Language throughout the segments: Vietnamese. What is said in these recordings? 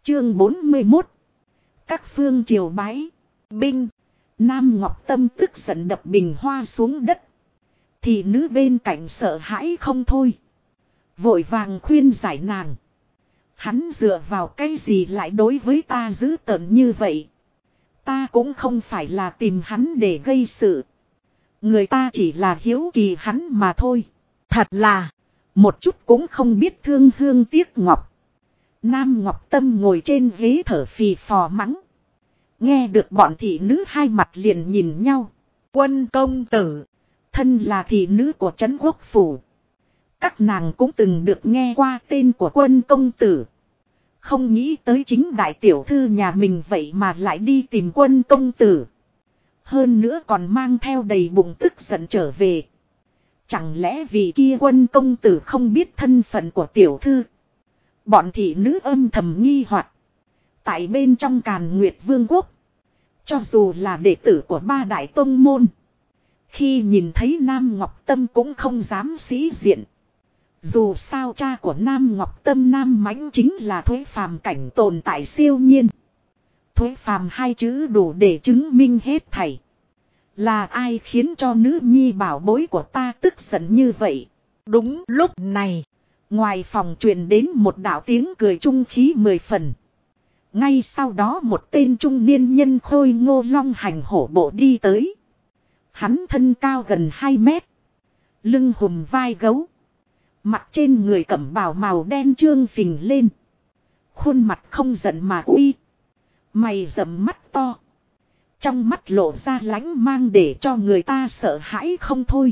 Chương 41. Các phương triều bái. Binh. Nam Ngọc Tâm tức giận đập bình hoa xuống đất. Thì nữ bên cạnh sợ hãi không thôi. Vội vàng khuyên giải nàng. Hắn dựa vào cái gì lại đối với ta dữ tợn như vậy. Ta cũng không phải là tìm hắn để gây sự. Người ta chỉ là hiếu kỳ hắn mà thôi. Thật là một chút cũng không biết thương hương tiếc ngọc. Nam Ngọc Tâm ngồi trên ghế thở phì phò mắng. Nghe được bọn thị nữ hai mặt liền nhìn nhau. Quân công tử. Thân là thị nữ của trấn quốc phủ. Các nàng cũng từng được nghe qua tên của quân công tử. Không nghĩ tới chính đại tiểu thư nhà mình vậy mà lại đi tìm quân công tử. Hơn nữa còn mang theo đầy bụng tức giận trở về. Chẳng lẽ vì kia quân công tử không biết thân phận của tiểu thư. Bọn thị nữ âm thầm nghi hoặc. Tại bên trong Càn Nguyệt Vương quốc. Cho dù là đệ tử của ba đại tông môn. Khi nhìn thấy Nam Ngọc Tâm cũng không dám sĩ diện. Dù sao cha của Nam Ngọc Tâm Nam Mãnh chính là Thuế Phàm cảnh tồn tại siêu nhiên. Thuế Phàm hai chữ đủ để chứng minh hết thảy. Là ai khiến cho nữ nhi bảo bối của ta tức giận như vậy? Đúng lúc này, ngoài phòng truyền đến một đạo tiếng cười trung khí 10 phần. Ngay sau đó một tên trung niên nhân khôi ngô long hành hổ bộ đi tới. Hắn thân cao gần 2 mét. Lưng hùm vai gấu. Mặt trên người cẩm bào màu đen trương phình lên. Khuôn mặt không giận mà uy. Mày rậm mắt to. Trong mắt lộ ra lánh mang để cho người ta sợ hãi không thôi.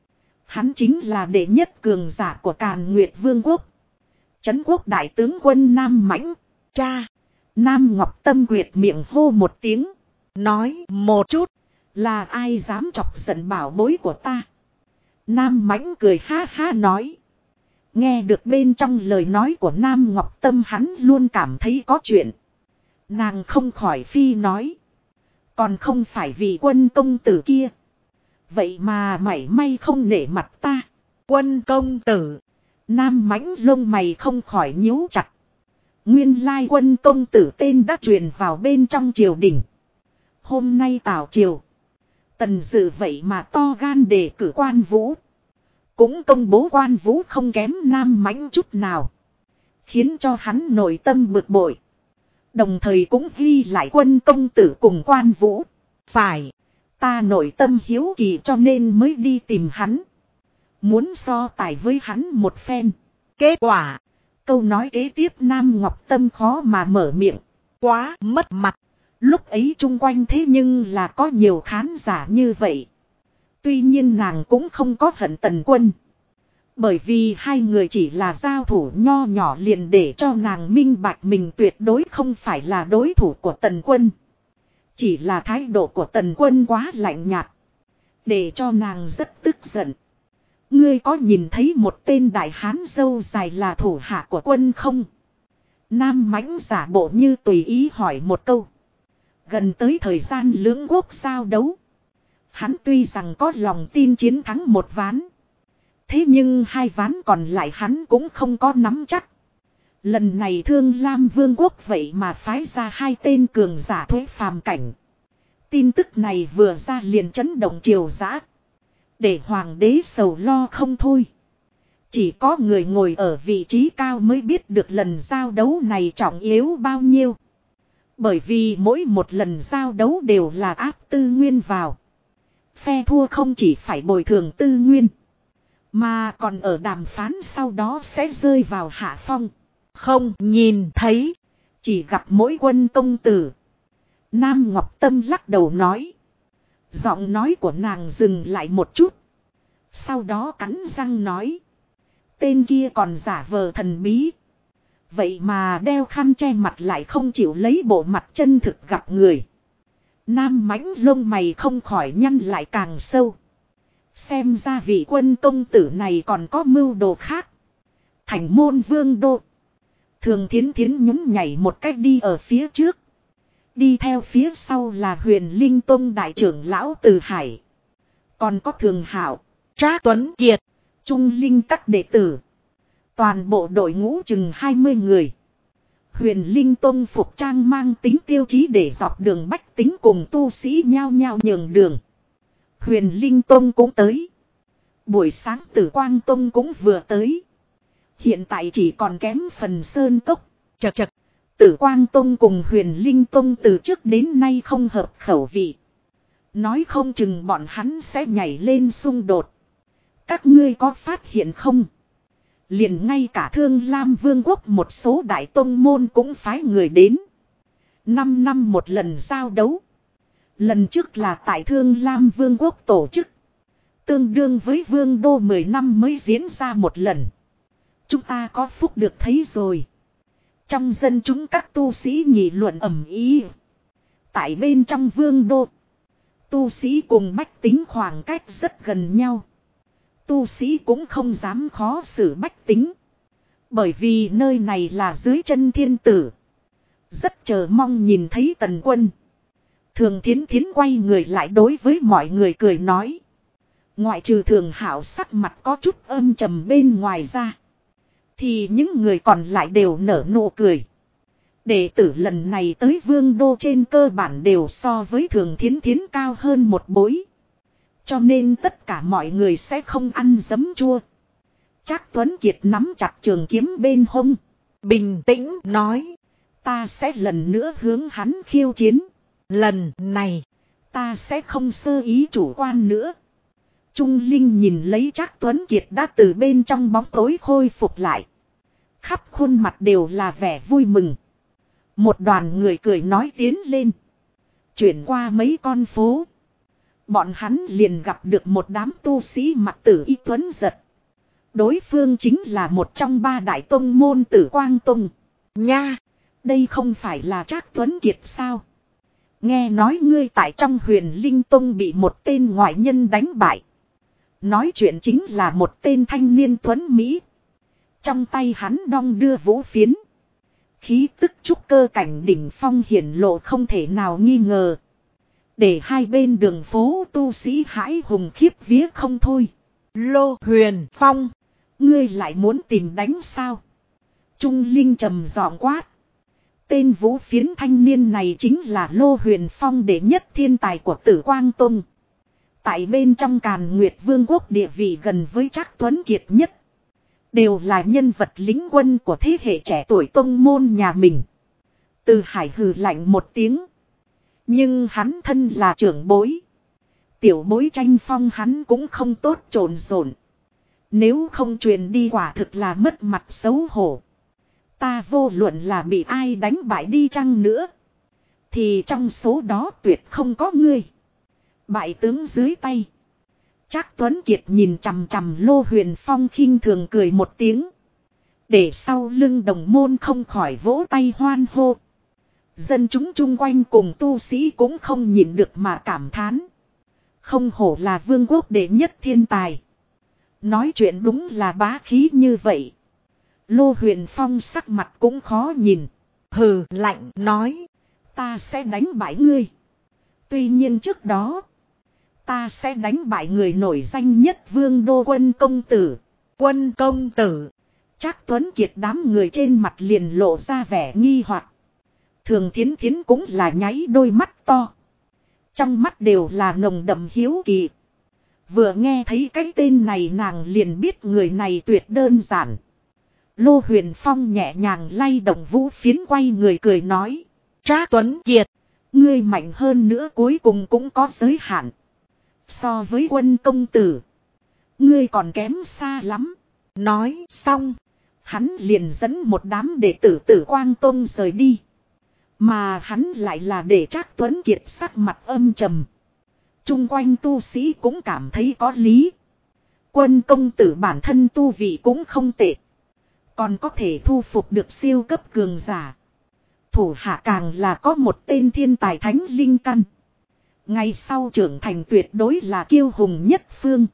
Hắn chính là đệ nhất cường giả của Càn Nguyệt Vương quốc. Trấn quốc đại tướng quân Nam Mãnh. Cha. Nam Ngọc Tâm quyệt miệng hô một tiếng. Nói một chút. Là ai dám chọc giận bảo bối của ta? Nam Mãnh cười ha ha nói. Nghe được bên trong lời nói của Nam Ngọc Tâm hắn luôn cảm thấy có chuyện. Nàng không khỏi phi nói. Còn không phải vì quân công tử kia. Vậy mà mảy may không nể mặt ta. Quân công tử. Nam Mãnh lông mày không khỏi nhíu chặt. Nguyên lai quân công tử tên đã truyền vào bên trong triều đình. Hôm nay tào triều. Tần Dự vậy mà to gan để cử Quan Vũ. Cũng công bố Quan Vũ không kém Nam Mãnh chút nào. Khiến cho hắn nội tâm bực bội. Đồng thời cũng ghi lại quân công tử cùng Quan Vũ. Phải. Ta nội tâm hiếu kỳ cho nên mới đi tìm hắn. Muốn so tài với hắn một phen. Kết quả. Câu nói kế tiếp Nam Ngọc Tâm khó mà mở miệng. Quá mất mặt. Lúc ấy chung quanh thế nhưng là có nhiều khán giả như vậy. Tuy nhiên nàng cũng không có hận Tần Quân. Bởi vì hai người chỉ là giao thủ nho nhỏ liền để cho nàng minh bạch mình tuyệt đối không phải là đối thủ của Tần Quân. Chỉ là thái độ của Tần Quân quá lạnh nhạt. Để cho nàng rất tức giận. Ngươi có nhìn thấy một tên đại hán râu dài là thủ hạ của quân không? Nam Mãnh giả bộ như tùy ý hỏi một câu. Gần tới thời gian lưỡng quốc giao đấu. Hắn tuy rằng có lòng tin chiến thắng một ván. Thế nhưng hai ván còn lại hắn cũng không có nắm chắc. Lần này Thương Lam Vương quốc vậy mà phái ra hai tên cường giả Thuế Phàm cảnh. Tin tức này vừa ra liền chấn động triều dã. Để hoàng đế sầu lo không thôi. Chỉ có người ngồi ở vị trí cao mới biết được lần giao đấu này trọng yếu bao nhiêu. Bởi vì mỗi một lần giao đấu đều là áp tư nguyên vào. Phe thua không chỉ phải bồi thường tư nguyên. Mà còn ở đàm phán sau đó sẽ rơi vào hạ phong. Không nhìn thấy. Chỉ gặp mỗi quân công tử. Nam Ngọc Tâm lắc đầu nói. Giọng nói của nàng dừng lại một chút. Sau đó cắn răng nói. Tên kia còn giả vờ thần bí. Vậy mà đeo khăn che mặt lại không chịu lấy bộ mặt chân thực gặp người. Nam Mãnh lông mày không khỏi nhăn lại càng sâu. Xem ra vị quân công tử này còn có mưu đồ khác. Thành môn vương đô. Thường Thiến Thiến nhún nhảy một cách đi ở phía trước. Đi theo phía sau là Huyền Linh Tông đại trưởng lão Từ Hải. Còn có Thường Hạo, Trác Tuấn Kiệt, Trung Linh các đệ tử. Toàn bộ đội ngũ chừng 20 người. Huyền Linh Tông phục trang mang tính tiêu chí để dọc đường bách tính cùng tu sĩ nhao nhao nhường đường. Huyền Linh Tông cũng tới. Buổi sáng Tử Quang Tông cũng vừa tới. Hiện tại chỉ còn kém phần sơn cốc. Chật chật. Tử Quang Tông cùng Huyền Linh Tông từ trước đến nay không hợp khẩu vị. Nói không chừng bọn hắn sẽ nhảy lên xung đột. Các ngươi có phát hiện không? Liền ngay cả Thương Lam Vương quốc một số đại tông môn cũng phái người đến. 5 năm một lần giao đấu. Lần trước là tại Thương Lam Vương quốc tổ chức. Tương đương với Vương đô 10 năm mới diễn ra một lần. Chúng ta có phúc được thấy rồi. Trong dân chúng các tu sĩ nghị luận ầm ĩ. Tại bên trong Vương đô, tu sĩ cùng bách tính khoảng cách rất gần nhau. Tu sĩ cũng không dám khó xử bách tính. Bởi vì nơi này là dưới chân thiên tử. Rất chờ mong nhìn thấy Tần Quân. Thường Thiến Thiến quay người lại đối với mọi người cười nói. Ngoại trừ Thường Hạo sắc mặt có chút âm trầm bên ngoài ra. Thì những người còn lại đều nở nụ cười. Đệ tử lần này tới Vương đô trên cơ bản đều so với Thường Thiến Thiến cao hơn một bối. Cho nên tất cả mọi người sẽ không ăn giấm chua. Trác Tuấn Kiệt nắm chặt trường kiếm bên hông. Bình tĩnh nói. Ta sẽ lần nữa hướng hắn khiêu chiến. Lần này ta sẽ không sơ ý chủ quan nữa. Trung Linh nhìn lấy Trác Tuấn Kiệt đã từ bên trong bóng tối khôi phục lại. Khắp khuôn mặt đều là vẻ vui mừng. Một đoàn người cười nói tiến lên. Chuyển qua mấy con phố. Bọn hắn liền gặp được một đám tu sĩ mặt tử y tuấn giật. Đối phương chính là một trong 3 đại tông môn Tử Quang Tông. Nha! Đây không phải là Trác Tuấn Kiệt sao? Nghe nói ngươi tại trong Huyền Linh Tông bị một tên ngoại nhân đánh bại. Nói chuyện chính là một tên thanh niên tuấn Mỹ. Trong tay hắn đong đưa vũ phiến. Khí tức trúc cơ cảnh đỉnh phong hiển lộ không thể nào nghi ngờ. Để hai bên đường phố tu sĩ hãi hùng khiếp vía không thôi. Lô Huyền Phong. Ngươi lại muốn tìm đánh sao? Trung Linh trầm giọng quát. Tên vũ phiến thanh niên này chính là Lô Huyền Phong đệ nhất thiên tài của Tử Quang Tông. Tại bên trong Càn Nguyệt Vương quốc địa vị gần với Trác Tuấn Kiệt nhất. Đều là nhân vật lính quân của thế hệ trẻ tuổi tông môn nhà mình. Từ Hải hừ lạnh một tiếng. Nhưng hắn thân là trưởng bối. Tiểu bối tranh phong hắn cũng không tốt trộn rộn. Nếu không truyền đi quả thực là mất mặt xấu hổ. Ta vô luận là bị ai đánh bại đi chăng nữa. Thì trong số đó tuyệt không có ngươi. Bại tướng dưới tay. Trác Tuấn Kiệt nhìn chằm chằm Lô Huyền Phong khinh thường cười một tiếng. Để sau lưng đồng môn không khỏi vỗ tay hoan hô. Dân chúng chung quanh cùng tu sĩ cũng không nhịn được mà cảm thán. Không hổ là vương quốc đệ nhất thiên tài. Nói chuyện đúng là bá khí như vậy. Lô Huyền Phong sắc mặt cũng khó nhìn. Hừ lạnh nói. Ta sẽ đánh bại ngươi. Tuy nhiên trước đó. Ta sẽ đánh bại người nổi danh nhất Vương đô Quân công tử. Quân công tử. Trác Tuấn Kiệt đám người trên mặt liền lộ ra vẻ nghi hoặc. Thường Thiến Thiến cũng là nháy đôi mắt to. Trong mắt đều là nồng đậm hiếu kỳ. Vừa nghe thấy cái tên này nàng liền biết người này tuyệt đơn giản. Lô Huyền Phong nhẹ nhàng lay động vũ phiến quay người cười nói. Trác Tuấn Kiệt. Ngươi mạnh hơn nữa cuối cùng cũng có giới hạn. So với Quân công tử. Ngươi còn kém xa lắm. Nói xong. Hắn liền dẫn một đám đệ tử Tử Quang Tông rời đi. Mà hắn lại là để Trác Tuấn Kiệt sắc mặt âm trầm. Trung quanh tu sĩ cũng cảm thấy có lý. Quân công tử bản thân tu vị cũng không tệ. Còn có thể thu phục được siêu cấp cường giả. Thủ hạ càng là có một tên thiên tài thánh linh căn. Ngày sau trưởng thành tuyệt đối là kiêu hùng nhất phương.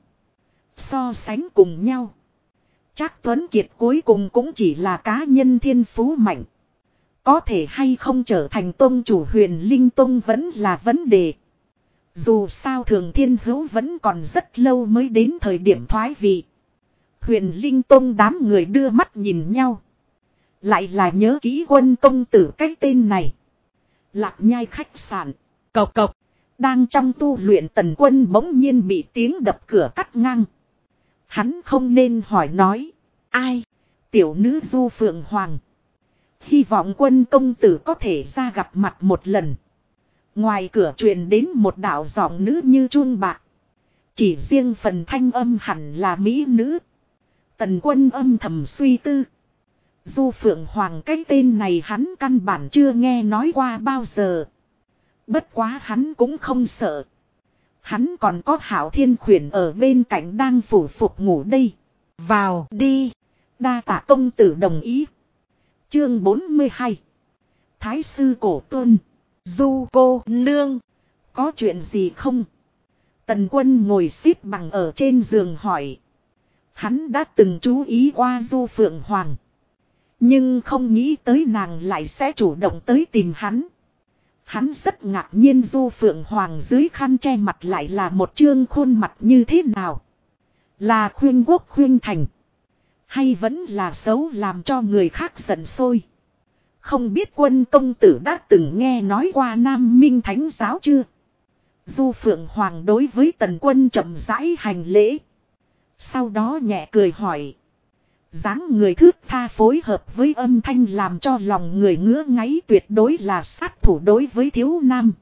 So sánh cùng nhau. Trác Tuấn Kiệt cuối cùng cũng chỉ là cá nhân thiên phú mạnh. Có thể hay không trở thành tông chủ Huyền Linh Tông vẫn là vấn đề. Dù sao Thường Thiên Hữu vẫn còn rất lâu mới đến thời điểm thoái vị. Huyền Linh Tông đám người đưa mắt nhìn nhau. Lại là nhớ kỹ Quân công tử cái tên này. Lạc Nhai khách sạn. Cộc cộc. Đang trong tu luyện Tần Quân bỗng nhiên bị tiếng đập cửa cắt ngang. Hắn không nên hỏi nói. Ai? Tiểu nữ Du Phượng Hoàng. Hy vọng Quân công tử có thể ra gặp mặt một lần. Ngoài cửa truyền đến một đạo giọng nữ như chuông bạc. Chỉ riêng phần thanh âm hẳn là mỹ nữ. Tần Quân âm thầm suy tư. Du Phượng Hoàng cái tên này hắn căn bản chưa nghe nói qua bao giờ. Bất quá hắn cũng không sợ. Hắn còn có Hạo Thiên Khuyển ở bên cạnh đang phủ phục ngủ đây. Vào đi. Đa tạ công tử đồng ý. Chương 42. Thái sư cổ tuân. Du cô nương. Có chuyện gì không? Tần Quân ngồi xếp bằng ở trên giường hỏi. Hắn đã từng chú ý qua Du Phượng Hoàng. Nhưng không nghĩ tới nàng lại sẽ chủ động tới tìm hắn. Hắn rất ngạc nhiên Du Phượng Hoàng dưới khăn che mặt lại là một trương khuôn mặt như thế nào. Là khuyên quốc khuyên thành. Hay vẫn là xấu làm cho người khác giận sôi. Không biết Quân công tử đã từng nghe nói qua Nam Minh Thánh giáo chưa? Du Phượng Hoàng đối với Tần Quân chậm rãi hành lễ. Sau đó nhẹ cười hỏi. Dáng người thước tha phối hợp với âm thanh làm cho lòng người ngứa ngáy tuyệt đối là sát thủ đối với thiếu nam.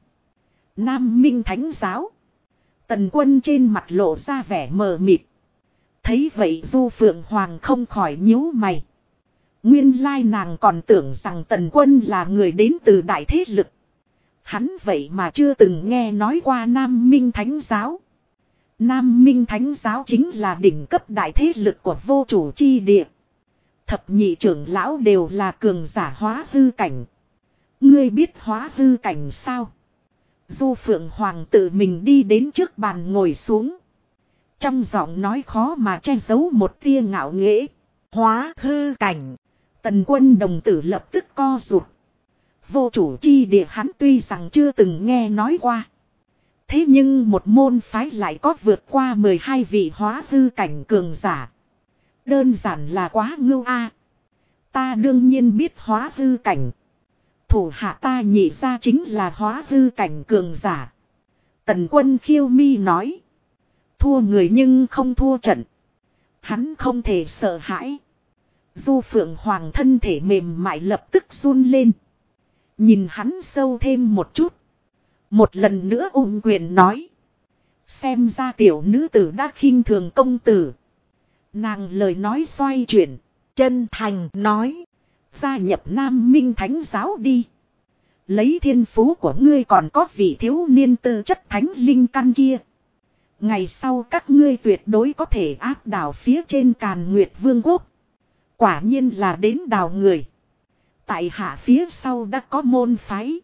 Nam Minh Thánh giáo. Tần Quân trên mặt lộ ra vẻ mờ mịt. Thấy vậy Du Phượng Hoàng không khỏi nhíu mày. Nguyên lai nàng còn tưởng rằng Tần Quân là người đến từ đại thế lực. Hắn vậy mà chưa từng nghe nói qua Nam Minh Thánh giáo. Nam Minh Thánh giáo chính là đỉnh cấp đại thế lực của vô chủ chi địa. Thập nhị trưởng lão đều là cường giả hóa hư cảnh. Ngươi biết hóa hư cảnh sao? Du Phượng Hoàng tự mình đi đến trước bàn ngồi xuống. Trong giọng nói khó mà che giấu một tia ngạo nghễ. Hóa hư cảnh. Tần Quân đồng tử lập tức co rụt. Vô chủ chi địa hắn tuy rằng chưa từng nghe nói qua. Thế nhưng một môn phái lại có vượt qua 12 vị hóa hư cảnh cường giả. Đơn giản là quá ngưu a. Ta đương nhiên biết hóa hư cảnh. Thủ hạ ta nhị ra chính là hóa hư cảnh cường giả. Tần Quân khiêu mi nói. Thua người nhưng không thua trận. Hắn không thể sợ hãi. Du Phượng Hoàng thân thể mềm mại lập tức run lên. Nhìn hắn sâu thêm một chút. Một lần nữa quyền nói. Xem ra tiểu nữ tử đã khinh thường công tử. Nàng lời nói xoay chuyển. Chân thành nói. Gia nhập Nam Minh Thánh giáo đi. Lấy thiên phú của ngươi còn có vị thiếu niên tư chất thánh linh căn kia. Ngày sau các ngươi tuyệt đối có thể áp đảo phía trên Càn Nguyệt Vương quốc. Quả nhiên là đến đào người. Tại hạ phía sau đã có môn phái.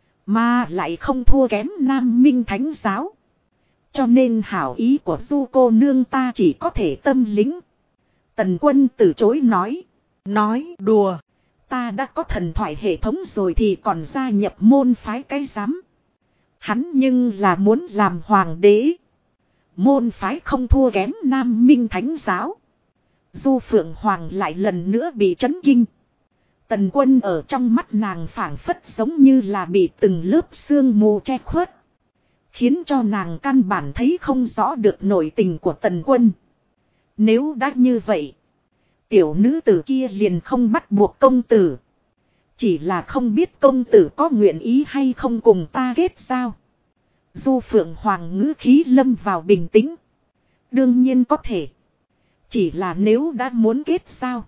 Mà lại không thua kém Nam Minh Thánh giáo. Cho nên hảo ý của Du cô nương ta chỉ có thể tâm lính. Tần Quân từ chối nói. Nói đùa. Ta đã có thần thoại hệ thống rồi thì còn gia nhập môn phái cái giám. Hắn nhưng là muốn làm hoàng đế. Môn phái không thua kém Nam Minh Thánh giáo. Du Phượng Hoàng lại lần nữa bị chấn kinh. Tần Quân ở trong mắt nàng phảng phất giống như là bị từng lớp sương mù che khuất. Khiến cho nàng căn bản thấy không rõ được nội tình của Tần Quân. Nếu đã như vậy. Tiểu nữ tử kia liền không bắt buộc công tử. Chỉ là không biết công tử có nguyện ý hay không cùng ta kết giao. Du Phượng Hoàng ngữ khí lâm vào bình tĩnh. Đương nhiên có thể. Chỉ là nếu đã muốn kết giao.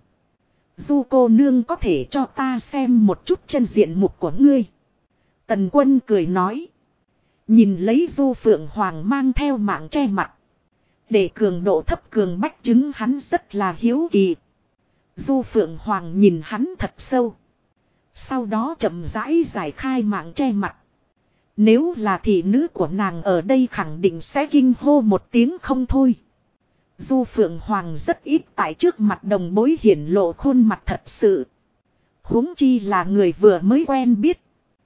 Du cô nương có thể cho ta xem một chút chân diện mục của ngươi. Tần Quân cười nói. Nhìn lấy Du Phượng Hoàng mang theo mạng che mặt. Để cường độ thấp cường bách chứng hắn rất là hiếu kỳ. Du Phượng Hoàng nhìn hắn thật sâu. Sau đó chậm rãi giải khai mạng che mặt. Nếu là thị nữ của nàng ở đây khẳng định sẽ kinh hô một tiếng không thôi. Du Phượng Hoàng rất ít tại trước mặt đồng bối hiển lộ khuôn mặt thật sự. Huống chi là người vừa mới quen biết.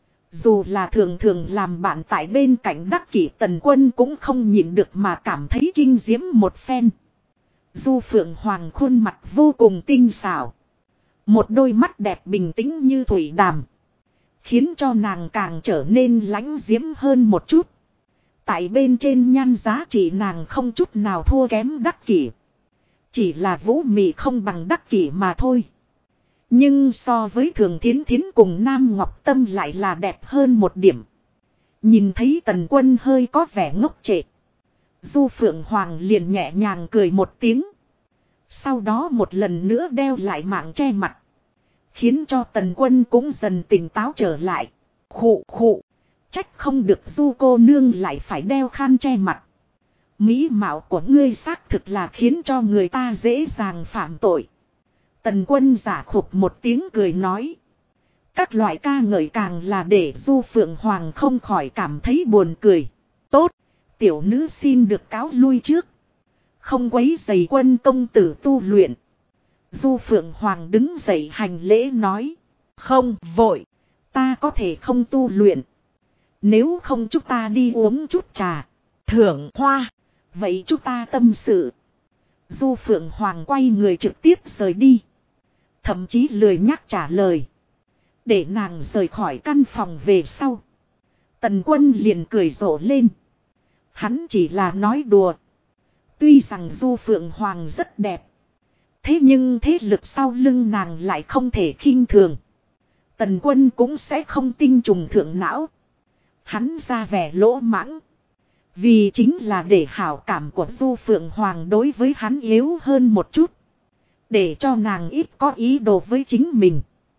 Dù là thường thường làm bạn tại bên cạnh đắc kỷ Tần Quân cũng không nhịn được mà cảm thấy kinh diễm một phen. Du Phượng Hoàng khuôn mặt vô cùng tinh xảo. Một đôi mắt đẹp bình tĩnh như thủy đàm. Khiến cho nàng càng trở nên lãnh diễm hơn một chút. Tại bên trên nhan giá trị nàng không chút nào thua kém Đắc Kỷ. Chỉ là vũ mị không bằng Đắc Kỷ mà thôi. Nhưng so với Thường Thiến Thiến cùng Nam Ngọc Tâm lại là đẹp hơn một điểm. Nhìn thấy Tần Quân hơi có vẻ ngốc trệ. Du Phượng Hoàng liền nhẹ nhàng cười một tiếng. Sau đó một lần nữa đeo lại mạng che mặt. Khiến cho Tần Quân cũng dần tỉnh táo trở lại. Khụ khụ. Trách không được Du cô nương lại phải đeo khăn che mặt. Mỹ mạo của ngươi xác thực là khiến cho người ta dễ dàng phạm tội. Tần Quân giả khục một tiếng cười nói. Các loại ca ngợi càng là để Du Phượng Hoàng không khỏi cảm thấy buồn cười. Tốt, tiểu nữ xin được cáo lui trước. Không quấy rầy Quân công tử tu luyện. Du Phượng Hoàng đứng dậy hành lễ nói. Không vội, ta có thể không tu luyện. Nếu không chúng ta đi uống chút trà, thưởng hoa. Vậy chúng ta tâm sự. Du Phượng Hoàng quay người trực tiếp rời đi. Thậm chí lười nhắc trả lời. Để nàng rời khỏi căn phòng về sau. Tần Quân liền cười rộ lên. Hắn chỉ là nói đùa. Tuy rằng Du Phượng Hoàng rất đẹp. Thế nhưng thế lực sau lưng nàng lại không thể khinh thường. Tần Quân cũng sẽ không tinh trùng thượng não. Hắn ra vẻ lỗ mãng. Vì chính là để hảo cảm của Du Phượng Hoàng đối với hắn yếu hơn một chút. Để cho nàng ít có ý đồ với chính mình.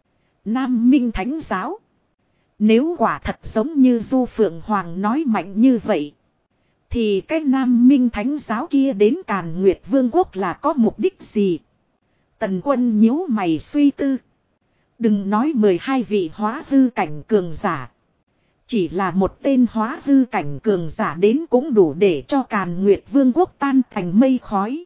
Nam Minh Thánh Giáo. Nếu quả thật giống như Du Phượng Hoàng nói mạnh như vậy. Thì cái Nam Minh Thánh Giáo kia đến Càn Nguyệt Vương quốc là có mục đích gì? Tần Quân nhíu mày suy tư. Đừng nói 12 vị hóa hư cảnh cường giả. Chỉ là một tên hóa hư cảnh cường giả đến cũng đủ để cho Càn Nguyệt Vương quốc tan thành mây khói.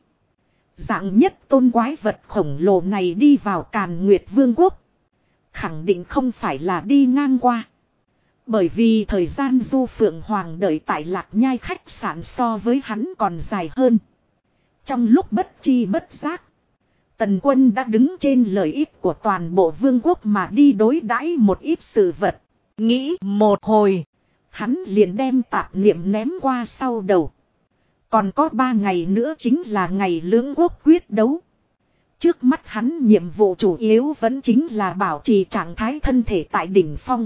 Dạng nhất tôn quái vật khổng lồ này đi vào Càn Nguyệt Vương quốc. Khẳng định không phải là đi ngang qua. Bởi vì thời gian Du Phượng Hoàng đợi tại Lạc Nhai khách sạn so với hắn còn dài hơn. Trong lúc bất chi bất giác. Tần Quân đã đứng trên lợi ích của toàn bộ vương quốc mà đi đối đãi một ít sự vật. Nghĩ một hồi. Hắn liền đem tạp niệm ném qua sau đầu. Còn có 3 ngày nữa chính là ngày lưỡng quốc quyết đấu. Trước mắt hắn nhiệm vụ chủ yếu vẫn chính là bảo trì trạng thái thân thể tại đỉnh phong.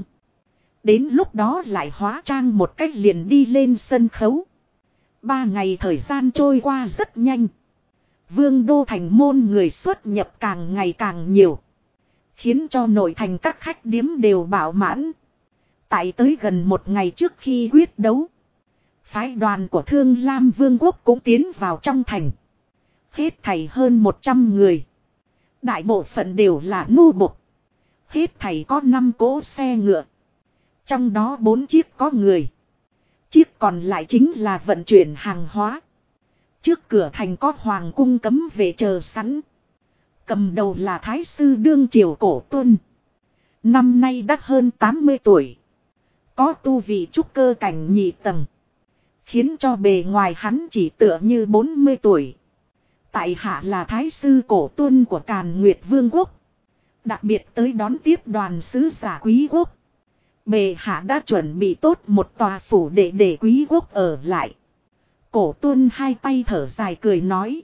Đến lúc đó lại hóa trang một cách liền đi lên sân khấu. 3 ngày thời gian trôi qua rất nhanh. Vương đô thành môn người xuất nhập càng ngày càng nhiều. Khiến cho nội thành các khách điếm đều bảo mãn. Tại tới gần 1 ngày trước khi quyết đấu. Phái đoàn của Thương Lam Vương quốc cũng tiến vào trong thành. Hết thảy hơn 100 người. Đại bộ phận đều là nô bộc. Hết thảy có 5 cỗ xe ngựa. Trong đó 4 chiếc có người. Chiếc còn lại chính là vận chuyển hàng hóa. Trước cửa thành có hoàng cung cấm vệ chờ sẵn. Cầm đầu là Thái sư đương triều Cổ Tuân. Năm nay đã hơn 80 tuổi. Có tu vị trúc cơ cảnh nhị tầng. Khiến cho bề ngoài hắn chỉ tựa như 40 tuổi. Tại hạ là Thái sư Cổ Tuân của Càn Nguyệt Vương quốc. Đặc biệt tới đón tiếp đoàn sứ giả quý quốc. Bề hạ đã chuẩn bị tốt một tòa phủ để quý quốc ở lại. Cổ Tuân hai tay thở dài cười nói.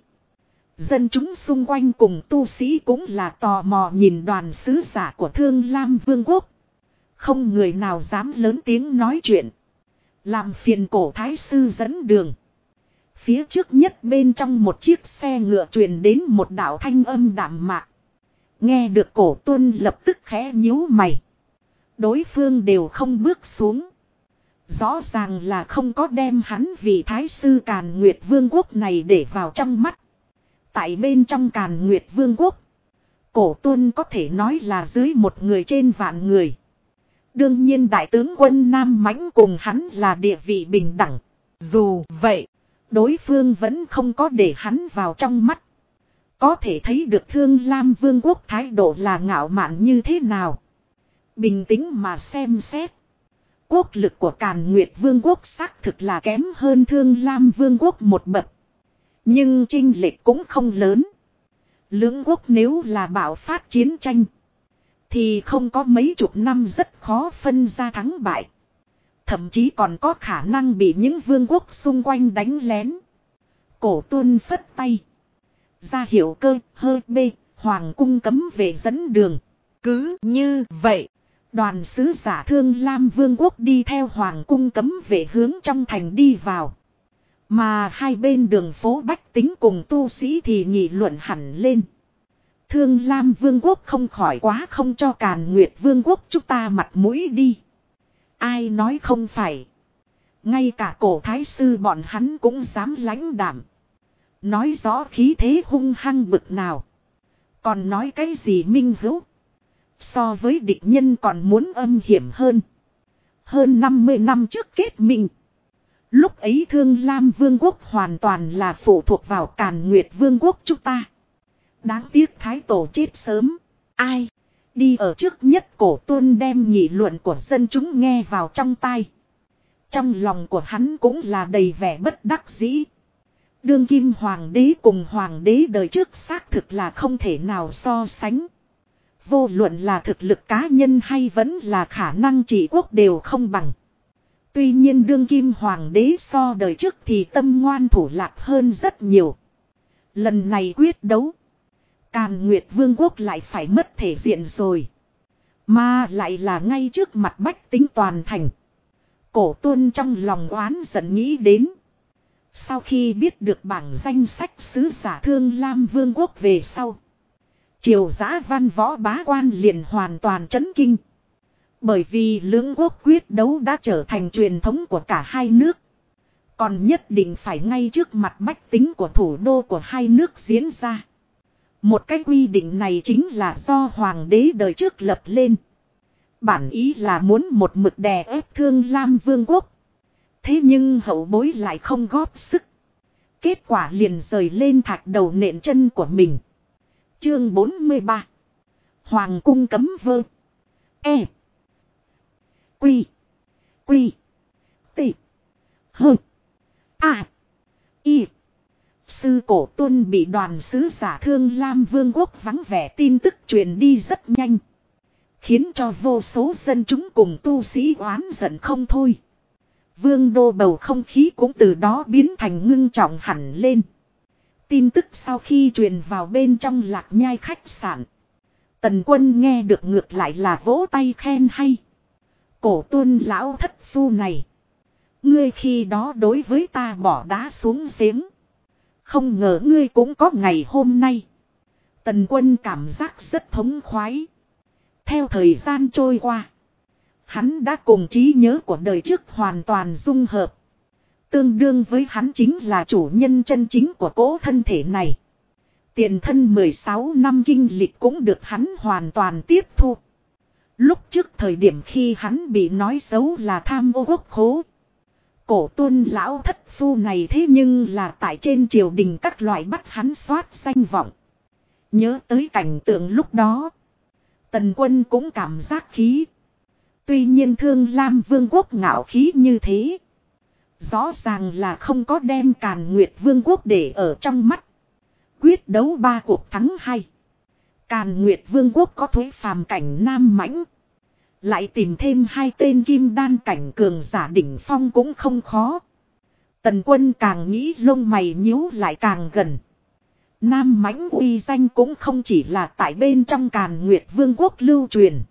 Dân chúng xung quanh cùng tu sĩ cũng là tò mò nhìn đoàn sứ giả của Thương Lam Vương quốc. Không người nào dám lớn tiếng nói chuyện. Làm phiền Cổ Thái sư dẫn đường. Phía trước nhất bên trong một chiếc xe ngựa truyền đến một đạo thanh âm đạm mạc. Nghe được Cổ Tuân lập tức khẽ nhíu mày. Đối phương đều không bước xuống. Rõ ràng là không có đem hắn vì Thái sư Càn Nguyệt Vương quốc này để vào trong mắt. Tại bên trong Càn Nguyệt Vương quốc. Cổ Tuân có thể nói là dưới một người trên vạn người. Đương nhiên đại tướng quân Nam Mãnh cùng hắn là địa vị bình đẳng. Dù vậy, đối phương vẫn không có để hắn vào trong mắt. Có thể thấy được Thương Lam Vương quốc thái độ là ngạo mạn như thế nào. Bình tĩnh mà xem xét. Quốc lực của Càn Nguyệt Vương quốc xác thực là kém hơn Thương Lam Vương quốc một bậc. Nhưng chênh lệch cũng không lớn. Lưỡng quốc nếu là bạo phát chiến tranh, thì không có mấy chục năm rất khó phân ra thắng bại. Thậm chí còn có khả năng bị những vương quốc xung quanh đánh lén. Cổ Tuân phất tay. Ra hiệu cơ hơ bê, hoàng cung cấm vệ dẫn đường. Cứ như vậy, đoàn sứ giả Thương Lam vương quốc đi theo hoàng cung cấm vệ hướng trong thành đi vào. Mà hai bên đường phố bách tính cùng tu sĩ thì nghị luận hẳn lên. Thương Lam vương quốc không khỏi quá không cho Càn Nguyệt vương quốc chúng ta mặt mũi đi. Ai nói không phải. Ngay cả cổ thái sư bọn hắn cũng dám lãnh đảm. Nói rõ khí thế hung hăng bực nào. Còn nói cái gì minh hữu. So với địch nhân còn muốn âm hiểm hơn. Hơn 50 năm trước kết minh. Lúc ấy Thương Lam vương quốc hoàn toàn là phụ thuộc vào Càn Nguyệt vương quốc chúng ta. Đáng tiếc thái tổ chết sớm. Ai đi ở trước nhất Cổ Tuân đem nghị luận của dân chúng nghe vào trong tai. Trong lòng của hắn cũng là đầy vẻ bất đắc dĩ. Đương kim hoàng đế cùng hoàng đế đời trước xác thực là không thể nào so sánh. Vô luận là thực lực cá nhân hay vẫn là khả năng trị quốc đều không bằng. Tuy nhiên đương kim hoàng đế so đời trước thì tâm ngoan thủ lạc hơn rất nhiều. Lần này quyết đấu, Càn Nguyệt vương quốc lại phải mất thể diện rồi. Mà lại là ngay trước mặt bách tính toàn thành. Cổ Tuân trong lòng oán giận nghĩ đến. Sau khi biết được bảng danh sách sứ giả Thương Lam vương quốc về sau, triều dã văn võ bá quan liền hoàn toàn chấn kinh. Bởi vì lưỡng quốc quyết đấu đã trở thành truyền thống của cả hai nước. Còn nhất định phải ngay trước mặt bách tính của thủ đô của hai nước diễn ra. Một cái quy định này chính là do hoàng đế đời trước lập lên. Bản ý là muốn một mực đè ép Thương Lam vương quốc. Thế nhưng hậu bối lại không góp sức. Kết quả liền rời lên thạch đầu nện chân của mình. Chương 43. Hoàng cung cấm vơ. E. Quy. Quy. T. Hơ. A. Y. Sư Cổ Tuân bị đoàn sứ giả Thương Lam vương quốc vắng vẻ tin tức truyền đi rất nhanh. Khiến cho vô số dân chúng cùng tu sĩ oán giận không thôi. Vương đô bầu không khí cũng từ đó biến thành ngưng trọng hẳn lên. Tin tức sau khi truyền vào bên trong Lạc Nhai khách sạn, Tần Quân nghe được ngược lại là vỗ tay khen hay. Cổ Tuân lão thất phu này, ngươi khi đó đối với ta bỏ đá xuống giếng, không ngờ ngươi cũng có ngày hôm nay. Tần Quân cảm giác rất thống khoái. Theo thời gian trôi qua, hắn đã cùng trí nhớ của đời trước hoàn toàn dung hợp. Tương đương với hắn chính là chủ nhân chân chính của cỗ thân thể này. Tiền thân 16 năm kinh lịch cũng được hắn hoàn toàn tiếp thu. Lúc trước thời điểm khi hắn bị nói xấu là tham ô quốc khố, Cổ Tuân lão thất phu này thế nhưng là tại trên triều đình các loại bắt hắn soát danh vọng. Nhớ tới cảnh tượng lúc đó, Tần Quân cũng cảm giác khí. Tuy nhiên Thương Lam vương quốc ngạo khí như thế, rõ ràng là không có đem Càn Nguyệt vương quốc để ở trong mắt. Quyết đấu 3 cuộc thắng 2. Càn Nguyệt vương quốc có Thuế Phàm cảnh Nam Mãnh, lại tìm thêm 2 tên kim đan cảnh cường giả đỉnh phong cũng không khó. Tần Quân càng nghĩ lông mày nhíu lại càng gần. Nam Mãnh uy danh cũng không chỉ là tại bên trong Càn Nguyệt vương quốc lưu truyền,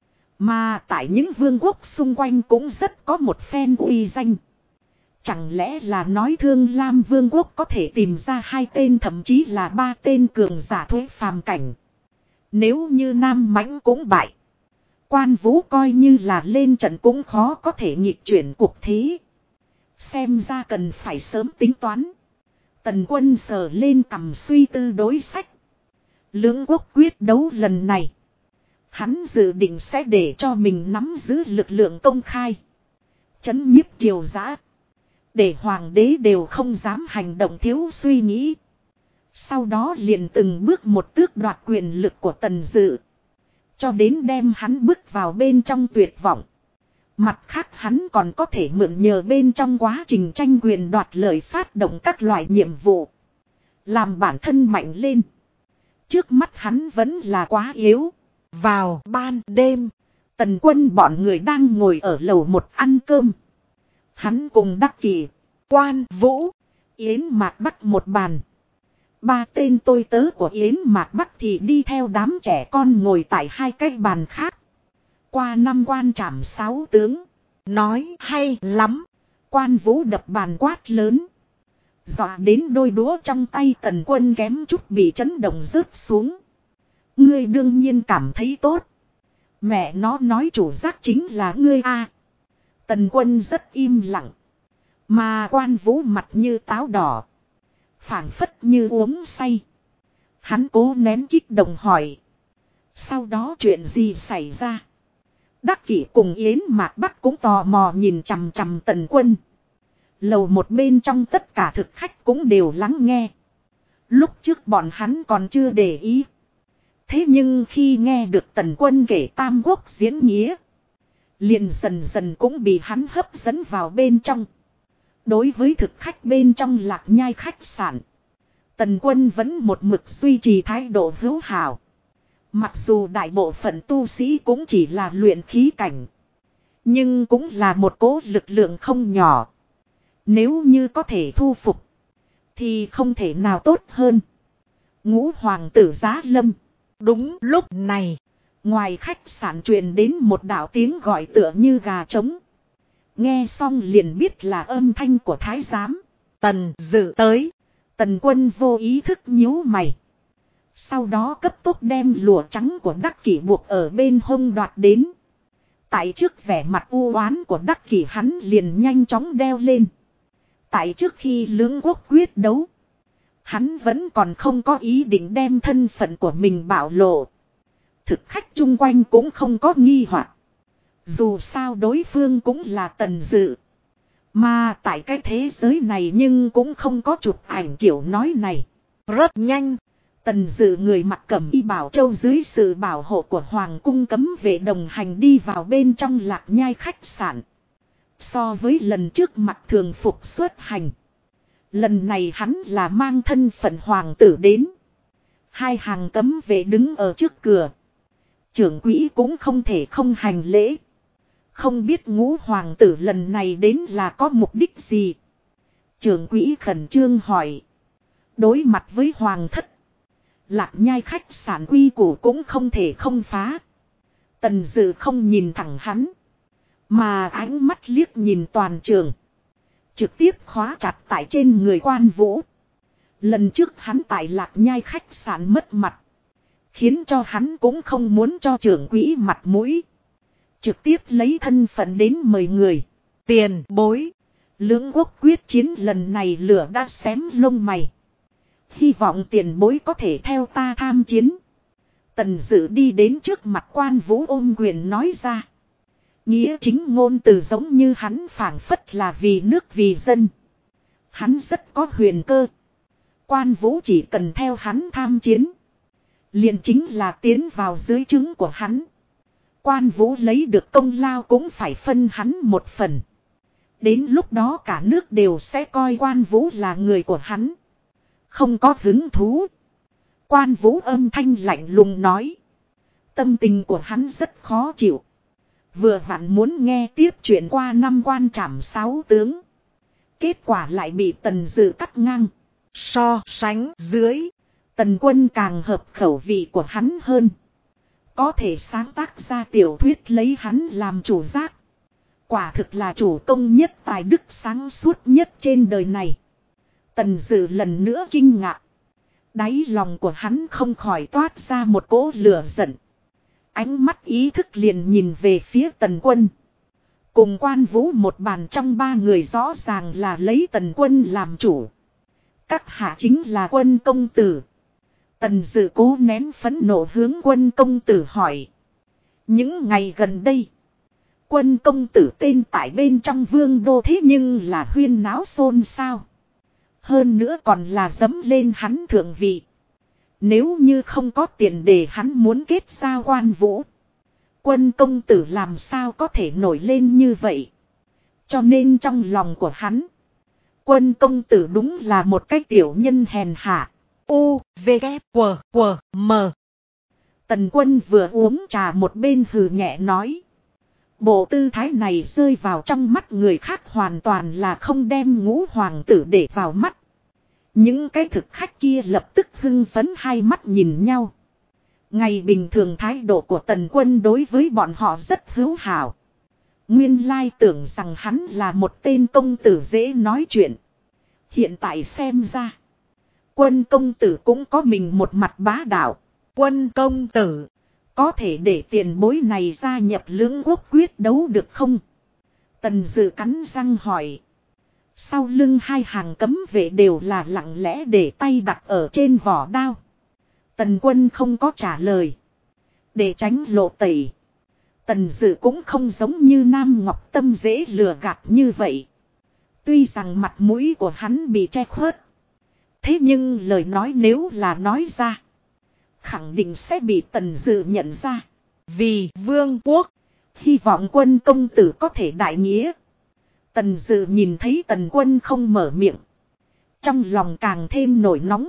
mà tại những vương quốc xung quanh cũng rất có một phen uy danh. Chẳng lẽ là nói Thương Lam vương quốc có thể tìm ra 2 tên thậm chí là 3 tên cường giả Thuế Phàm cảnh. Nếu như Nam Mãnh cũng bại, Quan Vũ coi như là lên trận cũng khó có thể nghịch chuyển cục thế. Xem ra cần phải sớm tính toán. Tần Quân sờ lên cằm suy tư đối sách. Lưỡng quốc quyết đấu lần này, hắn dự định sẽ để cho mình nắm giữ lực lượng công khai, trấn nhiếp triều dã, để hoàng đế đều không dám hành động thiếu suy nghĩ. Sau đó liền từng bước một tước đoạt quyền lực của Tần Dự, cho đến đem hắn bước vào bên trong tuyệt vọng. Mặt khác hắn còn có thể mượn nhờ bên trong quá trình tranh quyền đoạt lợi phát động các loại nhiệm vụ, làm bản thân mạnh lên. Trước mắt hắn vẫn là quá yếu. Vào ban đêm, Tần Quân bọn người đang ngồi ở lầu một ăn cơm. Hắn cùng Đắc Kỷ, Quan Vũ, Yến Mạc Bắc một bàn. 3 tên tôi tớ của Yến Mạc Bắc thì đi theo đám trẻ con ngồi tại 2 cái bàn khác. Qua 5 quan trảm 6 tướng. Nói hay lắm. Quan Vũ đập bàn quát lớn. Dọa đến đôi đũa trong tay Tần Quân kém chút bị chấn động rớt xuống. Ngươi đương nhiên cảm thấy tốt. Mẹ nó nói chủ giác chính là ngươi a. Tần Quân rất im lặng. Mà Quan Vũ mặt như táo đỏ. Phảng phất như uống say. Hắn cố nén kích động hỏi. Sau đó chuyện gì xảy ra? Đắc Kỷ cùng Yến Mạc Bắc cũng tò mò nhìn chằm chằm Tần Quân. Lầu một bên trong tất cả thực khách cũng đều lắng nghe. Lúc trước bọn hắn còn chưa để ý. Thế nhưng khi nghe được Tần Quân kể Tam Quốc diễn nghĩa, liền dần dần cũng bị hắn hấp dẫn vào bên trong. Đối với thực khách bên trong Lạc Nhai khách sạn, Tần Quân vẫn một mực duy trì thái độ hữu hảo. Mặc dù đại bộ phận tu sĩ cũng chỉ là luyện khí cảnh, nhưng cũng là một cỗ lực lượng không nhỏ. Nếu như có thể thu phục, thì không thể nào tốt hơn. Ngũ hoàng tử Giá Lâm. Đúng lúc này, ngoài khách sạn truyền đến một đạo tiếng gọi tựa như gà trống. Nghe xong liền biết là âm thanh của thái giám. Tần Dự tới. Tần Quân vô ý thức nhíu mày. Sau đó cấp tốc đem lụa trắng của Đắc Kỷ buộc ở bên hông đoạt đến. Tại trước vẻ mặt u oán của Đắc Kỷ hắn liền nhanh chóng đeo lên. Tại trước khi lưỡng quốc quyết đấu, hắn vẫn còn không có ý định đem thân phận của mình bạo lộ. Thực khách chung quanh cũng không có nghi hoặc. Dù sao đối phương cũng là Tần Dự. Mà tại cái thế giới này nhưng cũng không có chụp ảnh kiểu nói này. Rất nhanh, Tần Dự người mặc cẩm y bảo châu dưới sự bảo hộ của Hoàng cung cấm vệ đồng hành đi vào bên trong Lạc Nhai khách sạn. So với lần trước mặc thường phục xuất hành, lần này hắn là mang thân phận hoàng tử đến. 2 hàng cấm vệ đứng ở trước cửa. Trưởng quỹ cũng không thể không hành lễ. Không biết Ngũ hoàng tử lần này đến là có mục đích gì? Trưởng quỹ khẩn trương hỏi. Đối mặt với hoàng thất, Lạc Nhai khách sạn quy củ cũng không thể không phá. Tần Dự không nhìn thẳng hắn, mà ánh mắt liếc nhìn toàn trường. Trực tiếp khóa chặt tại trên người Quan Vũ. Lần trước hắn tại Lạc Nhai khách sạn mất mặt, khiến cho hắn cũng không muốn cho trưởng quỹ mặt mũi. Trực tiếp lấy thân phận đến mời người. Tiền bối. Lưỡng quốc quyết chiến lần này lửa đã xém lông mày. Hy vọng tiền bối có thể theo ta tham chiến. Tần Dự đi đến trước mặt Quan Vũ ôm quyền nói ra. Nghĩa chính ngôn từ giống như hắn phảng phất là vì nước vì dân. Hắn rất có huyền cơ. Quan Vũ chỉ cần theo hắn tham chiến, liền chính là tiến vào dưới trướng của hắn. Quan Vũ lấy được công lao cũng phải phân hắn một phần. Đến lúc đó cả nước đều sẽ coi Quan Vũ là người của hắn. Không có hứng thú. Quan Vũ âm thanh lạnh lùng nói. Tâm tình của hắn rất khó chịu. Vừa vặn muốn nghe tiếp chuyện qua 5 quan trảm 6 tướng. Kết quả lại bị Tần Dự cắt ngang. So sánh dưới, Tần Quân càng hợp khẩu vị của hắn hơn. Có thể sáng tác ra tiểu thuyết lấy hắn làm chủ giác. Quả thực là chủ công nhất tài đức sáng suốt nhất trên đời này. Tần Dự lần nữa kinh ngạc. Đáy lòng của hắn không khỏi toát ra một cỗ lửa giận. Ánh mắt ý thức liền nhìn về phía Tần Quân. Cùng Quan Vũ một bàn trong 3 người rõ ràng là lấy Tần Quân làm chủ. Các hạ chính là Quân công tử. Tần Dự cố nén phẫn nộ hướng Quân công tử hỏi. Những ngày gần đây, Quân công tử tên tại bên trong vương đô thế nhưng là huyên náo xôn xao. Hơn nữa còn là dẫm lên hắn thượng vị. Nếu như không có tiền để hắn muốn kết giao Quan Vũ, Quân công tử làm sao có thể nổi lên như vậy. Cho nên trong lòng của hắn, Quân công tử đúng là một cái tiểu nhân hèn hạ. U, V, K, W, W, M. Tần Quân vừa uống trà một bên hừ nhẹ nói. Bộ tư thái này rơi vào trong mắt người khác hoàn toàn là không đem Ngũ hoàng tử để vào mắt. Những cái thực khách kia lập tức hưng phấn hai mắt nhìn nhau. Ngày bình thường thái độ của Tần Quân đối với bọn họ rất hữu hảo. Nguyên lai tưởng rằng hắn là một tên công tử dễ nói chuyện. Hiện tại xem ra, Quân công tử cũng có mình một mặt bá đạo. Quân công tử, có thể để tiền bối này gia nhập Lưỡng Quốc quyết đấu được không? Tần Dự cắn răng hỏi. Sau lưng hai hàng cấm vệ đều là lặng lẽ để tay đặt ở trên vỏ đao. Tần Quân không có trả lời. Để tránh lộ tẩy, Tần Dự cũng không giống như Nam Ngọc Tâm dễ lừa gạt như vậy. Tuy rằng mặt mũi của hắn bị che khuất, thế nhưng lời nói nếu là nói ra, khẳng định sẽ bị Tần Dự nhận ra. vì vương quốc, Hy vọng Quân công tử có thể đại nghĩa. Tần Dự nhìn thấy Tần Quân không mở miệng, trong lòng càng thêm nổi nóng.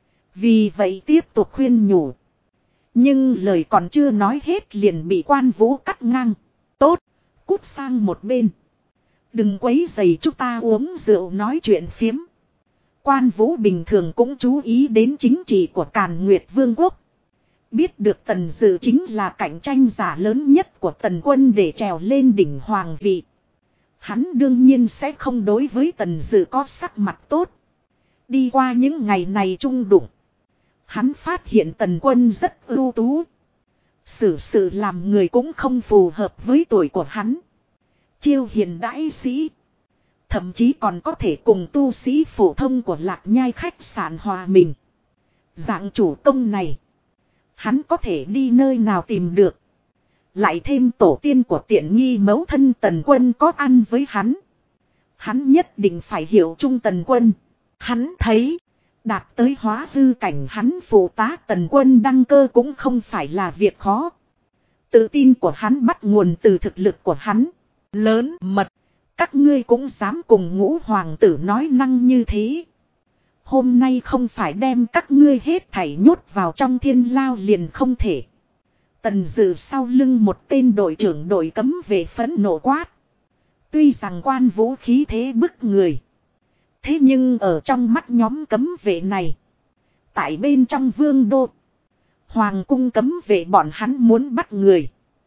Vì vậy tiếp tục khuyên nhủ. Nhưng lời còn chưa nói hết liền bị Quan Vũ cắt ngang. Tốt, cút sang một bên. Đừng quấy rầy chúng ta uống rượu nói chuyện phiếm. Quan Vũ bình thường cũng chú ý đến chính trị của Càn Nguyệt Vương quốc. Biết được Tần Dự chính là cạnh tranh giả lớn nhất của Tần Quân để trèo lên đỉnh hoàng vị. Hắn đương nhiên sẽ không đối với Tần Dự có sắc mặt tốt. Đi qua những ngày này chung đụng, hắn phát hiện Tần Quân rất ưu tú. Xử sự làm người cũng không phù hợp với tuổi của hắn. Chiêu hiền đãi sĩ, thậm chí còn có thể cùng tu sĩ phổ thông của Lạc Nhai khách sạn hòa mình. Dạng chủ công này, hắn có thể đi nơi nào tìm được. Lại thêm tổ tiên của tiện nghi mẫu thân Tần Quân có ăn với hắn. Hắn nhất định phải hiểu chung Tần Quân. Hắn thấy, đạt tới hóa hư cảnh hắn phụ tá Tần Quân đăng cơ cũng không phải là việc khó. Tự tin của hắn bắt nguồn từ thực lực của hắn. lớn mật, Các ngươi cũng dám cùng Ngũ hoàng tử nói năng như thế. Hôm nay không phải đem các ngươi hết thảy nhốt vào trong thiên lao liền không thể. Tần Dự sau lưng một tên đội trưởng đội cấm vệ phẫn nộ quát. Tuy rằng Quan Vũ khí thế bức người, thế nhưng ở trong mắt nhóm cấm vệ này, tại bên trong vương đô, hoàng cung cấm vệ bọn hắn muốn bắt người.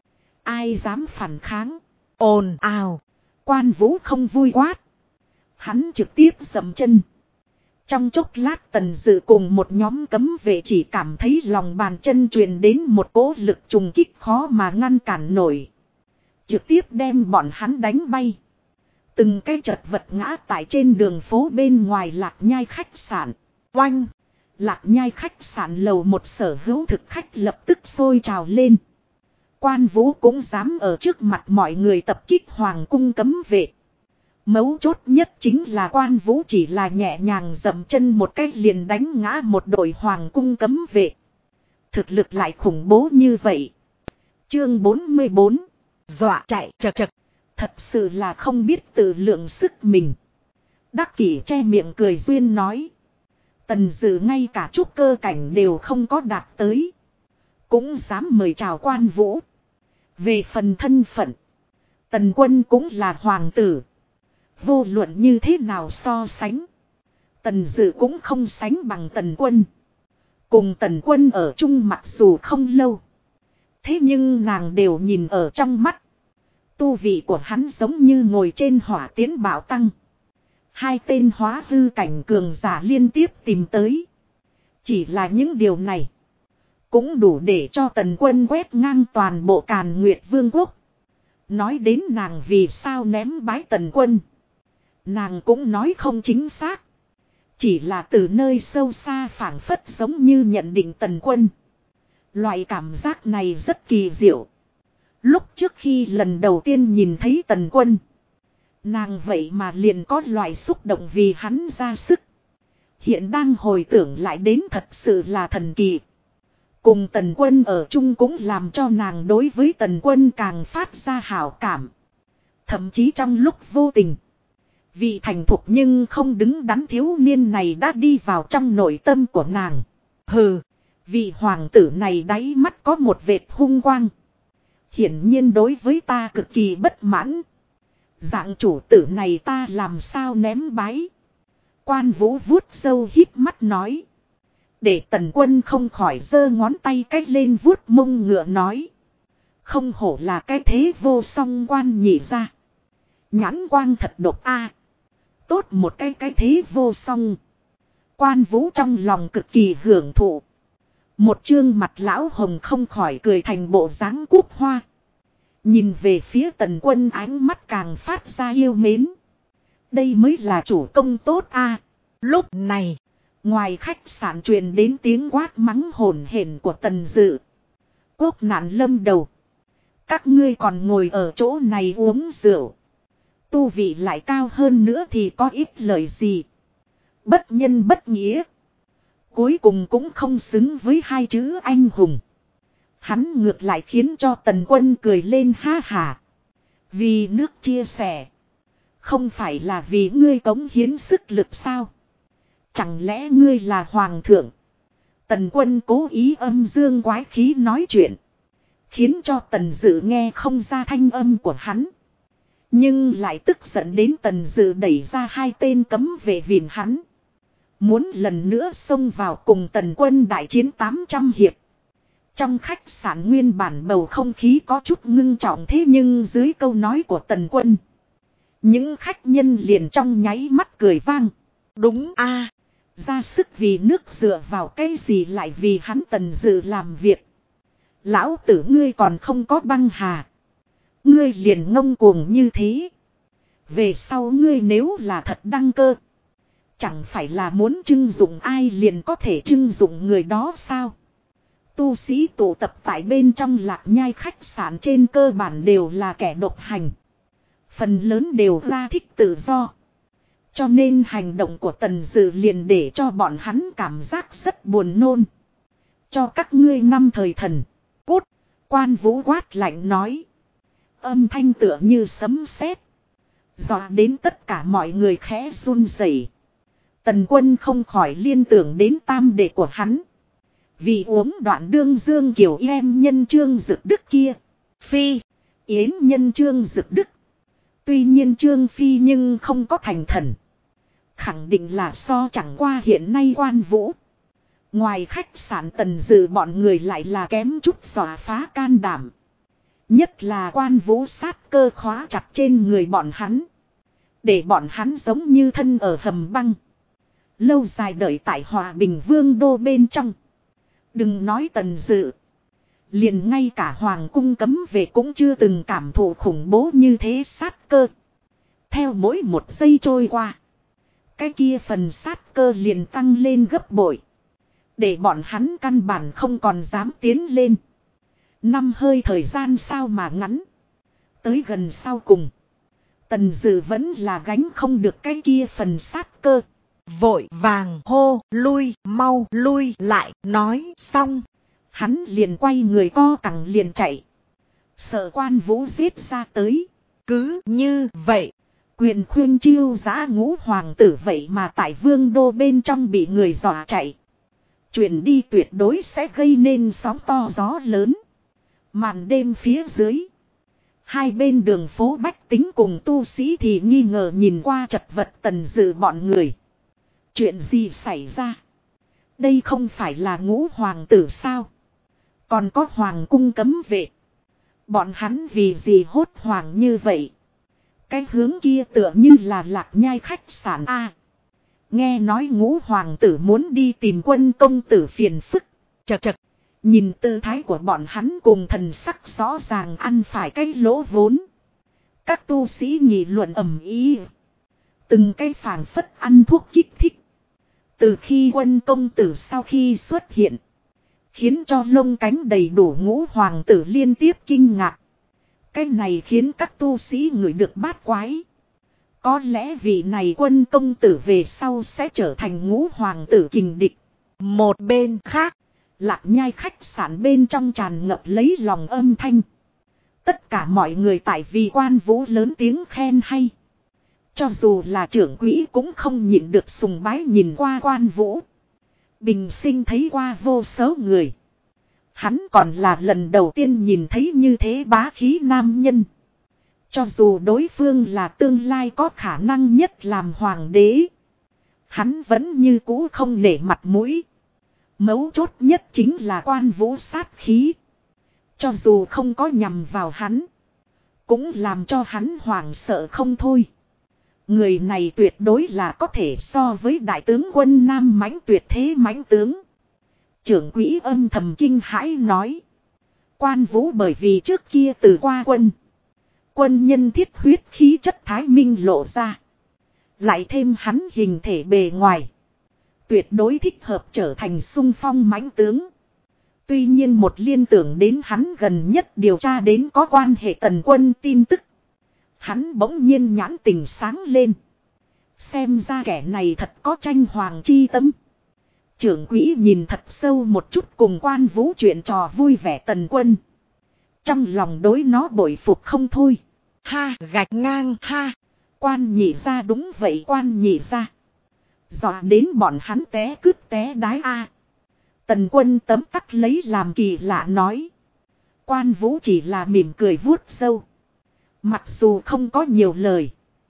Ai dám phản kháng? ồn ào. Quan Vũ không vui quát. Hắn trực tiếp dậm chân. Trong chốc lát Tần Dự cùng một nhóm cấm vệ chỉ cảm thấy lòng bàn chân truyền đến một cỗ lực trùng kích khó mà ngăn cản nổi. Trực tiếp đem bọn hắn đánh bay. Từng cái chật vật ngã tại trên đường phố bên ngoài Lạc Nhai khách sạn. Oanh! Lạc Nhai khách sạn lầu một sở hữu thực khách lập tức sôi trào lên. Quan Vũ cũng dám ở trước mặt mọi người tập kích hoàng cung cấm vệ. Mấu chốt nhất chính là Quan Vũ chỉ là nhẹ nhàng dậm chân một cái liền đánh ngã một đội hoàng cung cấm vệ. Thực lực lại khủng bố như vậy. Chương 44. Dọa chạy chật chật. Thật sự là không biết tự lượng sức mình. Đắc Kỷ che miệng cười duyên nói. Tần Dự ngay cả trúc cơ cảnh đều không có đạt tới, cũng dám mời chào Quan Vũ. Về phần thân phận, Tần Quân cũng là hoàng tử. Vô luận như thế nào so sánh, Tần Dự cũng không sánh bằng Tần Quân. Cùng Tần Quân ở chung mặc dù không lâu, thế nhưng nàng đều nhìn ở trong mắt. Tu vị của hắn giống như ngồi trên hỏa tiến bảo tăng. Hai tên hóa hư cảnh cường giả liên tiếp tìm tới. Chỉ là những điều này cũng đủ để cho Tần Quân quét ngang toàn bộ Càn Nguyệt Vương quốc. Nói đến nàng vì sao ném bái Tần Quân, nàng cũng nói không chính xác. Chỉ là từ nơi sâu xa phảng phất giống như nhận định Tần Quân. Loại cảm giác này rất kỳ diệu. Lúc trước khi lần đầu tiên nhìn thấy Tần Quân, nàng vậy mà liền có loại xúc động vì hắn ra sức. Hiện đang hồi tưởng lại đến thật sự là thần kỳ. Cùng Tần Quân ở chung cũng làm cho nàng đối với Tần Quân càng phát ra hảo cảm. Thậm chí trong lúc vô tình, Vị thành thục nhưng không đứng đắn thiếu niên này đã đi vào trong nội tâm của nàng. Hừ, vị hoàng tử này đáy mắt có một vệt hung quang. Hiển nhiên đối với ta cực kỳ bất mãn. Dạng chủ tử này ta làm sao ném bái. Quan Vũ vuốt râu híp mắt nói. Để Tần Quân không khỏi giơ ngón tay cách lên vuốt mông ngựa nói. Không hổ là cái thế vô song quan nhị ra. Nhãn quang thật độc a. Tốt một cái thế vô song. Quan Vũ trong lòng cực kỳ hưởng thụ. Một trương mặt lão hồng không khỏi cười thành bộ dáng cúc hoa. Nhìn về phía Tần Quân ánh mắt càng phát ra yêu mến. Đây mới là chủ công tốt a. Lúc này, ngoài khách sạn truyền đến tiếng quát mắng hổn hển của Tần Dự. Quốc nạn lâm đầu. Các ngươi còn ngồi ở chỗ này uống rượu. Tu vị lại cao hơn nữa thì có ít lời gì. Bất nhân bất nghĩa. Cuối cùng cũng không xứng với hai chữ anh hùng. Hắn ngược lại khiến cho Tần Quân cười lên ha hả. Vì nước chia sẻ. Không phải là vì ngươi cống hiến sức lực sao? Chẳng lẽ ngươi là hoàng thượng? Tần Quân cố ý âm dương quái khí nói chuyện. Khiến cho Tần Dự nghe không ra thanh âm của hắn. Nhưng lại tức giận đến Tần Dự đẩy ra hai tên cấm vệ viện hắn. Muốn lần nữa xông vào cùng Tần Quân đại chiến 800 hiệp. Trong khách sạn nguyên bản bầu không khí có chút ngưng trọng thế nhưng dưới câu nói của Tần Quân. Những khách nhân liền trong nháy mắt cười vang. Đúng a, ra sức vì nước dựa vào cái gì lại vì hắn Tần Dự làm việc. Lão tử ngươi còn không có băng hà. Ngươi liền ngông cuồng như thế. Về sau ngươi nếu là thật đăng cơ. Chẳng phải là muốn trưng dụng ai liền có thể trưng dụng người đó sao? Tu sĩ tụ tập tại bên trong Lạc Nhai khách sạn trên cơ bản đều là kẻ độc hành. Phần lớn đều ra thích tự do. Cho nên hành động của Tần Dự liền để cho bọn hắn cảm giác rất buồn nôn. Cho các ngươi năm thời thần. Cút, Quan Vũ quát lạnh nói. Âm thanh tựa như sấm sét, dọa đến tất cả mọi người khẽ run rẩy. Tần Quân không khỏi liên tưởng đến tam đệ của hắn. Vì uống đoạn đương dương kiều em nhân Trương Dực Đức kia. Phi, yến nhân Trương Dực Đức. Tuy nhiên Trương Phi nhưng không có thành thần. Khẳng định là so chẳng qua hiện nay Quan Vũ. Ngoài khách sạn Tần Dự bọn người lại là kém chút dọa phá can đảm. Nhất là Quan Vũ sát cơ khóa chặt trên người bọn hắn. Để bọn hắn giống như thân ở hầm băng. Lâu dài đợi tại Hòa Bình Vương đô bên trong. Đừng nói Tần Dự. Liền ngay cả Hoàng cung cấm vệ cũng chưa từng cảm thụ khủng bố như thế sát cơ. Theo mỗi một giây trôi qua. Cái kia phần sát cơ liền tăng lên gấp bội. Để bọn hắn căn bản không còn dám tiến lên. Năm hơi thời gian sao mà ngắn. Tới gần sau cùng. Tần Dự vẫn là gánh không được cái kia phần sát cơ. Vội vàng hô lui, mau lui lại, nói xong. Hắn liền quay người co cẳng liền chạy. Sợ Quan Vũ giết ra tới. Cứ như vậy. Quyền khuyên chiêu giã ngũ hoàng tử vậy mà tại Vương đô bên trong bị người dọa chạy. Chuyện đi tuyệt đối sẽ gây nên sóng to gió lớn. Màn đêm phía dưới. Hai bên đường phố bách tính cùng tu sĩ thì nghi ngờ nhìn qua chật vật Tần Dự bọn người. Chuyện gì xảy ra? Đây không phải là ngũ hoàng tử sao? Còn có hoàng cung cấm vệ. Bọn hắn vì gì hốt hoảng như vậy? Cái hướng kia tựa như là Lạc Nhai khách sạn A. Nghe nói ngũ hoàng tử muốn đi tìm Quân công tử phiền phức. Chật chật. Nhìn tư thái của bọn hắn cùng thần sắc rõ ràng ăn phải cái lỗ vốn. Các tu sĩ nghị luận ầm ĩ. Từng cái phảng phất ăn thuốc kích thích. Từ khi Quân công tử sau khi xuất hiện. Khiến cho lông cánh đầy đủ ngũ hoàng tử liên tiếp kinh ngạc. Cái này khiến các tu sĩ ngửi được bát quái. Có lẽ vị này Quân công tử về sau sẽ trở thành ngũ hoàng tử kình địch. Một bên khác. Lạc Nhai khách sạn bên trong tràn ngập lấy lòng âm thanh. Tất cả mọi người tại vì Quan Vũ lớn tiếng khen hay. Cho dù là trưởng quỹ cũng không nhịn được sùng bái nhìn qua Quan Vũ. Bình sinh thấy qua vô số người. Hắn còn là lần đầu tiên nhìn thấy như thế bá khí nam nhân. Cho dù đối phương là tương lai có khả năng nhất làm hoàng đế. Hắn vẫn như cũ không nể mặt mũi. Mấu chốt nhất chính là Quan Vũ sát khí. Cho dù không có nhằm vào hắn. Cũng làm cho hắn hoảng sợ không thôi. Người này tuyệt đối là có thể so với đại tướng quân Nam mãnh tuyệt thế mãnh tướng. Trưởng quỹ âm thầm kinh hãi nói. Quan Vũ bởi vì trước kia từ qua quân. Quân nhân thiết huyết khí chất thái minh lộ ra. Lại thêm hắn hình thể bề ngoài. Tuyệt đối thích hợp trở thành xung phong mãnh tướng. Tuy nhiên một liên tưởng đến hắn gần nhất điều tra đến có quan hệ Tần Quân tin tức. Hắn bỗng nhiên nhãn tình sáng lên. Xem ra kẻ này thật có tranh hoàng chi tâm. Trưởng quỹ nhìn thật sâu một chút cùng Quan Vũ chuyện trò vui vẻ Tần Quân. Trong lòng đối nó bội phục không thôi. Ha, gạch ngang, ha. Quan nhị ra đúng vậy, quan nhị ra. Dọa đến bọn hắn té cứt té đái a. Tần Quân tấm tắc lấy làm kỳ lạ nói. Quan Vũ chỉ là mỉm cười vuốt râu. Mặc dù không có nhiều lời.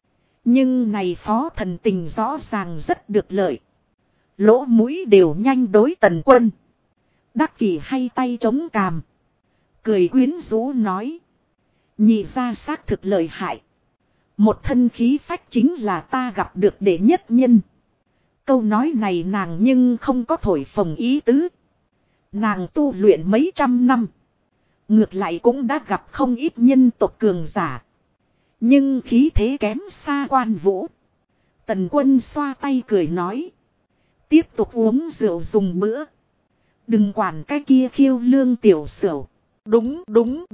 Nhưng này phó thần tình rõ ràng rất được lợi. Lỗ mũi đều nhanh đối Tần Quân. Đắc kỷ hay tay chống cằm. Cười quyến rũ nói. Nhị ra xác thực lợi hại. Một thân khí phách chính là ta gặp được đệ nhất nhân. Câu nói này nàng nhưng không có thổi phồng ý tứ. Nàng tu luyện mấy trăm năm. Ngược lại cũng đã gặp không ít nhân tộc cường giả. Nhưng khí thế kém xa Quan Vũ. Tần Quân xoa tay cười nói. Tiếp tục uống rượu dùng bữa. Đừng quản cái kia khiêu lương tiểu xửu. Đúng.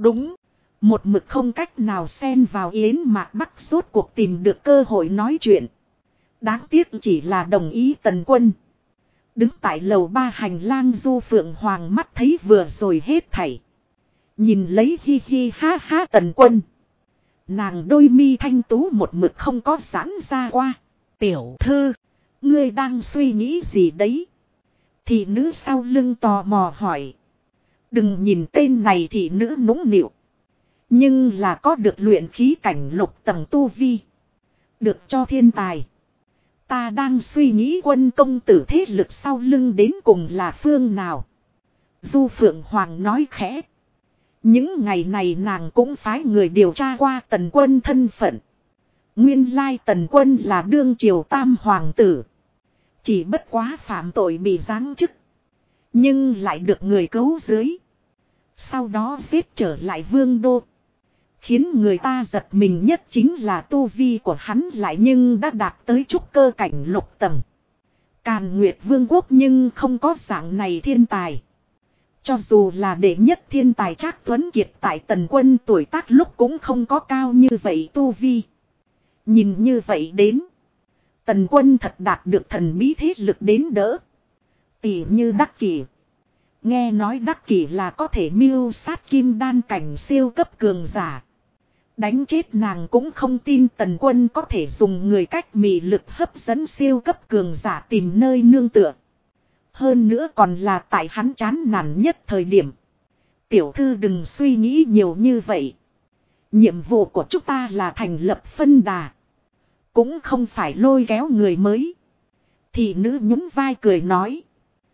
Một mực không cách nào xen vào Yến Mạc Bắc rốt cuộc tìm được cơ hội nói chuyện. Đáng tiếc chỉ là đồng ý Tần Quân. Đứng tại lầu 3 hành lang Du Phượng Hoàng mắt thấy vừa rồi hết thảy. Nhìn lấy hi hi ha ha Tần Quân. Nàng đôi mi thanh tú một mực không có giãn ra qua. Tiểu thư, ngươi đang suy nghĩ gì đấy? Thị nữ sau lưng tò mò hỏi. Đừng nhìn tên này thị nữ nũng nịu. Nhưng là có được luyện khí cảnh lục tầng tu vi. Được cho thiên tài. Ta đang suy nghĩ Quân công tử thế lực sau lưng đến cùng là phương nào. Du Phượng Hoàng nói khẽ. Những ngày này nàng cũng phái người điều tra qua Tần Quân thân phận. Nguyên lai Tần Quân là đương triều tam hoàng tử. Chỉ bất quá phạm tội bị giáng chức. Nhưng lại được người cứu dưới. Sau đó giết trở lại vương đô. Khiến người ta giật mình nhất chính là tu vi của hắn lại nhưng đã đạt tới trúc cơ cảnh lục tầng. Càn Nguyệt Vương quốc nhưng không có dạng này thiên tài. Cho dù là đệ nhất thiên tài Trác Tuấn Kiệt tại Tần Quân tuổi tác lúc cũng không có cao như vậy tu vi. Nhìn như vậy đến. Tần Quân thật đạt được thần bí thế lực đến đỡ. Tỉ như Đắc Kỷ. Nghe nói Đắc Kỷ là có thể mưu sát kim đan cảnh siêu cấp cường giả. Đánh chết nàng cũng không tin Tần Quân có thể dùng người cách mị lực hấp dẫn siêu cấp cường giả tìm nơi nương tựa. Hơn nữa còn là tại hắn chán nản nhất thời điểm. Tiểu thư đừng suy nghĩ nhiều như vậy. Nhiệm vụ của chúng ta là thành lập phân đà. Cũng không phải lôi kéo người mới. Thị nữ nhún vai cười nói.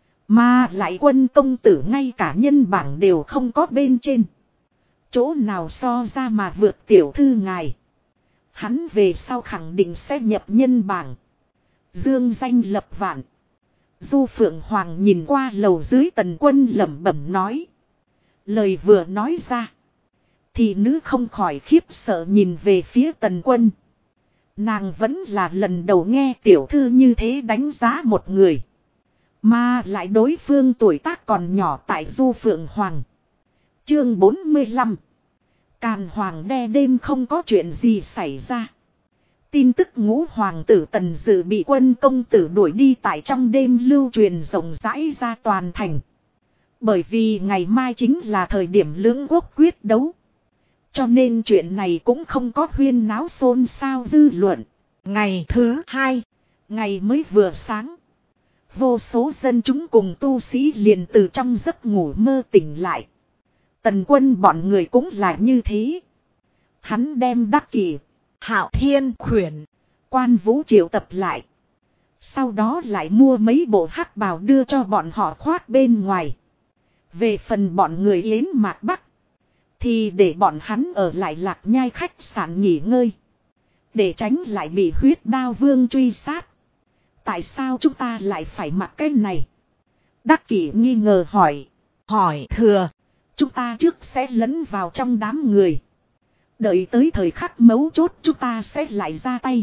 Mà lại Quân công tử ngay cả nhân bảng đều không có bên trên. Chỗ nào so ra mà vượt tiểu thư ngài. Hắn về sau khẳng định sẽ nhập nhân bảng. Dương danh lập vạn. Du Phượng Hoàng nhìn qua lầu dưới Tần Quân lẩm bẩm nói. Lời vừa nói ra. Thì nữ không khỏi khiếp sợ nhìn về phía Tần Quân. Nàng vẫn là lần đầu nghe tiểu thư như thế đánh giá một người. Mà lại đối phương tuổi tác còn nhỏ tại Du Phượng Hoàng. Chương 45. Càn Hoàng đe đêm không có chuyện gì xảy ra. Tin tức ngũ hoàng tử Tần Dự bị Quân công tử đuổi đi tại trong đêm lưu truyền rộng rãi ra toàn thành. Bởi vì ngày mai chính là thời điểm lưỡng quốc quyết đấu. Cho nên chuyện này cũng không có huyên náo xôn xao dư luận. Ngày thứ hai, ngày mới vừa sáng. Vô số dân chúng cùng tu sĩ liền từ trong giấc ngủ mơ tỉnh lại. Tần Quân bọn người cũng là như thế. Hắn đem Đắc Kỷ, Hạo Thiên Khuyển, Quan Vũ triệu tập lại. Sau đó lại mua mấy bộ hắc bào đưa cho bọn họ khoác bên ngoài. Về phần bọn người Yến Mạc Bắc, thì để bọn hắn ở lại Lạc Nhai khách sạn nghỉ ngơi. Để tránh lại bị huyết đao vương truy sát. Tại sao chúng ta lại phải mặc cái này? Đắc Kỷ nghi ngờ hỏi. hỏi thừa. Chúng ta trước sẽ lấn vào trong đám người. Đợi tới thời khắc mấu chốt chúng ta sẽ lại ra tay.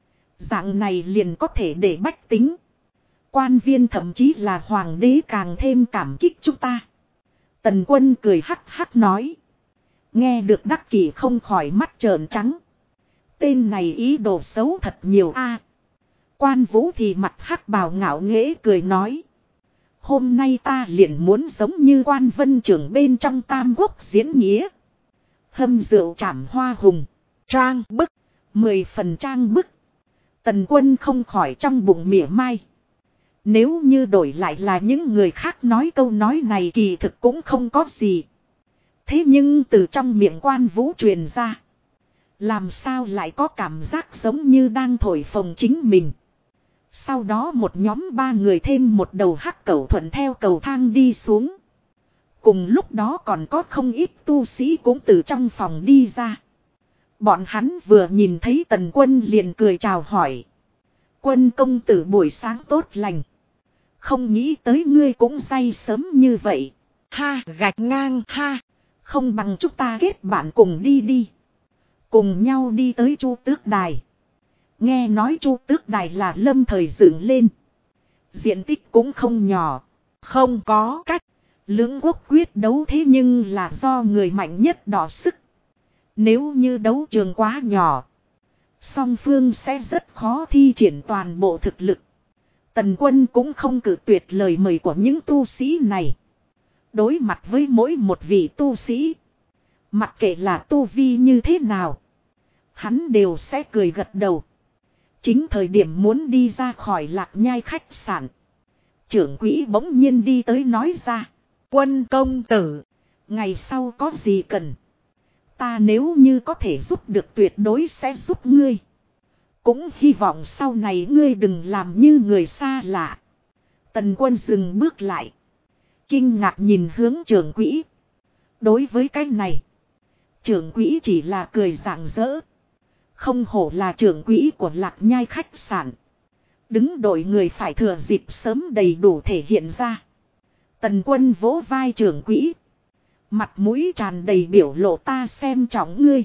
Dạng này liền có thể để bách tính, quan viên thậm chí là hoàng đế càng thêm cảm kích chúng ta. Tần Quân cười hắc hắc nói. Nghe được Đắc Kỷ không khỏi mắt trợn trắng. Tên này ý đồ xấu thật nhiều a. Quan Vũ thì mặt hắc bào ngạo nghễ cười nói. Hôm nay ta liền muốn giống như Quan Vân Trưởng bên trong Tam Quốc diễn nghĩa. Hâm rượu trảm hoa hùng. Trang bức. 10 phần trang bức. Tần Quân không khỏi trong bụng mỉa mai. Nếu như đổi lại là những người khác nói câu nói này kỳ thực cũng không có gì. Thế nhưng từ trong miệng Quan Vũ truyền ra. Làm sao lại có cảm giác giống như đang thổi phồng chính mình. Sau đó một nhóm 3 người thêm một đầu hắc cẩu thuận theo cầu thang đi xuống. Cùng lúc đó còn có không ít tu sĩ cũng từ trong phòng đi ra. Bọn hắn vừa nhìn thấy Tần Quân liền cười chào hỏi. Quân công tử buổi sáng tốt lành. Không nghĩ tới ngươi cũng say sớm như vậy. Ha, gạch ngang ha. Không bằng chúng ta kết bạn cùng đi đi. Cùng nhau đi tới Chu Tước Đài. Nghe nói Chu Tước Đài là lâm thời dựng lên. Diện tích cũng không nhỏ. Không có cách. Lưỡng quốc quyết đấu thế nhưng là do người mạnh nhất đọ sức. Nếu như đấu trường quá nhỏ, song phương sẽ rất khó thi triển toàn bộ thực lực. Tần Quân cũng không cự tuyệt lời mời của những tu sĩ này. Đối mặt với mỗi một vị tu sĩ, mặc kệ là tu vi như thế nào, hắn đều sẽ cười gật đầu. Chính thời điểm muốn đi ra khỏi Lạc Nhai khách sạn, trưởng quỹ bỗng nhiên đi tới nói ra. Quân công tử, ngày sau có gì cần, ta nếu như có thể giúp được tuyệt đối sẽ giúp ngươi. Cũng hy vọng sau này ngươi đừng làm như người xa lạ. Tần Quân dừng bước lại, kinh ngạc nhìn hướng trưởng quỹ. Đối với cái này, trưởng quỹ chỉ là cười rạng rỡ. Không hổ là trưởng quỹ của Lạc Nhai khách sạn. Đứng đội người phải thừa dịp sớm đầy đủ thể hiện ra. Tần Quân vỗ vai trưởng quỹ. Mặt mũi tràn đầy biểu lộ ta xem trọng ngươi.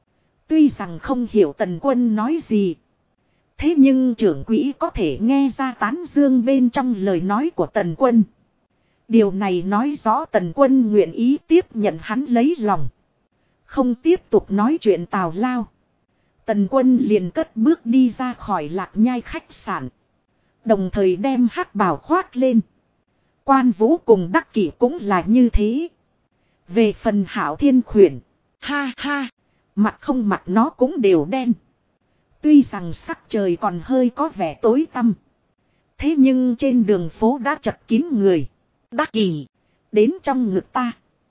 Tuy rằng không hiểu Tần Quân nói gì. Thế nhưng trưởng quỹ có thể nghe ra tán dương bên trong lời nói của Tần Quân. Điều này nói rõ Tần Quân nguyện ý tiếp nhận hắn lấy lòng. Không tiếp tục nói chuyện tào lao. Tần Quân liền cất bước đi ra khỏi Lạc Nhai khách sạn. Đồng thời đem hắc bào khoác lên. Quan Vũ cùng Đắc Kỷ cũng là như thế. Về phần Hạo Thiên Khuyển, ha ha, mặt không mặt nó cũng đều đen. Tuy rằng sắc trời còn hơi có vẻ tối tăm, thế nhưng trên đường phố đã chật kín người. Đắc Kỷ, đến trong ngực ta.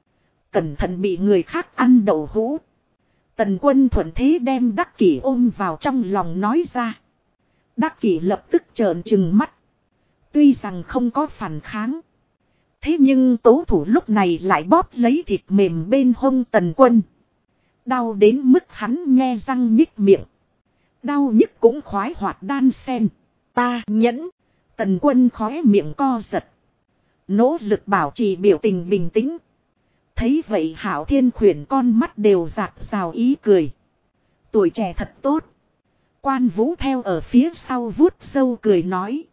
Cẩn thận bị người khác ăn đậu hũ. Tần Quân thuận thế đem Đắc Kỷ ôm vào trong lòng nói ra. Đắc Kỷ lập tức trợn trừng mắt. Tuy rằng không có phản kháng, thế nhưng tố thủ lúc này lại bóp lấy thịt mềm bên hông Tần Quân. Đau đến mức hắn nhe răng nhích miệng. Đau nhức cũng khoái hoạt đan xen. Ta nhẫn. Tần Quân khóe miệng co giật, nỗ lực bảo trì biểu tình bình tĩnh. Thấy vậy Hạo Thiên Khuyển con mắt đều rạc rào ý cười. Tuổi trẻ thật tốt. Quan Vũ theo ở phía sau vuốt râu cười nói.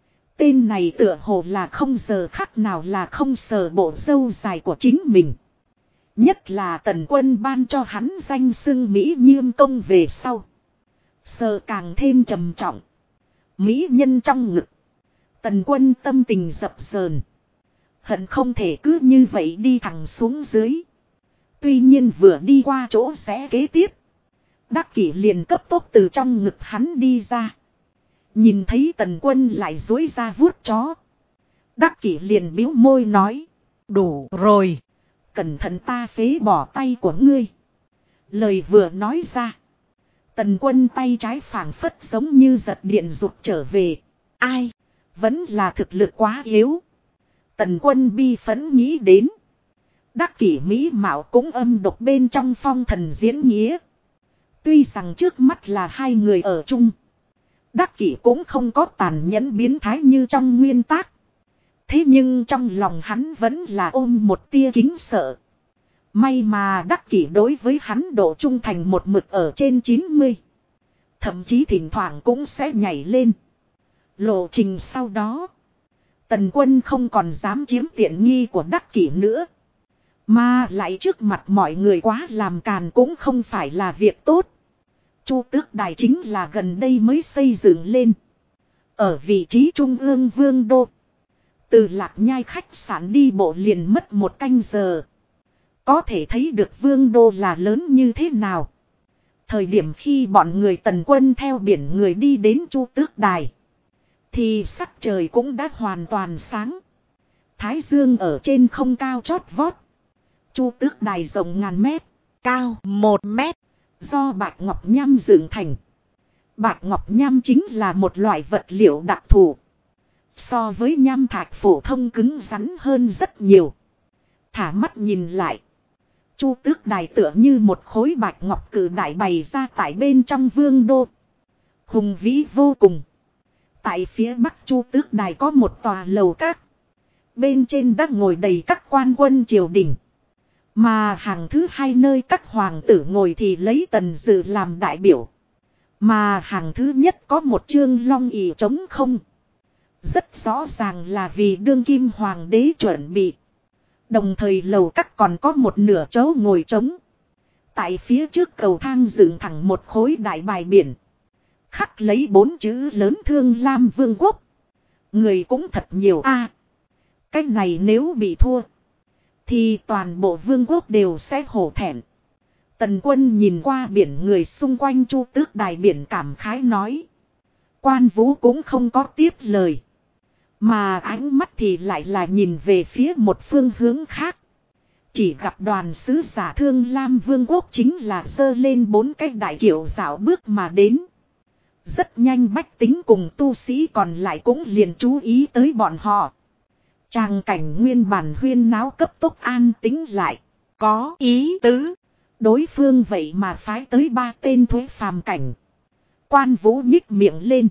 Tên này tựa hồ là không giờ khắc nào là không sờ bộ râu dài của chính mình. Nhất là Tần Quân ban cho hắn danh xưng Mỹ Nhiêm Công về sau. Sờ càng thêm trầm trọng. Mỹ nhân trong ngực. Tần Quân tâm tình dập dờn. Hận không thể cứ như vậy đi thẳng xuống dưới. Tuy nhiên vừa đi qua chỗ rẽ kế tiếp, Đắc Kỷ liền cấp tốc từ trong ngực hắn đi ra. Nhìn thấy Tần Quân lại duỗi ra vuốt chó. Đắc Kỷ liền bĩu môi nói. Đủ rồi. Cẩn thận ta phế bỏ tay của ngươi. Lời vừa nói ra. Tần Quân tay trái phảng phất giống như giật điện rụt trở về. Ai? Vẫn là thực lực quá yếu. Tần Quân bi phẫn nghĩ đến. Đắc Kỷ mỹ mạo cũng âm độc bên trong phong thần diễn nghĩa. Tuy rằng trước mắt là hai người ở chung. Đắc Kỷ cũng không có tàn nhẫn biến thái như trong nguyên tác. Thế nhưng trong lòng hắn vẫn là ôm một tia kính sợ. May mà Đắc Kỷ đối với hắn độ trung thành một mực ở trên 90. Thậm chí thỉnh thoảng cũng sẽ nhảy lên. Lộ trình sau đó. Tần Quân không còn dám chiếm tiện nghi của Đắc Kỷ nữa. Mà lại trước mặt mọi người quá làm càn cũng không phải là việc tốt. Chu Tước Đài chính là gần đây mới xây dựng lên. Ở vị trí trung ương vương đô. Từ Lạc Nhai khách sạn đi bộ liền mất 1 canh giờ. Có thể thấy được vương đô là lớn như thế nào. Thời điểm khi bọn người Tần Quân theo biển người đi đến Chu Tước Đài. Thì sắc trời cũng đã hoàn toàn sáng. Thái dương ở trên không cao chót vót. Chu Tước Đài rộng ngàn mét. Cao 1 mét. Do bạch ngọc nham dựng thành. Bạch ngọc nham chính là một loại vật liệu đặc thù. So với nham thạch phổ thông cứng rắn hơn rất nhiều. Thả mắt nhìn lại. Chu Tước Đài tựa như một khối bạch ngọc cử đại bày ra tại bên trong vương đô. Hùng vĩ vô cùng. Tại phía bắc Chu Tước Đài có một tòa lầu các. Bên trên đã ngồi đầy các quan quân triều đình. Mà hàng thứ hai nơi các hoàng tử ngồi thì lấy Tần Dự làm đại biểu. Mà hàng thứ nhất có một chương long ỷ trống không. Rất rõ ràng là vì đương kim hoàng đế chuẩn bị. Đồng thời lầu các còn có một nửa chỗ ngồi trống. Tại phía trước cầu thang dựng thẳng một khối đại bài biển. Khắc lấy 4 chữ lớn Thương Lam Vương quốc. Người cũng thật nhiều a. Cái này nếu bị thua. Thì toàn bộ vương quốc đều sẽ hổ thẹn. Tần Quân nhìn qua biển người xung quanh Chu Tước Đài biển cảm khái nói. Quan Vũ cũng không có tiếp lời. Mà ánh mắt thì lại là nhìn về phía một phương hướng khác. Chỉ gặp đoàn sứ giả Thương Lam Vương quốc chính là giơ lên 4 cái đại kiệu dạo bước mà đến. Rất nhanh bách tính cùng tu sĩ còn lại cũng liền chú ý tới bọn họ. Tràng cảnh nguyên bản huyên náo cấp tốc an tĩnh lại. Có ý tứ. Đối phương vậy mà phái tới 3 tên thuế phàm cảnh. Quan Vũ nhích miệng lên.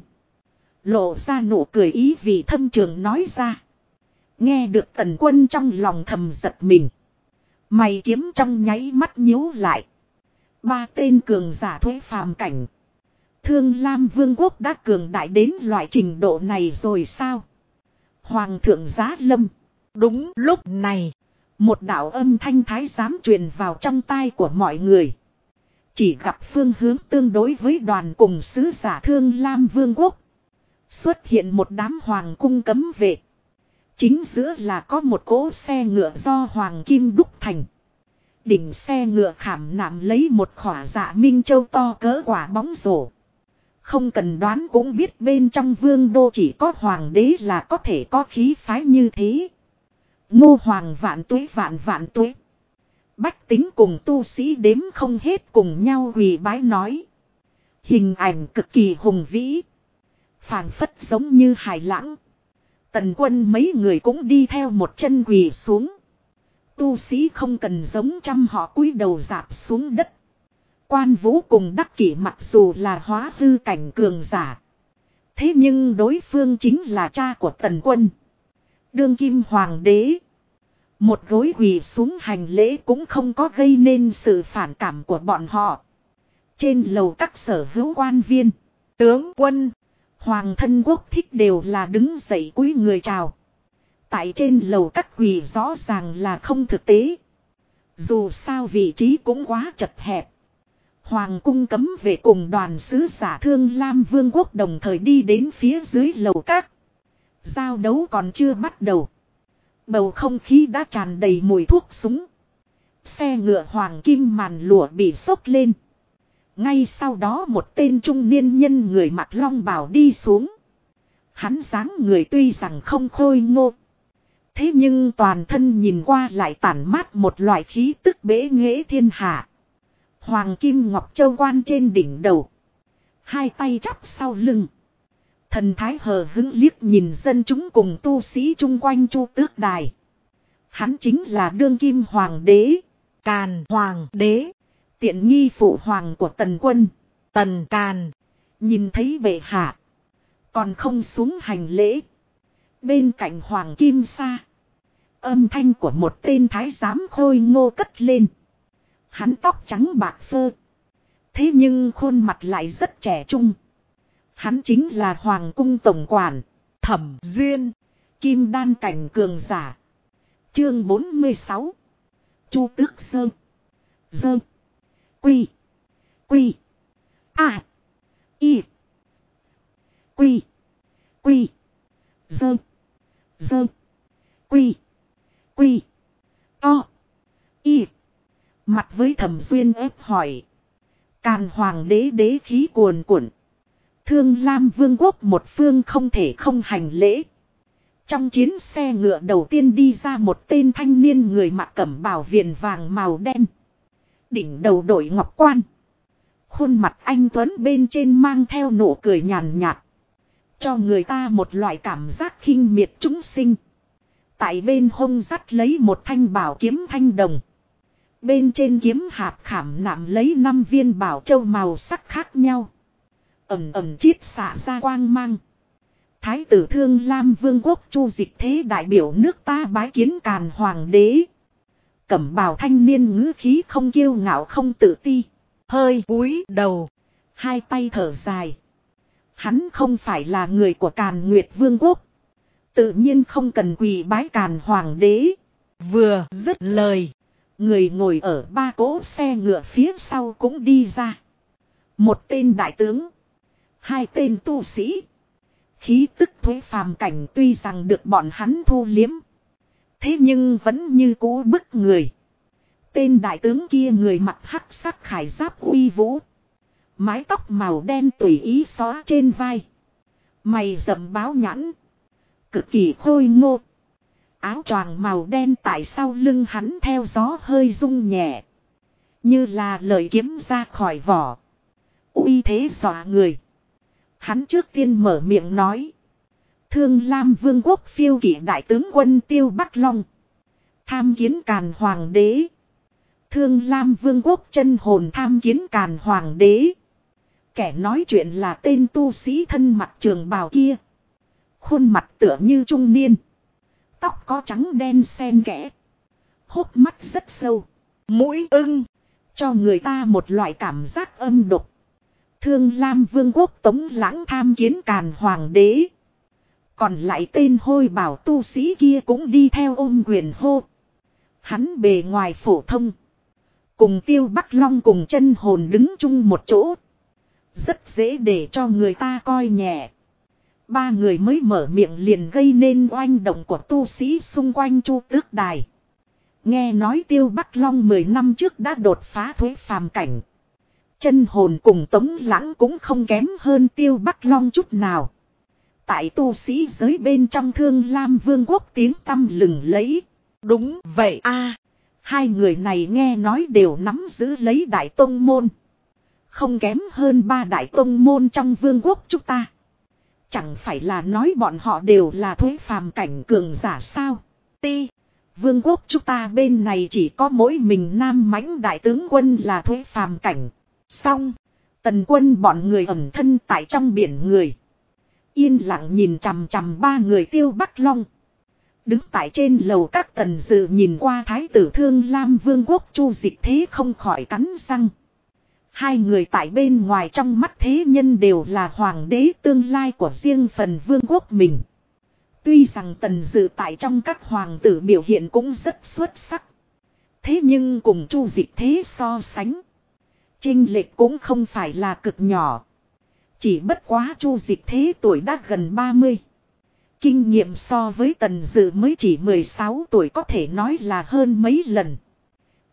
Lộ ra nụ cười ý vì thâm trường nói ra. Nghe được Tần Quân trong lòng thầm giật mình. Mày kiếm trong nháy mắt nhíu lại. 3 tên cường giả thuế phàm cảnh. Thương Lam Vương quốc đã cường đại đến loại trình độ này rồi sao? Hoàng thượng giá lâm. Đúng lúc này. Một đạo âm thanh thái giám truyền vào trong tai của mọi người. Chỉ gặp phương hướng tương đối với đoàn cùng sứ giả Thương Lam Vương quốc. Xuất hiện một đám hoàng cung cấm vệ. Chính giữa là có một cỗ xe ngựa do hoàng kim đúc thành. Đỉnh xe ngựa khảm nạm lấy một khỏa dạ minh châu to cỡ quả bóng rổ. Không cần đoán cũng biết bên trong vương đô chỉ có hoàng đế là có thể có khí phái như thế. Ngô hoàng vạn tuế vạn vạn tuế. Bách tính cùng tu sĩ đếm không hết cùng nhau quỳ bái nói. Hình ảnh cực kỳ hùng vĩ. Phảng phất giống như hải lãng. Tần Quân mấy người cũng đi theo một chân quỳ xuống. Tu sĩ không cần giống trăm họ cúi đầu rạp xuống đất. Quan Vũ cùng Đắc Kỷ mặc dù là hóa hư cảnh cường giả. Thế nhưng đối phương chính là cha của Tần Quân. Đương kim hoàng đế. Một gối quỳ xuống hành lễ cũng không có gây nên sự phản cảm của bọn họ. Trên lầu các sở hữu quan viên, tướng quân, hoàng thân quốc thích đều là đứng dậy cúi người chào. Tại trên lầu các quỳ rõ ràng là không thực tế. Dù sao vị trí cũng quá chật hẹp. Hoàng cung cấm vệ cùng đoàn sứ giả Thương Lam Vương quốc đồng thời đi đến phía dưới lầu các. Giao đấu còn chưa bắt đầu. Bầu không khí đã tràn đầy mùi thuốc súng. Xe ngựa hoàng kim màn lụa bị xốc lên. Ngay sau đó một tên trung niên nhân người mặc long bào đi xuống. Hắn dáng người tuy rằng không khôi ngô. Thế nhưng toàn thân nhìn qua lại tản mát một loại khí tức bế nghệ thiên hạ. Hoàng kim ngọc châu quan trên đỉnh đầu. Hai tay chắp sau lưng. Thần thái hờ hững liếc nhìn dân chúng cùng tu sĩ chung quanh Chu Tước Đài. Hắn chính là đương kim hoàng đế. Càn hoàng đế. Tiện nghi phụ hoàng của Tần Quân. Tần Càn. Nhìn thấy bệ hạ. Còn không xuống hành lễ. Bên cạnh hoàng kim sa. Âm thanh của một tên thái giám khôi ngô cất lên. Hắn tóc trắng bạc phơ. Thế nhưng khuôn mặt lại rất trẻ trung. Hắn chính là hoàng cung tổng quản. Thẩm Duyên. Kim đan cảnh cường giả. Chương 46. Chu Tước Sơ. Dơ. Quy. Quy. A. Y. Quy. Quy. Dơ. Dơ. Quy. Quy. To. Y. Mặt với Thẩm Duyên ép hỏi. Càn hoàng đế đế khí cuồn cuộn. Thương Lam Vương quốc một phương không thể không hành lễ. Trong chiến xe ngựa đầu tiên đi ra một tên thanh niên người mặc cẩm bào viền vàng màu đen. Đỉnh đầu đội ngọc quan. Khuôn mặt anh tuấn bên trên mang theo nụ cười nhàn nhạt. Cho người ta một loại cảm giác khinh miệt chúng sinh. Tại bên hông dắt lấy một thanh bảo kiếm thanh đồng. Bên trên kiếm hạt khảm nạm lấy 5 viên bảo châu màu sắc khác nhau. Ẩm ẩm chiết xạ ra quang mang. Thái tử Thương Lam Vương quốc Chu Dịch Thế đại biểu nước ta bái kiến Càn hoàng đế. Cẩm bào thanh niên ngữ khí không kiêu ngạo không tự ti. Hơi cúi đầu. Hai tay thở dài. Hắn không phải là người của Càn Nguyệt Vương quốc. Tự nhiên không cần quỳ bái Càn hoàng đế. Vừa dứt lời. Người ngồi ở 3 cỗ xe ngựa phía sau cũng đi ra. Một tên đại tướng. 2 tên tu sĩ. Khí tức thuế phàm cảnh tuy rằng được bọn hắn thu liếm. Thế nhưng vẫn như cũ bức người. Tên đại tướng kia người mặc hắc sắc khải giáp uy vũ. Mái tóc màu đen tùy ý xóa trên vai. Mày rậm báo nhãn. Cực kỳ khôi ngô. Áo choàng màu đen tại sau lưng hắn theo gió hơi rung nhẹ. Như là lời kiếm ra khỏi vỏ. Uy thế dọa người. Hắn trước tiên mở miệng nói. Thương Lam Vương quốc phiêu kỵ đại tướng quân Tiêu Bắc Long. Tham kiến Càn hoàng đế. Thương Lam Vương quốc chân hồn tham kiến Càn hoàng đế. Kẻ nói chuyện là tên tu sĩ thân mặc trường bào kia. Khuôn mặt tựa như trung niên. Tóc có trắng đen xen kẽ. Hốc mắt rất sâu. Mũi ưng. Cho người ta một loại cảm giác âm độc. Thương Lam Vương quốc Tống Lãng tham kiến Càn hoàng đế. Còn lại tên hôi bảo tu sĩ kia cũng đi theo ôm quyền hô. Hắn bề ngoài phổ thông. Cùng Tiêu Bắc Long cùng chân hồn đứng chung một chỗ. Rất dễ để cho người ta coi nhẹ. 3 người mới mở miệng liền gây nên oanh động của tu sĩ xung quanh Chu Tước Đài. Nghe nói Tiêu Bắc Long 10 năm trước đã đột phá thuế phàm cảnh. Chân hồn cùng Tống Lãng cũng không kém hơn Tiêu Bắc Long chút nào. Tại tu sĩ giới bên trong Thương Lam Vương quốc tiếng tăm lừng lẫy. Đúng vậy a. 2 người này nghe nói đều nắm giữ lấy đại tông môn. Không kém hơn 3 đại tông môn trong vương quốc chúng ta. Chẳng phải là nói bọn họ đều là thuế phàm cảnh cường giả sao? Ti. Vương quốc chúng ta bên này chỉ có mỗi mình Nam Mãnh đại tướng quân là thuế phàm cảnh. Xong. Tần Quân bọn người ẩn thân tại trong biển người. Yên lặng nhìn chằm chằm 3 người Tiêu Bắc Long. Đứng tại trên lầu các tần dự nhìn qua thái tử Thương Lam Vương quốc Chu Dịch Thế không khỏi cắn răng. 2 người tại bên ngoài trong mắt thế nhân đều là hoàng đế tương lai của riêng phần vương quốc mình. Tuy rằng tần dự tại trong các hoàng tử biểu hiện cũng rất xuất sắc. Thế nhưng cùng Chu Dịch Thế so sánh. Chênh lệch cũng không phải là cực nhỏ. Chỉ bất quá Chu Dịch Thế tuổi đã gần 30. Kinh nghiệm so với tần dự mới chỉ 16 tuổi có thể nói là hơn mấy lần.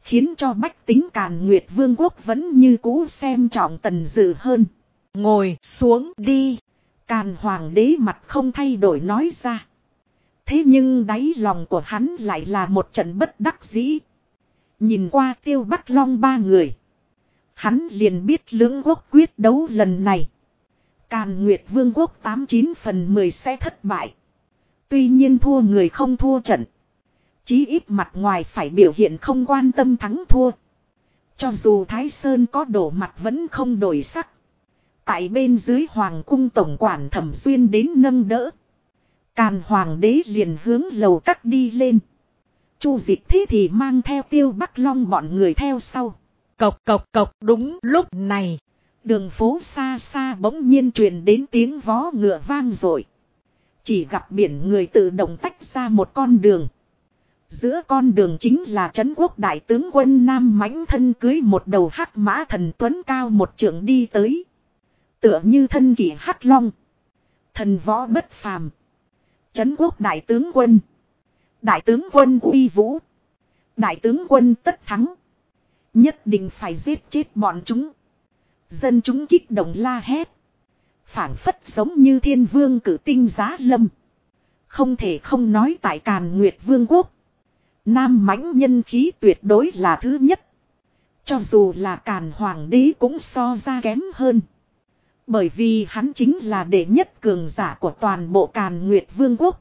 Khiến cho bách tính Càn Nguyệt Vương quốc vẫn như cũ xem trọng Tần Dự hơn. Ngồi xuống đi. Càn Hoàng đế mặt không thay đổi nói ra. Thế nhưng đáy lòng của hắn lại là một trận bất đắc dĩ. Nhìn qua Tiêu Bắc Long ba người. Hắn liền biết lưỡng quốc quyết đấu lần này. Càn Nguyệt Vương quốc 89/10 sẽ thất bại. Tuy nhiên thua người không thua trận. Chí ít mặt ngoài phải biểu hiện không quan tâm thắng thua. Cho dù Thái Sơn có đổ mặt vẫn không đổi sắc. Tại bên dưới Hoàng cung tổng quản Thẩm Xuyên đến nâng đỡ. Càn Hoàng đế liền hướng lầu các đi lên. Chu Dịch thế thì mang theo Tiêu Bắc Long bọn người theo sau. Cộc cộc cộc, đúng lúc này. Đường phố xa xa bỗng nhiên truyền đến tiếng vó ngựa vang dội. Chỉ gặp biển người tự động tách ra một con đường. Giữa con đường chính là Trấn Quốc đại tướng quân Nam Mãnh thân cưới một đầu hắc mã thần tuấn cao một trượng đi tới. Tựa như thân kỷ hắc long. Thần võ bất phàm. Trấn Quốc đại tướng quân. Đại tướng quân uy vũ. Đại tướng quân tất thắng. Nhất định phải giết chết bọn chúng. Dân chúng kích động la hét. Phảng phất giống như thiên vương cử tinh giá lâm. Không thể không nói tại Càn Nguyệt Vương quốc. Nam Mãnh nhân khí tuyệt đối là thứ nhất. Cho dù là Càn Hoàng đế cũng so ra kém hơn. Bởi vì hắn chính là đệ nhất cường giả của toàn bộ Càn Nguyệt Vương quốc.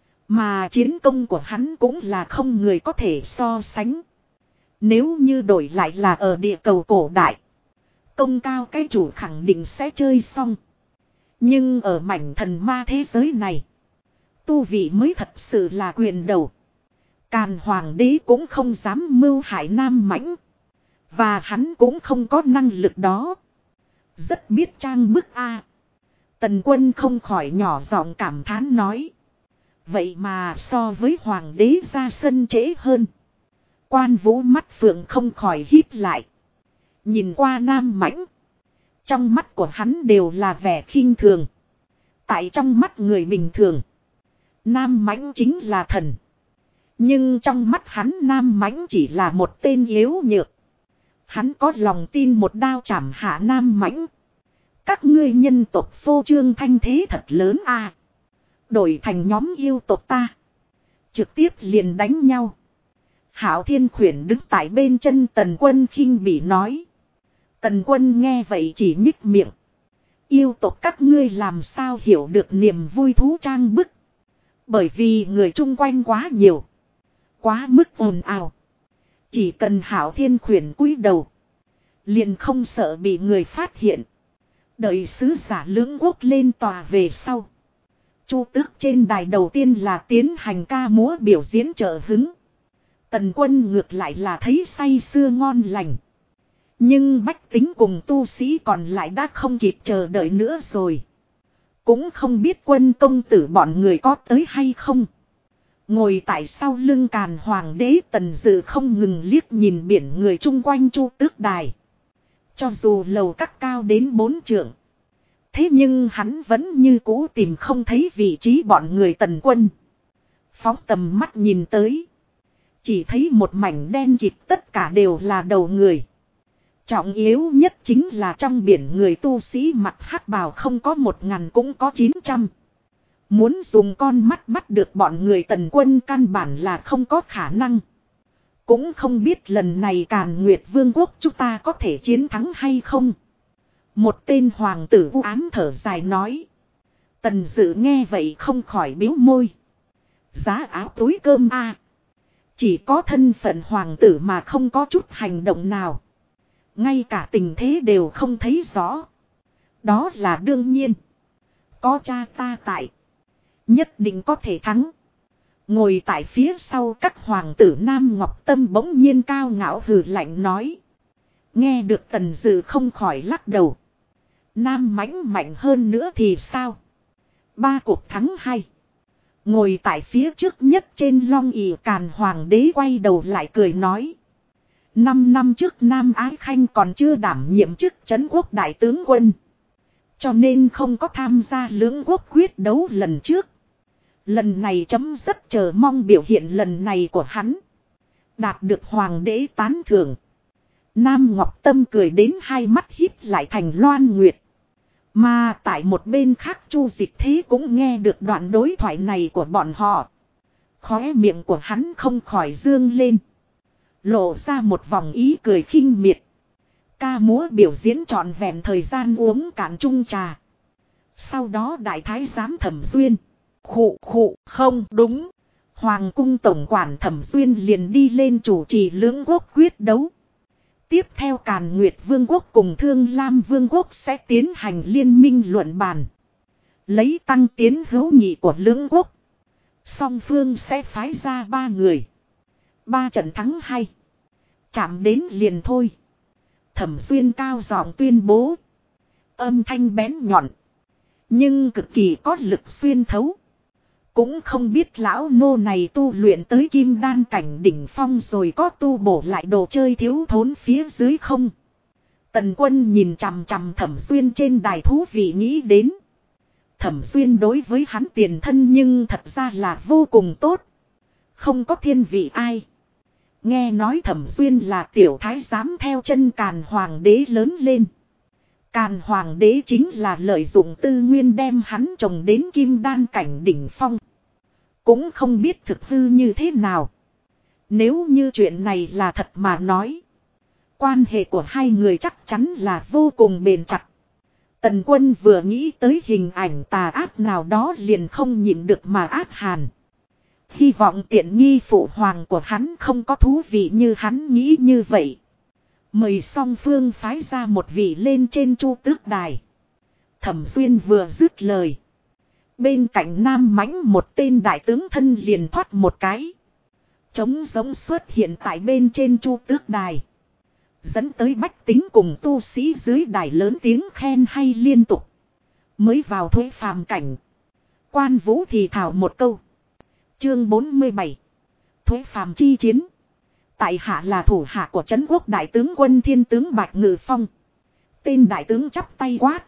Mà chiến công của hắn cũng là không người có thể so sánh. Nếu như đổi lại là ở địa cầu cổ đại. Công cao cái chủ khẳng định sẽ chơi xong. Nhưng ở mảnh thần ma thế giới này. Tu vị mới thật sự là quyền đầu. Càn Hoàng đế cũng không dám mưu hại Nam Mãnh. Và hắn cũng không có năng lực đó. Rất biết trang bức a. Tần Quân không khỏi nhỏ giọng cảm thán nói. Vậy mà so với Hoàng đế ra sân trễ hơn. Quan Vũ mắt phượng không khỏi híp lại. Nhìn qua Nam Mãnh. Trong mắt của hắn đều là vẻ khinh thường. Tại trong mắt người bình thường. Nam Mãnh chính là thần. Nhưng trong mắt hắn Nam Mãnh chỉ là một tên yếu nhược. Hắn có lòng tin một đao chảm hạ Nam Mãnh. Các ngươi nhân tộc phô trương thanh thế thật lớn a. Đổi thành nhóm yêu tộc ta. Trực tiếp liền đánh nhau. Hạo Thiên Khuyển đứng tại bên chân Tần Quân khinh bỉ nói. Tần Quân nghe vậy chỉ nhích miệng. Yêu tộc các ngươi làm sao hiểu được niềm vui thú trang bức. Bởi vì người chung quanh quá nhiều. Quá mức ồn ào. Chỉ cần Hạo Thiên Khuyển cúi đầu. Liền không sợ bị người phát hiện. Đợi sứ giả lưỡng quốc lên tòa về sau. Chu Tước trên đài đầu tiên là tiến hành ca múa biểu diễn trợ hứng. Tần Quân ngược lại là thấy say sưa ngon lành. Nhưng bách tính cùng tu sĩ còn lại đã không kịp chờ đợi nữa rồi. Cũng không biết Quân công tử bọn người có tới hay không. Ngồi tại sau lưng Càn Hoàng đế Tần Dự không ngừng liếc nhìn biển người chung quanh Chu Tước đài. Cho dù lầu các cao đến 4 trượng. Thế nhưng hắn vẫn như cũ tìm không thấy vị trí bọn người Tần Quân. Phóng tầm mắt nhìn tới. Chỉ thấy một mảnh đen kịt tất cả đều là đầu người. Trọng yếu nhất chính là trong biển người tu sĩ mặc hắc bào không có 1000 cũng có 900. Muốn dùng con mắt bắt được bọn người Tần Quân căn bản là không có khả năng. Cũng không biết lần này Càn Nguyệt Vương quốc chúng ta có thể chiến thắng hay không. Một tên hoàng tử u ám thở dài nói. Tần Dự nghe vậy không khỏi biếu môi. Giá áo túi cơm a. Chỉ có thân phận hoàng tử mà không có chút hành động nào. Ngay cả tình thế đều không thấy rõ. Đó là đương nhiên. Có cha ta tại. Nhất định có thể thắng. Ngồi tại phía sau các hoàng tử Nam Ngọc Tâm bỗng nhiên cao ngạo hừ lạnh nói. Nghe được Tần Dự không khỏi lắc đầu. Nam Mãnh mạnh hơn nữa thì sao? 3 cuộc thắng 2. Ngồi tại phía trước nhất trên long ỷ Càn Hoàng đế quay đầu lại cười nói. 5 năm trước Nam Ái Khanh còn chưa đảm nhiệm chức Trấn Quốc đại tướng quân. Cho nên không có tham gia lưỡng quốc quyết đấu lần trước. Lần này chấm rất chờ mong biểu hiện lần này của hắn. Đạt được hoàng đế tán thưởng. Nam Ngọc Tâm cười đến hai mắt híp lại thành loan nguyệt. Mà tại một bên khác Chu Dịch Thế cũng nghe được đoạn đối thoại này của bọn họ. Khóe miệng của hắn không khỏi dương lên. Lộ ra một vòng ý cười khinh miệt. Ca múa biểu diễn trọn vẹn thời gian uống cạn chung trà. Sau đó đại thái giám Thẩm Duyên. Khụ khụ, không đúng. Hoàng cung tổng quản Thẩm Duyên liền đi lên chủ trì lưỡng quốc quyết đấu. Tiếp theo Càn Nguyệt Vương quốc cùng Thương Lam Vương quốc sẽ tiến hành liên minh luận bàn. Lấy tăng tiến hữu nghị của lưỡng quốc. Song phương sẽ phái ra 3 người. 3 trận thắng hay. Chạm đến liền thôi. Thẩm Duyên cao giọng tuyên bố. Âm thanh bén nhọn. Nhưng cực kỳ có lực xuyên thấu. Cũng không biết lão nô này tu luyện tới kim đan cảnh đỉnh phong rồi có tu bổ lại đồ chơi thiếu thốn phía dưới không. Tần Quân nhìn chằm chằm Thẩm Duyên trên đài thú vị nghĩ đến. Thẩm Duyên đối với hắn tiền thân nhưng thật ra là vô cùng tốt. Không có thiên vị ai. Nghe nói Thẩm Duyên là tiểu thái giám theo chân Càn Hoàng đế lớn lên. Càn Hoàng đế chính là lợi dụng tư nguyên đem hắn trồng đến kim đan cảnh đỉnh phong. Cũng không biết thực hư như thế nào. Nếu như chuyện này là thật mà nói. Quan hệ của hai người chắc chắn là vô cùng bền chặt. Tần Quân vừa nghĩ tới hình ảnh tà ác nào đó liền không nhịn được mà ác hàn. Hy vọng tiện nghi phụ hoàng của hắn không có thú vị như hắn nghĩ như vậy. Mời song phương phái ra một vị lên trên Chu Tước đài. Thẩm Duyên vừa dứt lời. Bên cạnh Nam Mãnh một tên đại tướng thân liền thoát một cái. Trống giống xuất hiện tại bên trên Chu Tước đài. Dẫn tới bách tính cùng tu sĩ dưới đài lớn tiếng khen hay liên tục. Mới vào thuế phàm cảnh. Quan Vũ thì thảo một câu. Chương 47. Thuế phàm chi chiến. Tại hạ là thủ hạ của Trấn Quốc đại tướng quân Thiên tướng Bạch Ngự Phong. Tên đại tướng chắp tay quát.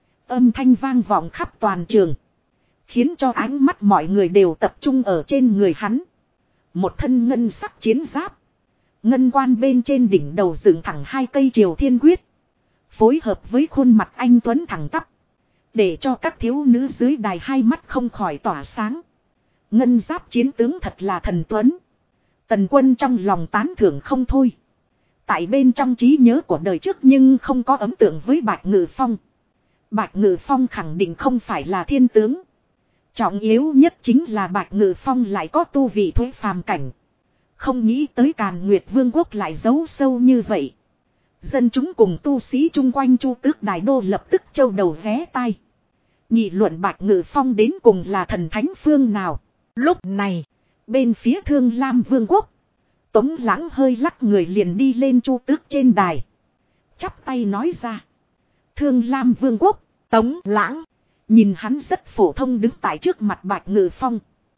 Âm thanh vang vọng khắp toàn trường. Khiến cho ánh mắt mọi người đều tập trung ở trên người hắn. Một thân ngân sắc chiến giáp. Ngân quan bên trên đỉnh đầu dựng thẳng 2 cây triều thiên quyết. Phối hợp với khuôn mặt anh tuấn thẳng tắp. Để cho các thiếu nữ dưới đài hai mắt không khỏi tỏa sáng. Ngân giáp chiến tướng thật là thần tuấn. Tần Quân trong lòng tán thưởng không thôi. Tại bên trong trí nhớ của đời trước nhưng không có ấn tượng với Bạch Ngự Phong. Bạch Ngự Phong khẳng định không phải là thiên tướng. Trọng yếu nhất chính là Bạch Ngự Phong lại có tu vị thuế phàm cảnh. Không nghĩ tới Càn Nguyệt Vương quốc lại giấu sâu như vậy. Dân chúng cùng tu sĩ chung quanh Chu Tước đài đô lập tức châu đầu ghé tai. Nghị luận Bạch Ngự Phong đến cùng là thần thánh phương nào. Lúc này, bên phía Thương Lam Vương quốc, Tống Lãng hơi lắc người liền đi lên Chu Tước trên đài. Chắp tay nói ra. Thương Lam Vương quốc, Tống Lãng. Nhìn hắn rất phổ thông đứng tại trước mặt Bạch Ngự Phong.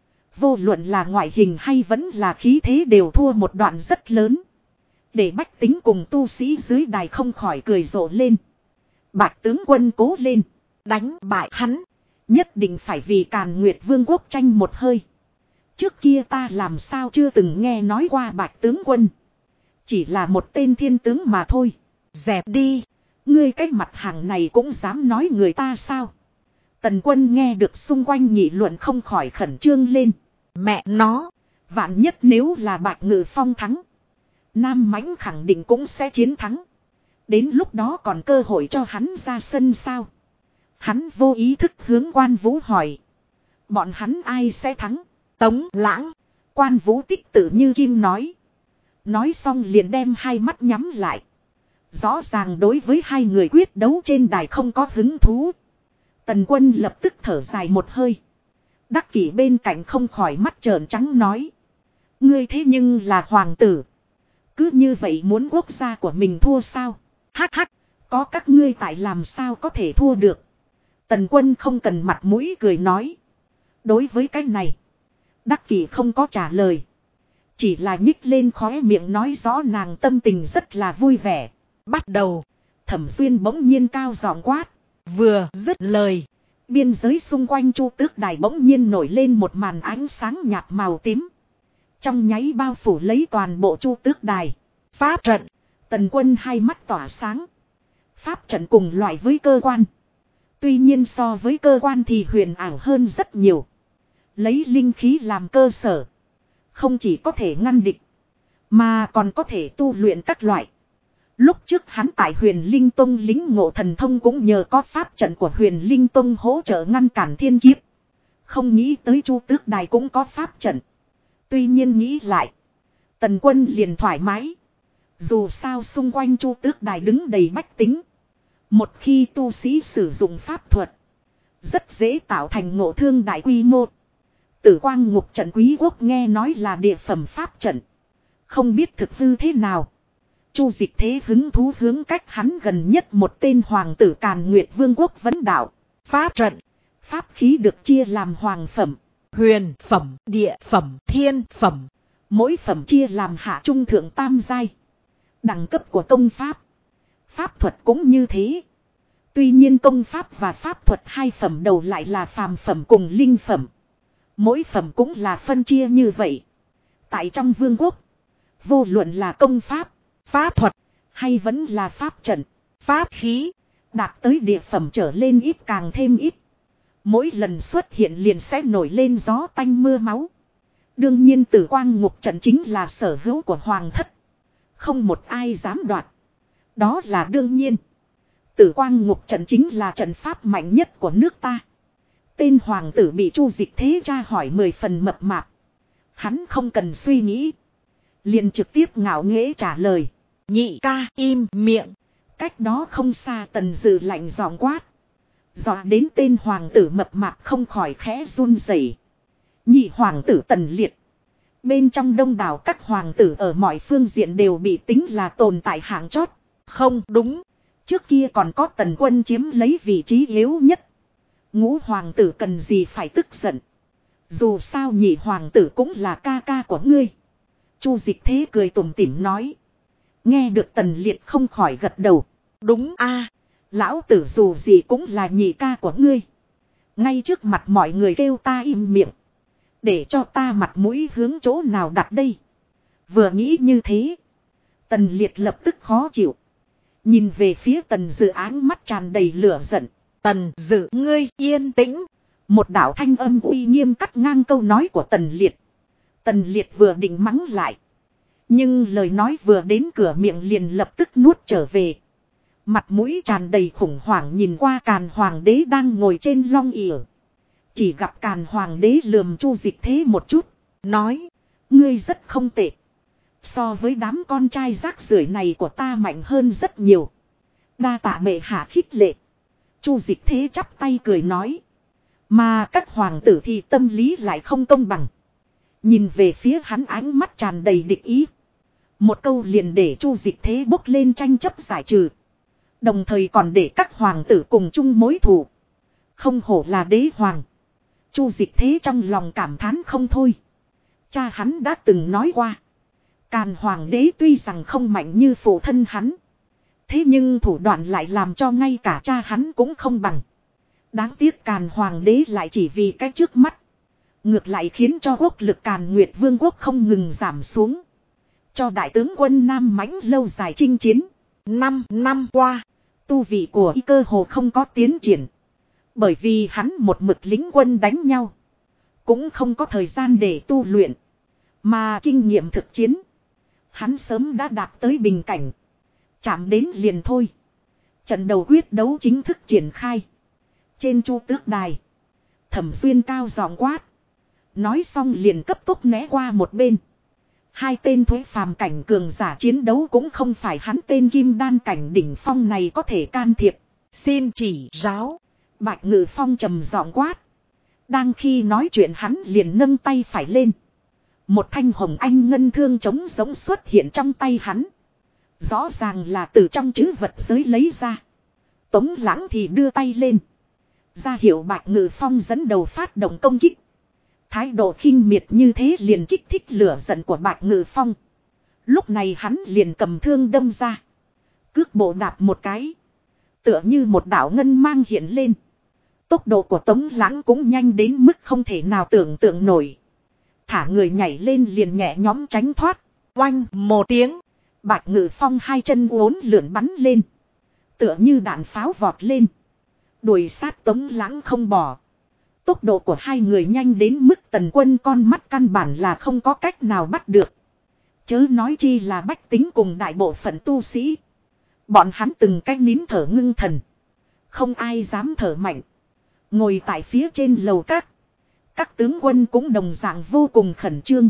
Vô luận là ngoại hình hay vẫn là khí thế đều thua một đoạn rất lớn. Để bách tính cùng tu sĩ dưới đài không khỏi cười rộ lên. Bạch tướng quân cố lên. Đánh bại hắn. Nhất định phải vì Càn Nguyệt Vương quốc tranh một hơi. Trước kia ta làm sao chưa từng nghe nói qua Bạch tướng quân. Chỉ là một tên thiên tướng mà thôi. Dẹp đi. Ngươi cái mặt hàng này cũng dám nói người ta sao. Tần Quân nghe được xung quanh nghị luận không khỏi khẩn trương lên. Mẹ nó. Vạn nhất nếu là Bạch Ngự Phong thắng. Nam Mãnh khẳng định cũng sẽ chiến thắng. Đến lúc đó còn cơ hội cho hắn ra sân sao. Hắn vô ý thức hướng Quan Vũ hỏi. Bọn hắn ai sẽ thắng? Tống Lãng. Quan Vũ tích tử như kim nói. Nói xong liền đem hai mắt nhắm lại. Rõ ràng đối với hai người quyết đấu trên đài không có hứng thú. Tần Quân lập tức thở dài một hơi. Đắc Kỷ bên cạnh không khỏi mắt trợn trắng nói. Ngươi thế nhưng là hoàng tử. Cứ như vậy muốn quốc gia của mình thua sao? Hắc hắc, có các ngươi tại làm sao có thể thua được. Tần Quân không cần mặt mũi cười nói. Đối với cái này, Đắc Kỷ không có trả lời. Chỉ là nhích lên khóe miệng nói rõ nàng tâm tình rất là vui vẻ. Bắt đầu, Thẩm Duyên bỗng nhiên cao giọng quát. Vừa dứt lời, biên giới xung quanh Chu Tước đài bỗng nhiên nổi lên một màn ánh sáng nhạt màu tím. trong nháy bao phủ lấy toàn bộ Chu Tước Đài. Pháp trận. Tần Quân hai mắt tỏa sáng. Pháp trận cùng loại với cơ quan. Tuy nhiên so với cơ quan thì huyền ảo hơn rất nhiều. Lấy linh khí làm cơ sở. Không chỉ có thể ngăn địch. Mà còn có thể tu luyện các loại. Lúc trước hắn tại Huyền Linh Tông lính ngộ thần thông cũng nhờ có pháp trận của Huyền Linh Tông hỗ trợ ngăn cản thiên kiếp. Không nghĩ tới Chu Tước Đài cũng có pháp trận. Tuy nhiên nghĩ lại. Tần Quân liền thoải mái. Dù sao xung quanh Chu Tước Đài đứng đầy bách tính. Một khi tu sĩ sử dụng pháp thuật. Rất dễ tạo thành ngộ thương đại quy mô. Tử Quang Ngục trận Quý Quốc nghe nói là địa phẩm pháp trận. Không biết thực hư thế nào. Chu Dịch Thế hứng thú hướng cách hắn gần nhất một tên hoàng tử Càn Nguyệt Vương quốc vấn đạo. Pháp trận. Pháp khí được chia làm hoàng phẩm, Huyền phẩm, địa phẩm, thiên phẩm. mỗi phẩm chia làm hạ trung thượng tam giai. Đẳng cấp của công pháp. Pháp thuật cũng như thế. Tuy nhiên công pháp và pháp thuật hai phẩm đầu lại là phàm phẩm cùng linh phẩm. Mỗi phẩm cũng là phân chia như vậy. Tại trong vương quốc, vô luận là công pháp, Pháp thuật, hay vẫn là pháp trận, pháp khí, đạt tới địa phẩm trở lên ít càng thêm ít. Mỗi lần xuất hiện liền sẽ nổi lên gió tanh mưa máu. Đương nhiên Tử Quang Ngục trận chính là sở hữu của hoàng thất. Không một ai dám đoạt. Đó là đương nhiên. Tử Quang Ngục trận chính là trận pháp mạnh nhất của nước ta. Tên hoàng tử bị Chu Dịch Thế tra hỏi 10 phần mập mạp. Hắn không cần suy nghĩ. Liền trực tiếp ngạo nghễ trả lời. Nhị ca im miệng. Cách đó không xa Tần Dự lạnh giọng quát. Dọa đến tên hoàng tử mập mạp không khỏi khẽ run rẩy. Nhị hoàng tử Tần Liệt. Bên trong đông đảo các hoàng tử ở mọi phương diện đều bị tính là tồn tại hạng chót. Không đúng. Trước kia còn có Tần Quân chiếm lấy vị trí yếu nhất. Ngũ hoàng tử cần gì phải tức giận. Dù sao nhị hoàng tử cũng là ca ca của ngươi. Chu Dịch Thế cười tủm tỉm nói. Nghe được Tần Liệt không khỏi gật đầu. Đúng a, lão tử dù gì cũng là nhị ca của ngươi. Ngay trước mặt mọi người kêu ta im miệng. Để cho ta mặt mũi hướng chỗ nào đặt đây. Vừa nghĩ như thế. Tần Liệt lập tức khó chịu. Nhìn về phía Tần Dự áng mắt tràn đầy lửa giận. Tần Dự ngươi yên tĩnh. Một đạo thanh âm uy nghiêm cắt ngang câu nói của Tần Liệt. Tần Liệt vừa định mắng lại. Nhưng lời nói vừa đến cửa miệng liền lập tức nuốt trở về. Mặt mũi tràn đầy khủng hoảng nhìn qua Càn Hoàng đế đang ngồi trên long ỉa. Chỉ gặp Càn Hoàng đế lườm Chu Dịch Thế một chút. Nói. Ngươi rất không tệ. So với đám con trai rác rưởi này của ta mạnh hơn rất nhiều. Đa tạ bệ hạ khích lệ. Chu Dịch Thế chắp tay cười nói. Mà các hoàng tử thì tâm lý lại không công bằng. Nhìn về phía hắn ánh mắt tràn đầy địch ý. Một câu liền để Chu Dịch Thế bốc lên tranh chấp giải trừ. Đồng thời còn để các hoàng tử cùng chung mối thù. Không hổ là đế hoàng. Chu Dịch Thế trong lòng cảm thán không thôi. Cha hắn đã từng nói qua. Càn Hoàng đế tuy rằng không mạnh như phụ thân hắn. Thế nhưng thủ đoạn lại làm cho ngay cả cha hắn cũng không bằng. Đáng tiếc Càn Hoàng đế lại chỉ vì cái trước mắt. Ngược lại khiến cho quốc lực Càn Nguyệt Vương quốc không ngừng giảm xuống. Cho đại tướng quân Nam Mãnh lâu dài chinh chiến. 5 năm qua, tu vị của y cơ hồ không có tiến triển. Bởi vì hắn một mực lính quân đánh nhau. Cũng không có thời gian để tu luyện. Mà kinh nghiệm thực chiến. Hắn sớm đã đạt tới bình cảnh. Chạm đến liền thôi. Trận đầu quyết đấu chính thức triển khai. Trên Chu Tước Đài. Thẩm Xuyên cao giọng quát. Nói xong liền cấp tốc né qua một bên. Hai tên thuế phàm cảnh cường giả chiến đấu cũng không phải hắn tên kim đan cảnh đỉnh phong này có thể can thiệp. xin chỉ giáo. Bạch Ngự Phong trầm giọng quát. Đang khi nói chuyện hắn liền nâng tay phải lên. Một thanh hồng anh ngân thương trống giống xuất hiện trong tay hắn. Rõ ràng là từ trong trữ vật giới lấy ra. Tống Lãng thì đưa tay lên. Ra hiệu Bạch Ngự Phong dẫn đầu phát động công kích. Thái độ khinh miệt như thế liền kích thích lửa giận của Bạch Ngự Phong. Lúc này hắn liền cầm thương đâm ra. Cước bộ đạp một cái. Tựa như một đạo ngân mang hiện lên. Tốc độ của Tống Lãng cũng nhanh đến mức không thể nào tưởng tượng nổi. thả người nhảy lên liền nhẹ nhõm tránh thoát. Oanh một tiếng. Bạch Ngự Phong hai chân uốn lượn bắn lên. Tựa như đạn pháo vọt lên. Đuổi sát Tống Lãng không bỏ. Tốc độ của hai người nhanh đến mức Tần Quân con mắt căn bản là không có cách nào bắt được. Chớ nói chi là bách tính cùng đại bộ phận tu sĩ. Bọn hắn từng cách nín thở ngưng thần. Không ai dám thở mạnh. Ngồi tại phía trên lầu các tướng quân cũng đồng dạng vô cùng khẩn trương.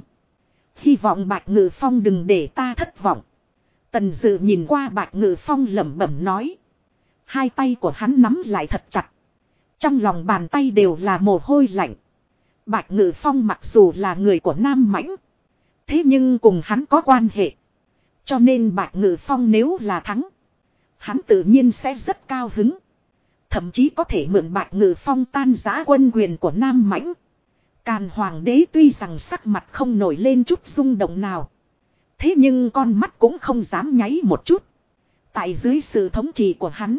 Hy vọng Bạch Ngự Phong đừng để ta thất vọng. Tần Dự nhìn qua Bạch Ngự Phong lẩm bẩm nói. Hai tay của hắn nắm lại thật chặt. Trong lòng bàn tay đều là mồ hôi lạnh. Bạch Ngự Phong mặc dù là người của Nam Mãnh. Thế nhưng cùng hắn có quan hệ. Cho nên Bạch Ngự Phong nếu là thắng. Hắn tự nhiên sẽ rất cao hứng. Thậm chí có thể mượn Bạch Ngự Phong tan rã quân quyền của Nam Mãnh. Càn Hoàng đế tuy rằng sắc mặt không nổi lên chút rung động nào. Thế nhưng con mắt cũng không dám nháy một chút. Tại dưới sự thống trị của hắn.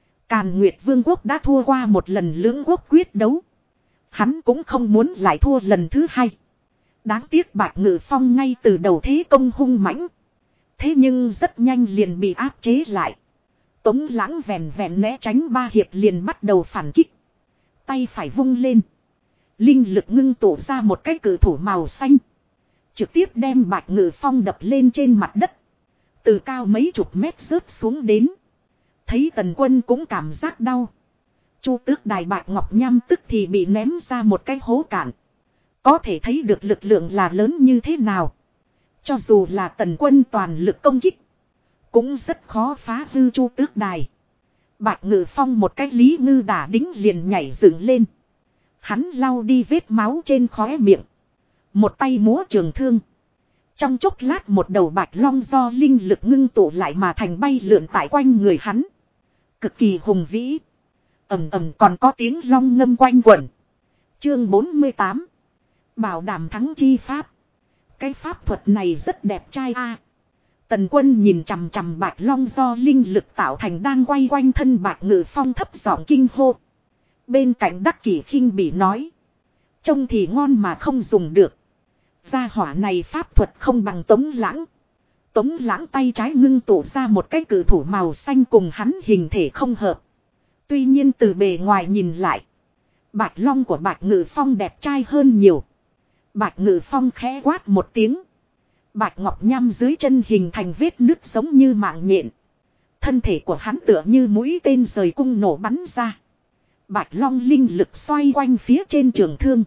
Càn Nguyệt Vương quốc đã thua qua một lần lưỡng quốc quyết đấu. Hắn cũng không muốn lại thua lần thứ hai. Đáng tiếc Bạch Ngự Phong ngay từ đầu thế công hung mãnh. Thế nhưng rất nhanh liền bị áp chế lại. Tống Lãng vẹn vẹn né tránh 3 hiệp liền bắt đầu phản kích. Tay phải vung lên. Linh lực ngưng tụ ra một cái cự thủ màu xanh. Trực tiếp đem Bạch Ngự Phong đập lên trên mặt đất. Từ cao mấy chục mét rớt xuống đến. Thấy Tần Quân cũng cảm giác đau. Chu Tước Đài Bạch Ngọc Nham tức thì bị ném ra một cái hố cạn. Có thể thấy được lực lượng là lớn như thế nào. Cho dù là Tần Quân toàn lực công kích. Cũng rất khó phá hư Chu Tước Đài. Bạch Ngự Phong một cái lý ngư đả đính liền nhảy dựng lên. Hắn lau đi vết máu trên khóe miệng. Một tay múa trường thương. Trong chốc lát một đầu bạch long do linh lực ngưng tụ lại mà thành bay lượn tại quanh người hắn. Cực kỳ hùng vĩ. Ầm ầm còn có tiếng long ngâm quanh quẩn. Chương 48. Bảo đảm thắng chi pháp. Cái pháp thuật này rất đẹp trai a. Tần Quân nhìn chằm chằm bạch long do linh lực tạo thành đang quay quanh thân Bạch Ngự Phong thấp giọng kinh hô. Bên cạnh Đắc Kỷ khinh bỉ nói. Trông thì ngon mà không dùng được. Gia hỏa này pháp thuật không bằng Tống Lãng. Tống Lãng tay trái ngưng tụ ra một cái cự thủ màu xanh cùng hắn hình thể không hợp. Tuy nhiên từ bề ngoài nhìn lại. Bạch long của Bạch Ngự Phong đẹp trai hơn nhiều. Bạch Ngự Phong khẽ quát một tiếng. Bạch Ngọc Nham dưới chân hình thành vết nứt giống như mạng nhện. Thân thể của hắn tựa như mũi tên rời cung nổ bắn ra. Bạch long linh lực xoay quanh phía trên trường thương.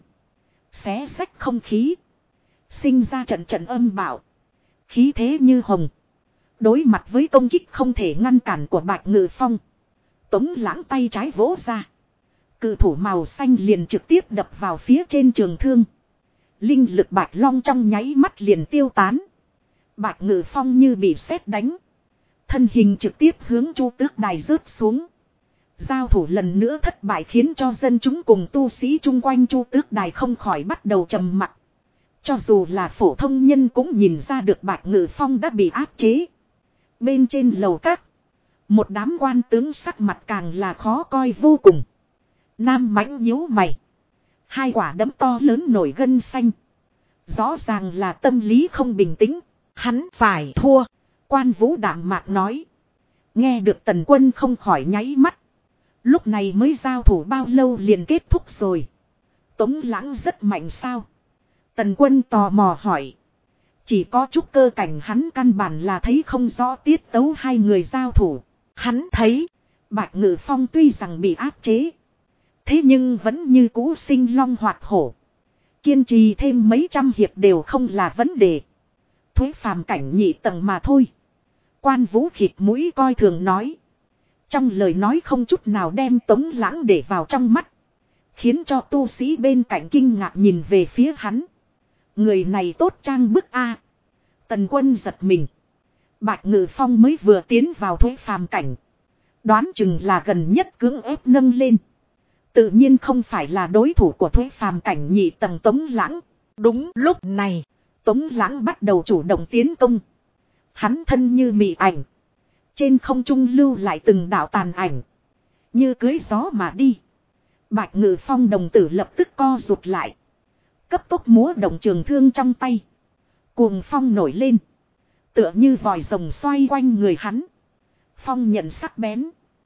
Xé xách không khí. Sinh ra trận trận âm bạo. Khí thế như hồng. Đối mặt với công kích không thể ngăn cản của Bạch Ngự Phong. Tống Lãng tay trái vỗ ra. Cự thủ màu xanh liền trực tiếp đập vào phía trên trường thương. Linh lực Bạch Long trong nháy mắt liền tiêu tán. Bạch Ngự Phong như bị sét đánh. Thân hình trực tiếp hướng Chu Tước Đài rớt xuống. Giao thủ lần nữa thất bại khiến cho dân chúng cùng tu sĩ chung quanh Chu Tước Đài không khỏi bắt đầu trầm mặc. Cho dù là phổ thông nhân cũng nhìn ra được Bạch Ngự Phong đã bị áp chế. Bên trên lầu các. Một đám quan tướng sắc mặt càng là khó coi vô cùng. Nam Mãnh nhíu mày. Hai quả đấm to lớn nổi gân xanh. Rõ ràng là tâm lý không bình tĩnh. Hắn phải thua. Quan Vũ đạm mạc nói. Nghe được Tần Quân không khỏi nháy mắt. Lúc này mới giao thủ bao lâu liền kết thúc rồi. Tống Lãng rất mạnh sao? Tần Quân tò mò hỏi. Chỉ có chút cơ cảnh hắn căn bản là thấy không rõ tiết tấu hai người giao thủ. Hắn thấy. Bạch Ngự Phong tuy rằng bị áp chế. Thế nhưng vẫn như cũ sinh long hoạt hổ. Kiên trì thêm mấy trăm hiệp đều không là vấn đề. Thuế phàm cảnh nhị tầng mà thôi. Quan Vũ khịt mũi coi thường nói. Trong lời nói không chút nào đem Tống Lãng để vào trong mắt. Khiến cho tu sĩ bên cạnh kinh ngạc nhìn về phía hắn. Người này tốt trang bức a. Tần Quân giật mình. Bạch Ngự Phong mới vừa tiến vào thuế phàm cảnh. Đoán chừng là gần nhất cưỡng ép nâng lên. Tự nhiên không phải là đối thủ của thuế phàm cảnh nhị tầng Tống Lãng. Đúng lúc này, Tống Lãng bắt đầu chủ động tiến công. Hắn thân như mị ảnh. Trên không trung lưu lại từng đạo tàn ảnh. Như cưới gió mà đi. Bạch Ngự Phong đồng tử lập tức co rụt lại. Cấp tốc múa động trường thương trong tay. Cuồng phong nổi lên. Tựa như vòi rồng xoay quanh người hắn. Phong nhận sắc bén.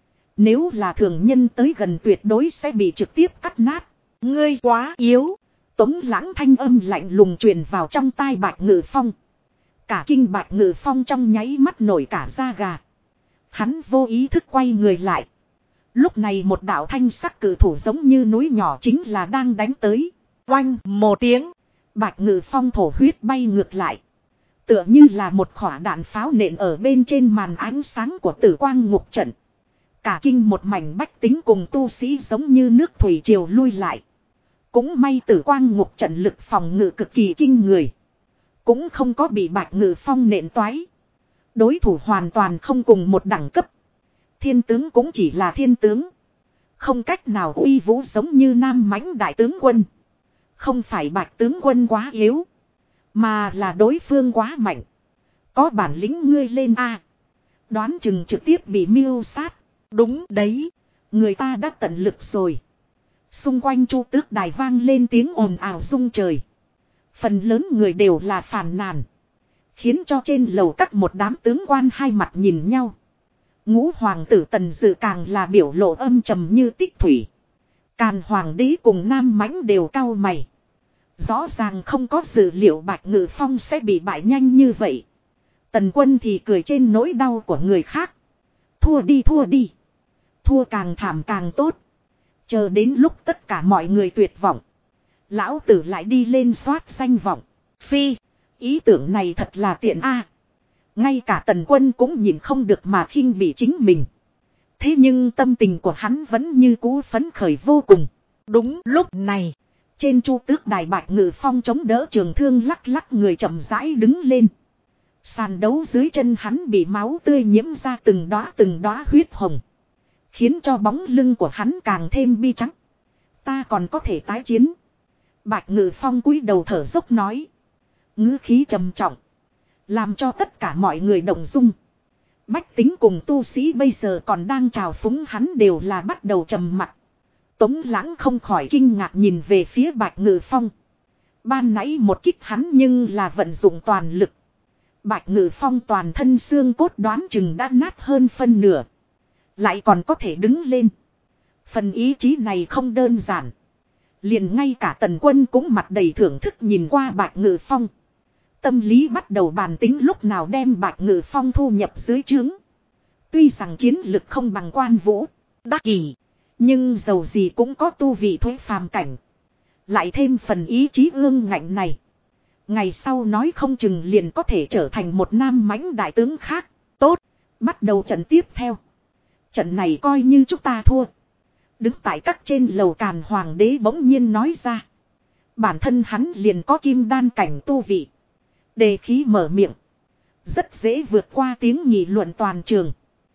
Nếu là thường nhân tới gần tuyệt đối sẽ bị trực tiếp cắt nát. Ngươi quá yếu. Tống Lãng thanh âm lạnh lùng truyền vào trong tai Bạch Ngự Phong. Cả kinh Bạch Ngự Phong trong nháy mắt nổi cả da gà. Hắn vô ý thức quay người lại. Lúc này một đạo thanh sắc cử thủ giống như núi nhỏ chính là đang đánh tới. Oanh một tiếng. Bạch Ngự Phong thổ huyết bay ngược lại. Tựa như là một quả đạn pháo nện ở bên trên màn ánh sáng của Tử Quang Ngục trận. Cả kinh một mảnh bách tính cùng tu sĩ giống như nước thủy triều lui lại. Cũng may Tử Quang Ngục trận lực phòng ngự cực kỳ kinh người. Cũng không có bị Bạch Ngự Phong nện toái. Đối thủ hoàn toàn không cùng một đẳng cấp. Thiên tướng cũng chỉ là thiên tướng. Không cách nào uy vũ giống như Nam Mãnh đại tướng quân. Không phải Bạch tướng quân quá yếu. Mà là đối phương quá mạnh. Có bản lĩnh ngươi lên a. Đoán chừng trực tiếp bị mưu sát. Đúng đấy. Người ta đã tận lực rồi. Xung quanh Chu Tước Đài vang lên tiếng ồn ào rung trời. Phần lớn người đều là phàn nàn. Khiến cho trên lầu các một đám tướng quan hai mặt nhìn nhau. Ngũ hoàng tử Tần Dự càng là biểu lộ âm trầm như tích thủy. Càn hoàng đế cùng Nam Mãnh đều cau mày. Rõ ràng không có dự liệu Bạch Ngự Phong sẽ bị bại nhanh như vậy. Tần Quân thì cười trên nỗi đau của người khác. Thua đi thua đi. Thua càng thảm càng tốt. Chờ đến lúc tất cả mọi người tuyệt vọng. Lão tử lại đi lên soát danh vọng. Phi, ý tưởng này thật là tiện a. Ngay cả Tần Quân cũng nhìn không được mà khinh bỉ chính mình. Thế nhưng tâm tình của hắn vẫn như cũ phấn khởi vô cùng. Đúng lúc này, trên Chu Tước Đài Bạch Ngự Phong chống đỡ trường thương lắc lắc người chậm rãi đứng lên. Sàn đấu dưới chân hắn bị máu tươi nhiễm ra từng đóa huyết hồng. Khiến cho bóng lưng của hắn càng thêm bi trắng. Ta còn có thể tái chiến. Bạch Ngự Phong cúi đầu thở dốc nói. Ngữ khí trầm trọng. Làm cho tất cả mọi người động dung. Bách tính cùng tu sĩ bây giờ còn đang trào phúng hắn đều là bắt đầu trầm mặc. Tống Lãng không khỏi kinh ngạc nhìn về phía Bạch Ngự Phong. Ban nãy một kích hắn nhưng là vận dụng toàn lực. Bạch Ngự Phong toàn thân xương cốt đoán chừng đã nát hơn phân nửa. Lại còn có thể đứng lên. Phần ý chí này không đơn giản. Liền ngay cả Tần Quân cũng mặt đầy thưởng thức nhìn qua Bạch Ngự Phong. Tâm lý bắt đầu bàn tính lúc nào đem Bạch Ngự Phong thu nhập dưới trướng. Tuy rằng chiến lực không bằng Quan Vũ, Đắc Kỷ, nhưng dầu gì cũng có tu vị thuế phàm cảnh. Lại thêm phần ý chí ương ngạnh này. Ngày sau nói không chừng liền có thể trở thành một Nam Mãnh đại tướng khác. Tốt, bắt đầu trận tiếp theo. Trận này coi như chúng ta thua. Đứng tại các trên lầu Càn Hoàng đế bỗng nhiên nói ra. Bản thân hắn liền có kim đan cảnh tu vị. Đề khí mở miệng. Rất dễ vượt qua tiếng nghị luận toàn trường.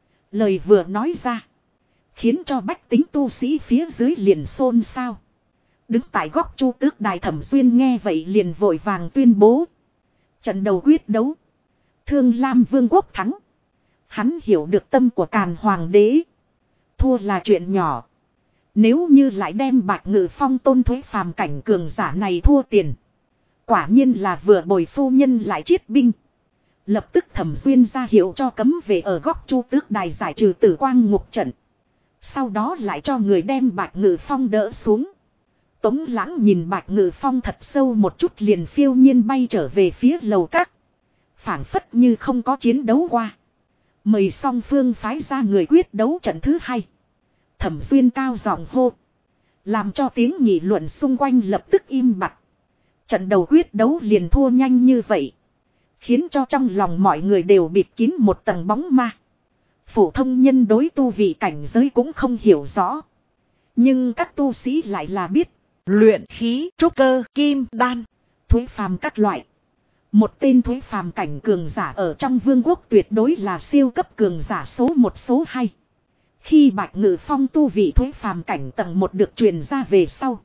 Lời vừa nói ra. Khiến cho bách tính tu sĩ phía dưới liền xôn xao. Đứng tại góc Chu Tước Đài Thẩm Xuyên nghe vậy liền vội vàng tuyên bố. Trận đầu quyết đấu. Thương Lam Vương quốc thắng. Hắn hiểu được tâm của Càn Hoàng đế. Thua là chuyện nhỏ. Nếu như lại đem Bạch Ngự Phong tôn thuế phàm cảnh cường giả này thua tiền. Quả nhiên là vừa bồi phu nhân lại chiết binh. Lập tức Thẩm Xuyên ra hiệu cho cấm về ở góc Chu Tước Đài giải trừ Tử Quang Ngục trận. Sau đó lại cho người đem Bạch Ngự Phong đỡ xuống. Tống Lãng nhìn Bạch Ngự Phong thật sâu một chút liền phiêu nhiên bay trở về phía lầu các. Phảng phất như không có chiến đấu qua. Mời song phương phái ra người quyết đấu trận thứ hai. Thẩm Xuyên cao giọng hô. Làm cho tiếng nghị luận xung quanh lập tức im bặt. Trận đầu quyết đấu liền thua nhanh như vậy. Khiến cho trong lòng mọi người đều bịt kín một tầng bóng ma. Phổ thông nhân đối tu vị cảnh giới cũng không hiểu rõ. Nhưng các tu sĩ lại là biết. Luyện khí, trúc cơ, kim, đan, thuế phàm các loại. Một tên thuế phàm cảnh cường giả ở trong vương quốc tuyệt đối là siêu cấp cường giả số 1 số 2. Khi Bạch Ngự Phong tu vị thuế phàm cảnh tầng 1 được truyền ra về sau.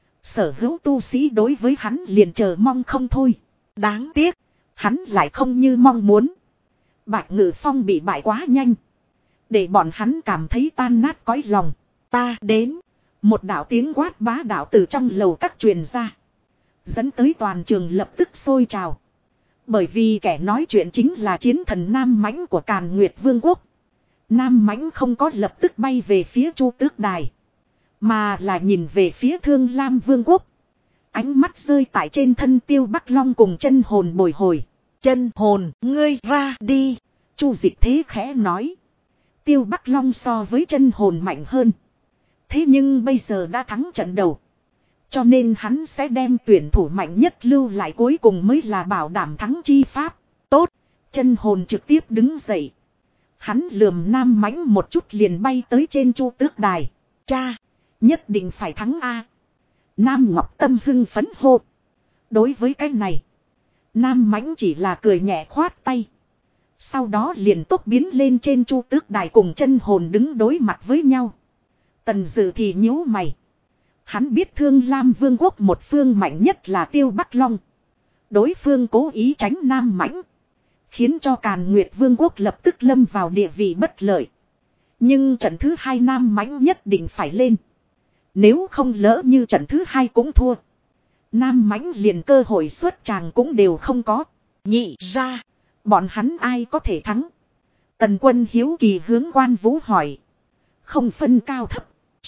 Sở hữu tu sĩ đối với hắn liền chờ mong không thôi. Đáng tiếc, hắn lại không như mong muốn. Bạch Ngự Phong bị bại quá nhanh. Để bọn hắn cảm thấy tan nát cõi lòng. Ta đến. Một đạo tiếng quát bá đạo từ trong lầu các truyền ra. Dẫn tới toàn trường lập tức sôi trào. Bởi vì kẻ nói chuyện chính là chiến thần Nam Mãnh của Càn Nguyệt Vương quốc. Nam Mãnh không có lập tức bay về phía Chu Tước Đài, mà là nhìn về phía Thương Lam Vương quốc. Ánh mắt rơi tại trên thân Tiêu Bắc Long cùng Chân Hồn bồi hồi. Chân Hồn, ngươi ra đi. Chu Dịch Thế khẽ nói. Tiêu Bắc Long so với Chân Hồn mạnh hơn. Thế nhưng bây giờ đã thắng trận đầu. Cho nên hắn sẽ đem tuyển thủ mạnh nhất lưu lại cuối cùng mới là bảo đảm thắng chi pháp. Tốt, Chân Hồn trực tiếp đứng dậy. Hắn lườm Nam Mãnh một chút liền bay tới trên Chu Tước Đài. Cha, nhất định phải thắng a. Nam Ngọc Tâm hưng phấn hô. Đối với cái này, Nam Mãnh chỉ là cười nhẹ khoát tay. Sau đó liền tốc biến lên trên Chu Tước Đài cùng Chân Hồn đứng đối mặt với nhau. Tần Dự thì nhíu mày. Hắn biết Thương Lam Vương quốc một phương mạnh nhất là Tiêu Bắc Long. Đối phương cố ý tránh Nam Mãnh, khiến cho Càn Nguyệt Vương quốc lập tức lâm vào địa vị bất lợi. Nhưng trận thứ hai Nam Mãnh nhất định phải lên. Nếu không lỡ như trận thứ hai cũng thua, Nam Mãnh liền cơ hội xuất tràng cũng đều không có. Nhị ra, bọn hắn ai có thể thắng? Tần Quân hiếu kỳ hướng Quan Vũ hỏi. Không phân cao thấp,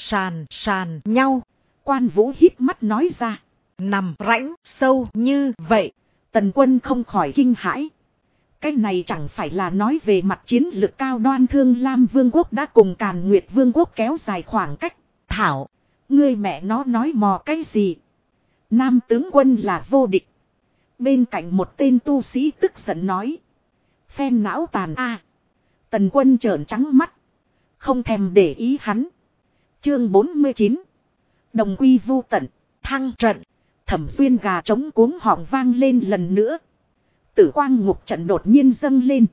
Sàn nhau. Quan Vũ híp mắt nói ra. Nằm rãnh sâu như vậy. Tần Quân không khỏi kinh hãi. Cái này chẳng phải là nói về mặt chiến lược cao đoan Thương Lam Vương quốc đã cùng Càn Nguyệt Vương quốc kéo dài khoảng cách. Thảo, ngươi mẹ nó nói mò cái gì? Nam tướng quân là vô địch. Bên cạnh một tên tu sĩ tức giận nói. Phen não tàn a. Tần Quân trợn trắng mắt, không thèm để ý hắn. Chương 49. Đồng quy vu tận. Thăng trận. Thẩm Xuyên gà trống cuống họng vang lên lần nữa. Tử quang ngục trận đột nhiên dâng lên.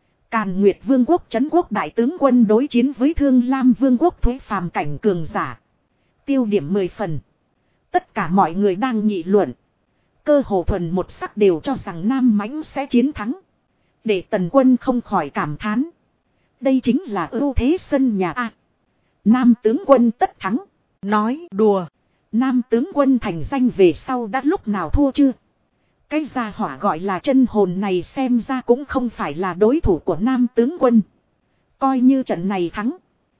Càn Nguyệt Vương quốc trấn quốc đại tướng quân đối chiến với Thương Lam Vương quốc thuế phàm cảnh cường giả. Tiêu điểm 10 phần. Tất cả mọi người đang nghị luận. Cơ hồ thuần một sắc đều cho rằng Nam Mãnh sẽ chiến thắng. Để Tần Quân không khỏi cảm thán. Đây chính là ưu thế sân nhà a. Nam tướng quân tất thắng. nói đùa. Nam tướng quân thành danh về sau đã lúc nào thua chưa? Cái gia hỏa gọi là Chân Hồn này xem ra cũng không phải là đối thủ của Nam tướng quân. Coi như trận này thắng,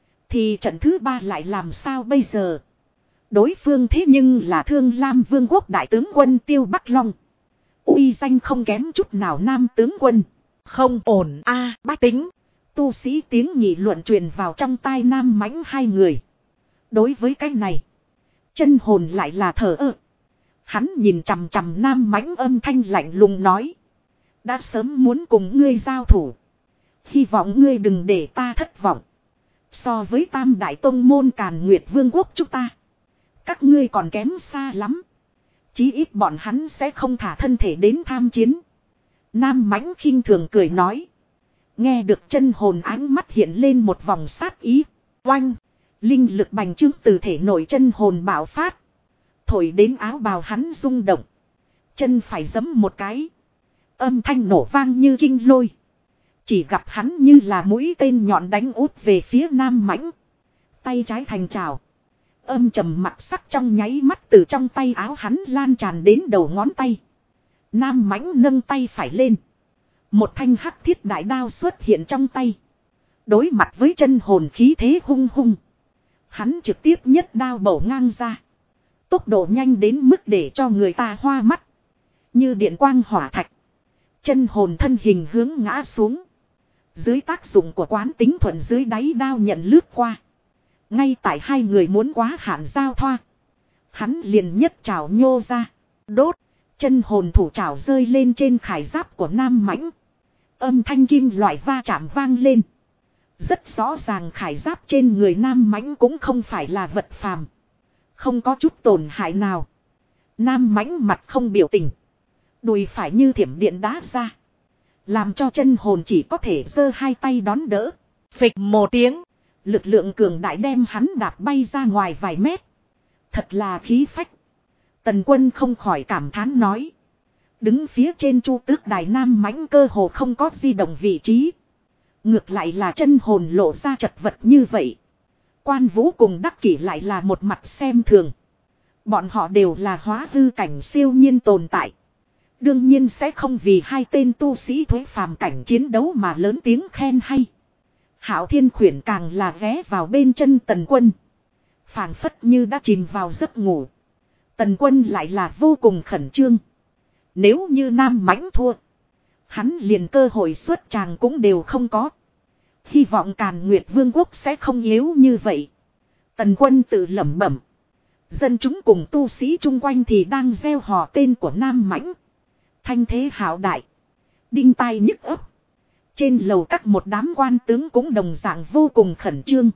thì trận thứ ba lại làm sao bây giờ? Đối phương thế nhưng là Thương Lam Vương quốc đại tướng quân Tiêu Bắc Long. Uy danh không kém chút nào Nam tướng quân. Không ổn a, bách tính. Tu sĩ tiếng nghị luận truyền vào trong tai Nam Mãnh hai người. Đối với cái này, Chân Hồn lại là thờ ơ. Hắn nhìn chằm chằm Nam Mãnh âm thanh lạnh lùng nói. Đã sớm muốn cùng ngươi giao thủ. Hy vọng ngươi đừng để ta thất vọng. So với Tam Đại Tông môn Càn Nguyệt Vương quốc chúng ta, các ngươi còn kém xa lắm. Chí ít bọn hắn sẽ không thả thân thể đến tham chiến. Nam Mãnh khinh thường cười nói. Nghe được Chân Hồn ánh mắt hiện lên một vòng sát ý. Oanh! Linh lực bành trướng từ thể nội Chân Hồn bạo phát. Thổi đến áo bào hắn rung động. Chân phải giẫm một cái. Âm thanh nổ vang như kinh lôi. Chỉ gặp hắn như là mũi tên nhọn đánh út về phía Nam Mãnh. Tay trái thành trào. Âm trầm mặc sắc trong nháy mắt từ trong tay áo hắn lan tràn đến đầu ngón tay. Nam Mãnh nâng tay phải lên. Một thanh hắc thiết đại đao xuất hiện trong tay. Đối mặt với Chân Hồn khí thế hung hung, hắn trực tiếp nhất đao bổ ngang ra. Tốc độ nhanh đến mức để cho người ta hoa mắt. Như điện quang hỏa thạch. Chân Hồn thân hình hướng ngã xuống. Dưới tác dụng của quán tính thuận dưới đáy đao nhận lướt qua. Ngay tại hai người muốn quá hạn giao thoa, hắn liền nhất trảo nhô ra. Đốt! Chân Hồn thủ trảo rơi lên trên khải giáp của Nam Mãnh. Âm thanh kim loại va chạm vang lên. Rất rõ ràng khải giáp trên người Nam Mãnh cũng không phải là vật phàm. Không có chút tổn hại nào. Nam Mãnh mặt không biểu tình. Đùi phải như thiểm điện đá ra. Làm cho Chân Hồn chỉ có thể giơ hai tay đón đỡ. Phịch một tiếng. Lực lượng cường đại đem hắn đạp bay ra ngoài vài mét. Thật là khí phách. Tần Quân không khỏi cảm thán nói. Đứng phía trên Chu Tước Đài Nam Mãnh cơ hồ không có di động vị trí. Ngược lại là Chân Hồn lộ ra chật vật như vậy. Quan Vũ cùng Đắc Kỷ lại là một mặt xem thường. Bọn họ đều là hóa hư cảnh siêu nhiên tồn tại. Đương nhiên sẽ không vì hai tên tu sĩ thuế phàm cảnh chiến đấu mà lớn tiếng khen hay. Hạo Thiên Khuyển càng là ghé vào bên chân Tần Quân. Phảng phất như đã chìm vào giấc ngủ. Tần Quân lại là vô cùng khẩn trương. Nếu như Nam Mãnh thua, hắn liền cơ hội xuất tràng cũng đều không có. Hy vọng Càn Nguyệt Vương quốc sẽ không yếu như vậy. Tần Quân tự lẩm bẩm. Dân chúng cùng tu sĩ chung quanh thì đang reo hò tên của Nam Mãnh. Thanh thế hạo đại. Đinh tai nhức ấp. Trên lầu các một đám quan tướng cũng đồng dạng vô cùng khẩn trương.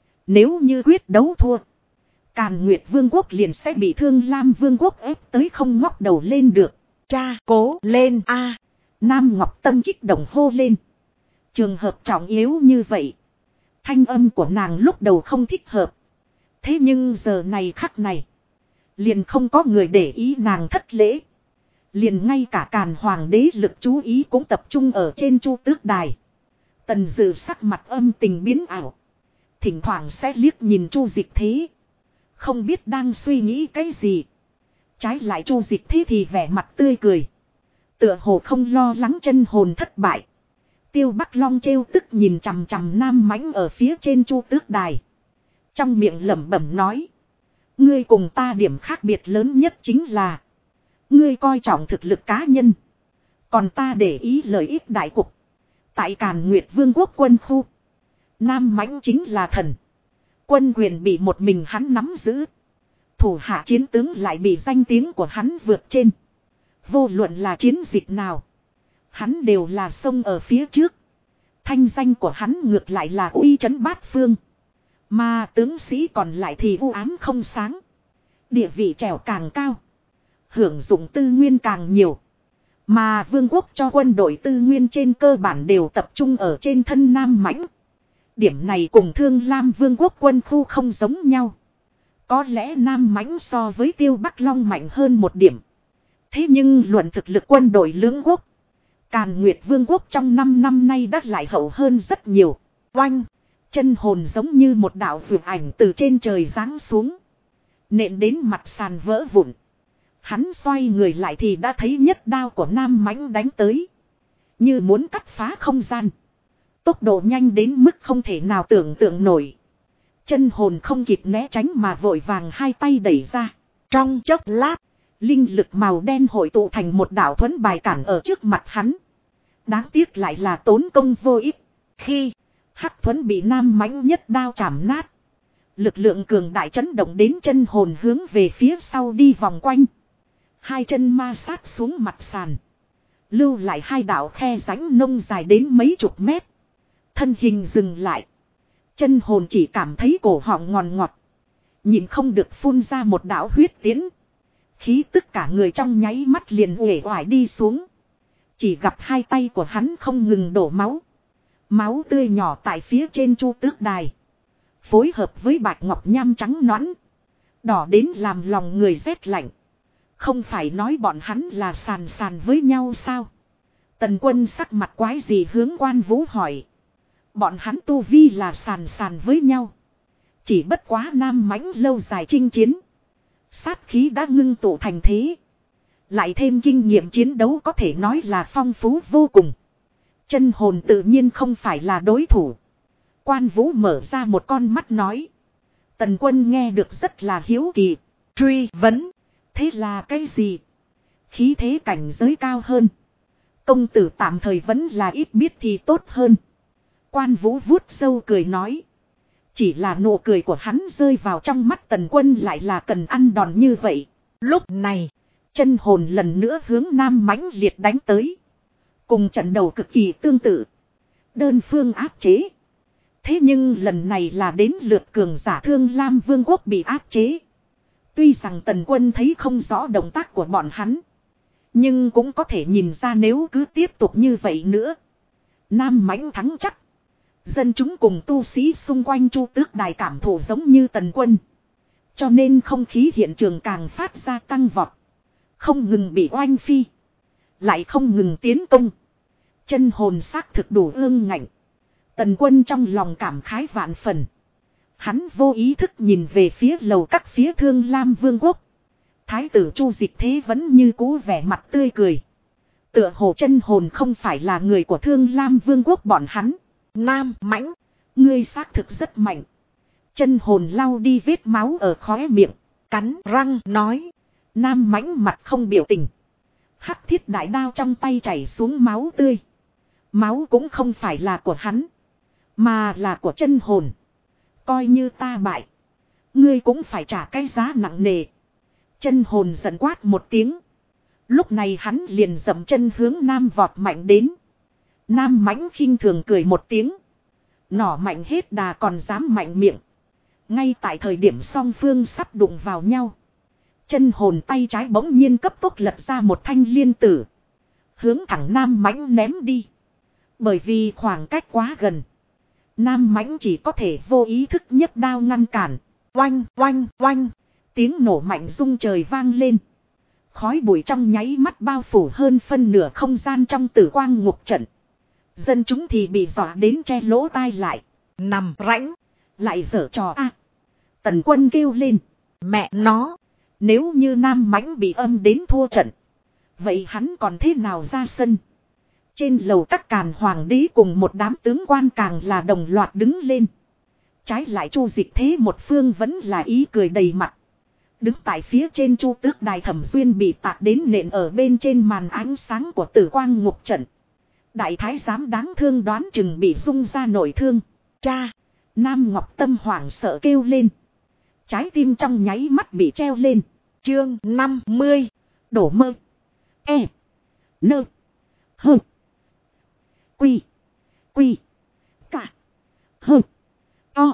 Nếu như quyết đấu thua, Càn Nguyệt Vương quốc liền sẽ bị Thương Lam Vương quốc ép tới không ngóc đầu lên được. Cha cố lên a. Nam Ngọc Tâm kích động hô lên. Trường hợp trọng yếu như vậy, thanh âm của nàng lúc đầu không thích hợp. Thế nhưng giờ này khắc này, liền không có người để ý nàng thất lễ. Liền ngay cả Càn Hoàng đế lực chú ý cũng tập trung ở trên Chu Tước Đài. Tần Dự sắc mặt âm tình biến ảo. Thỉnh thoảng sẽ liếc nhìn Chu Dịch Thế. Không biết đang suy nghĩ cái gì. Trái lại Chu Dịch Thế thì vẻ mặt tươi cười. Tựa hồ không lo lắng chân hồn thất bại. Tiêu Bắc Long trêu tức nhìn chằm chằm Nam Mãnh ở phía trên Chu Tước Đài. Trong miệng lẩm bẩm nói. Ngươi cùng ta điểm khác biệt lớn nhất chính là. Ngươi coi trọng thực lực cá nhân. Còn ta để ý lợi ích đại cục. Tại Càn Nguyệt Vương quốc quân khu. Nam Mãnh chính là thần. Quân quyền bị một mình hắn nắm giữ. Thủ hạ chiến tướng lại bị danh tiếng của hắn vượt trên. Vô luận là chiến dịch nào. Hắn đều là sông ở phía trước. Thanh danh của hắn ngược lại là uy trấn bát phương. Mà tướng sĩ còn lại thì u ám không sáng. Địa vị trèo càng cao. Hưởng dụng tư nguyên càng nhiều. Mà vương quốc cho quân đội tư nguyên trên cơ bản đều tập trung ở trên thân Nam Mãnh. Điểm này cùng Thương Lam Vương quốc quân khu không giống nhau. Có lẽ Nam Mãnh so với Tiêu Bắc Long mạnh hơn một điểm. Thế nhưng luận thực lực quân đội lưỡng quốc, Càn Nguyệt Vương quốc trong 5 năm nay đã lại hậu hơn rất nhiều. Oanh! Chân hồn giống như một đạo vượt ảnh từ trên trời giáng xuống. Nện đến mặt sàn vỡ vụn. Hắn xoay người lại thì đã thấy nhất đao của Nam Mãnh đánh tới. Như muốn cắt phá không gian. Tốc độ nhanh đến mức không thể nào tưởng tượng nổi. Chân hồn không kịp né tránh mà vội vàng hai tay đẩy ra. Trong chốc lát, linh lực màu đen hội tụ thành một đạo thuẫn bài cản ở trước mặt hắn. Đáng tiếc lại là tốn công vô ích. Khi hắc thuẫn bị Nam Mãnh nhất đao chảm nát, lực lượng cường đại chấn động đến chân hồn hướng về phía sau đi vòng quanh. Hai chân ma sát xuống mặt sàn. Lưu lại hai đạo khe rãnh nông dài đến mấy chục mét. Thân hình dừng lại. Chân hồn chỉ cảm thấy cổ họng ngọt ngọt. Nhịn không được phun ra một đạo huyết tiễn. Khí tức cả người trong nháy mắt liền uể oải đi xuống. Chỉ gặp hai tay của hắn không ngừng đổ máu. Máu tươi nhỏ tại phía trên Chu Tước Đài. Phối hợp với bạch ngọc nham trắng nõn. Đỏ đến làm lòng người rét lạnh. Không phải nói bọn hắn là sàn sàn với nhau sao? Tần Quân sắc mặt quái gì hướng Quan Vũ hỏi. Bọn hắn tu vi là sàn sàn với nhau. Chỉ bất quá Nam Mãnh lâu dài chinh chiến. Sát khí đã ngưng tụ thành thế. Lại thêm kinh nghiệm chiến đấu có thể nói là phong phú vô cùng. Chân hồn tự nhiên không phải là đối thủ. Quan Vũ mở ra một con mắt nói. Tần Quân nghe được rất là hiếu kỳ. Truy vấn. Thế là cái gì? Khí thế cảnh giới cao hơn. Công tử tạm thời vẫn là ít biết thì tốt hơn. Quan Vũ vuốt râu cười nói. Chỉ là nụ cười của hắn rơi vào trong mắt Tần Quân lại là cần ăn đòn như vậy. Lúc này, chân hồn lần nữa hướng Nam Mãnh liệt đánh tới. Cùng trận đầu cực kỳ tương tự. Đơn phương áp chế. Thế nhưng lần này là đến lượt cường giả Thương Lam Vương quốc bị áp chế. Tuy rằng Tần Quân thấy không rõ động tác của bọn hắn. Nhưng cũng có thể nhìn ra nếu cứ tiếp tục như vậy nữa. Nam Mãnh thắng chắc. Dân chúng cùng tu sĩ xung quanh Chu Tước Đài cảm thụ giống như Tần Quân. Cho nên không khí hiện trường càng phát ra tăng vọt. Không ngừng bị oanh phi. Lại không ngừng tiến công. Chân hồn xác thực đủ ương ngạnh. Tần Quân trong lòng cảm khái vạn phần. Hắn vô ý thức nhìn về phía lầu các phía Thương Lam Vương quốc. Thái tử Chu Dịch Thế vẫn như cũ vẻ mặt tươi cười. Tựa hồ chân hồn không phải là người của Thương Lam Vương quốc bọn hắn. Nam Mãnh, Ngươi xác thực rất mạnh. Chân hồn lau đi vết máu ở khóe miệng. cắn răng nói. Nam Mãnh mặt không biểu tình. Hắc thiết đại đao trong tay chảy xuống máu tươi. Máu cũng không phải là của hắn, mà là của chân hồn. Coi như ta bại, ngươi cũng phải trả cái giá nặng nề. Chân hồn giận quát một tiếng. Lúc này hắn liền dậm chân hướng Nam vọt mạnh đến. Nam Mãnh khinh thường cười một tiếng. Nỏ mạnh hết đà còn dám mạnh miệng. Ngay tại thời điểm song phương sắp đụng vào nhau, chân hồn tay trái bỗng nhiên cấp tốc lật ra một thanh liên tử, hướng thẳng Nam Mãnh ném đi. Bởi vì khoảng cách quá gần, Nam Mãnh chỉ có thể vô ý thức nhấc đao ngăn cản. Oanh oanh oanh, Tiếng nổ mạnh rung trời vang lên. Khói bụi trong nháy mắt bao phủ hơn phân nửa không gian trong Tử Quang Ngục trận. Dân chúng thì bị dọa đến che lỗ tai lại. nằm rãnh. Lại giở trò a. Tần Quân kêu lên. Mẹ nó, Nếu như Nam Mãnh bị âm đến thua trận, vậy hắn còn thế nào ra sân? Trên lầu các càn hoàng đế cùng một đám tướng quan càng là đồng loạt đứng lên. Trái lại Chu Dịch Thế một phương vẫn là ý cười đầy mặt. Đứng tại phía trên Chu Tước Đài Thẩm Duyên bị tạc đến nện ở bên trên màn ánh sáng của Tử Quang Ngục trận. Đại thái giám đáng thương đoán chừng bị rung ra nội thương. cha, Nam Ngọc Tâm hoảng sợ kêu lên. Trái tim trong nháy mắt bị treo lên. chương 50. Đổ mơ. E. Nơ. Hơ. Quy. Quy. Cả. Hơ. To.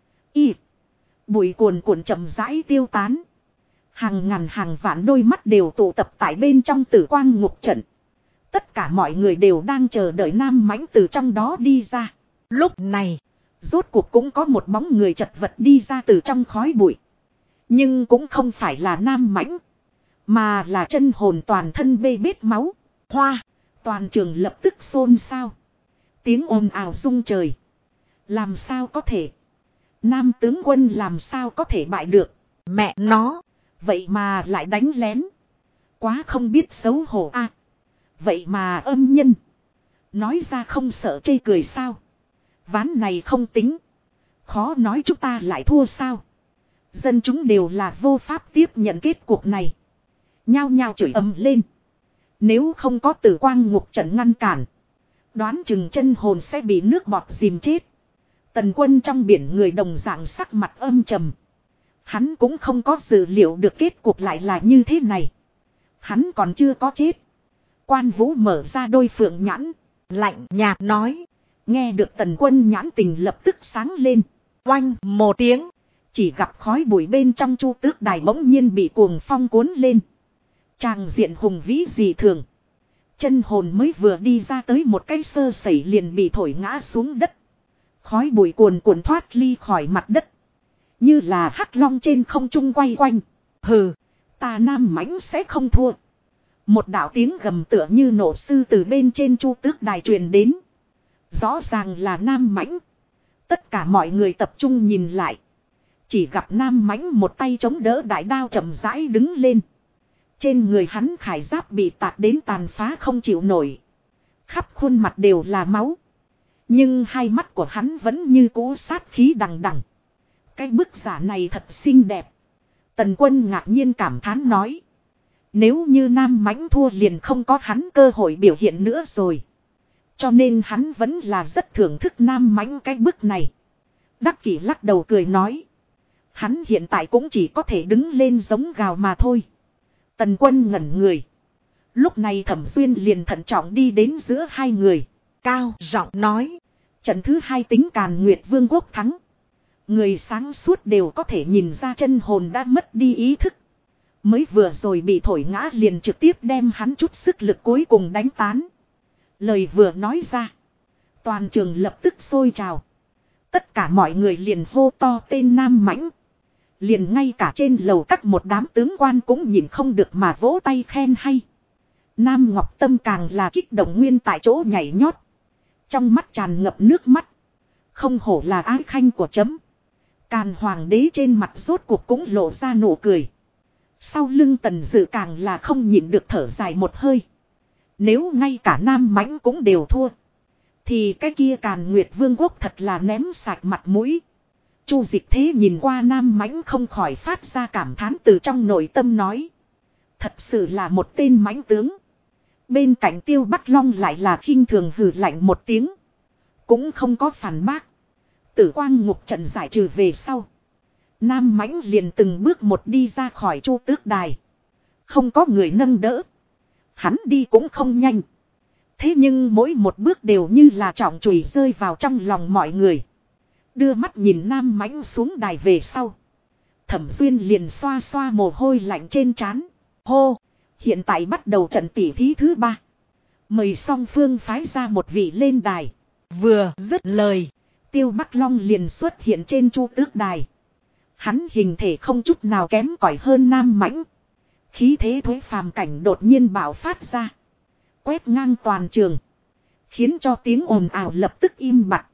Y. Bụi cuồn cuộn chậm rãi tiêu tán. Hàng ngàn hàng vạn đôi mắt đều tụ tập tại bên trong Tử Quang Ngục trận. Tất cả mọi người đều đang chờ đợi Nam Mãnh từ trong đó đi ra. Lúc này, Rốt cuộc cũng có một bóng người chật vật đi ra từ trong khói bụi. Nhưng cũng không phải là Nam Mãnh, mà là chân hồn toàn thân bê bết máu. hoa, Toàn trường lập tức xôn xao. Tiếng ồn ào rung trời. Làm sao có thể? Nam tướng quân làm sao có thể bại được? mẹ nó, Vậy mà lại đánh lén. Quá không biết xấu hổ a. Vậy mà âm nhân. Nói ra không sợ chê cười sao? Ván này không tính. Khó nói chúng ta lại thua sao? Dân chúng đều là vô pháp tiếp nhận kết cuộc này. Nhao nhao chửi ầm lên. Nếu không có Tử Quang Ngục trận ngăn cản, đoán chừng chân hồn sẽ bị nước bọt dìm chết. Tần Quân trong biển người đồng dạng sắc mặt âm trầm. Hắn cũng không có dự liệu được kết cục lại là như thế này. Hắn còn chưa có chết. Quan Vũ mở ra đôi phượng nhãn, lạnh nhạt nói. nghe được Tần Quân nhãn tình lập tức sáng lên. Oanh một tiếng, Chỉ gặp khói bụi bên trong Chu Tước Đài bỗng nhiên bị cuồng phong cuốn lên. Tràng diện hùng vĩ dị thường. Chân hồn mới vừa đi ra tới một cái sơ sẩy liền bị thổi ngã xuống đất. Khói bụi cuồn cuộn thoát ly khỏi mặt đất, như là hắc long trên không trung quay quanh. Hừ, ta Nam Mãnh sẽ không thua. Một đạo tiếng gầm tựa như nổ sư từ bên trên Chu Tước Đài truyền đến. Rõ ràng là Nam Mãnh. Tất cả mọi người tập trung nhìn lại. Chỉ gặp Nam Mãnh một tay chống đỡ đại đao chậm rãi đứng lên. Trên người hắn khải giáp bị tạc đến tàn phá không chịu nổi. Khắp khuôn mặt đều là máu. Nhưng hai mắt của hắn vẫn như cũ sát khí đằng đằng. Cái bức giả này thật xinh đẹp. Tần Quân ngạc nhiên cảm thán nói. Nếu như Nam Mãnh thua liền không có hắn cơ hội biểu hiện nữa rồi. Cho nên hắn vẫn là rất thưởng thức Nam Mãnh cái bức này. Đắc Kỷ lắc đầu cười nói. Hắn hiện tại cũng chỉ có thể đứng lên giống gào mà thôi. Tần Quân ngẩn người. Lúc này Thẩm Duyên liền thận trọng đi đến giữa hai người. cao giọng nói. Trận thứ hai tính Càn Nguyệt Vương quốc thắng. Người sáng suốt đều có thể nhìn ra chân hồn đã mất đi ý thức. Mới vừa rồi bị thổi ngã liền trực tiếp đem hắn chút sức lực cuối cùng đánh tán. Lời vừa nói ra, toàn trường lập tức sôi trào. Tất cả mọi người liền hô to tên Nam Mãnh. Liền ngay cả trên lầu các một đám tướng quan cũng nhìn không được mà vỗ tay khen hay. Nam Ngọc Tâm càng là kích động nguyên tại chỗ nhảy nhót. Trong mắt tràn ngập nước mắt. Không hổ là ái khanh của chấm. Càn hoàng đế trên mặt rốt cuộc cũng lộ ra nụ cười. Sau lưng Tần Dự càng là không nhịn được thở dài một hơi. Nếu ngay cả Nam Mãnh cũng đều thua, thì cái kia Càn Nguyệt Vương quốc thật là ném sạch mặt mũi. Chu Dịch Thế nhìn qua Nam Mãnh không khỏi phát ra cảm thán từ trong nội tâm nói. Thật sự là một tên mãnh tướng. Bên cạnh Tiêu Bắc Long lại là khinh thường hừ lạnh một tiếng. Cũng không có phản bác. Tử quang ngục trận giải trừ về sau. Nam Mãnh liền từng bước một đi ra khỏi Chu Tước Đài. Không có người nâng đỡ. Hắn đi cũng không nhanh. Thế nhưng mỗi một bước đều như là trọng chùy rơi vào trong lòng mọi người. Đưa mắt nhìn Nam Mãnh xuống đài về sau. Thẩm Duyên liền xoa xoa mồ hôi lạnh trên trán. Hô! Hiện tại bắt đầu trận tỉ thí thứ 3. Mời song phương phái ra một vị lên đài. Vừa dứt lời, Tiêu Bắc Long liền xuất hiện trên Chu Tước Đài. Hắn hình thể không chút nào kém cỏi hơn Nam Mãnh. Khí thế thuế phàm cảnh đột nhiên bạo phát ra. Quét ngang toàn trường. Khiến cho tiếng ồn ào lập tức im bặt.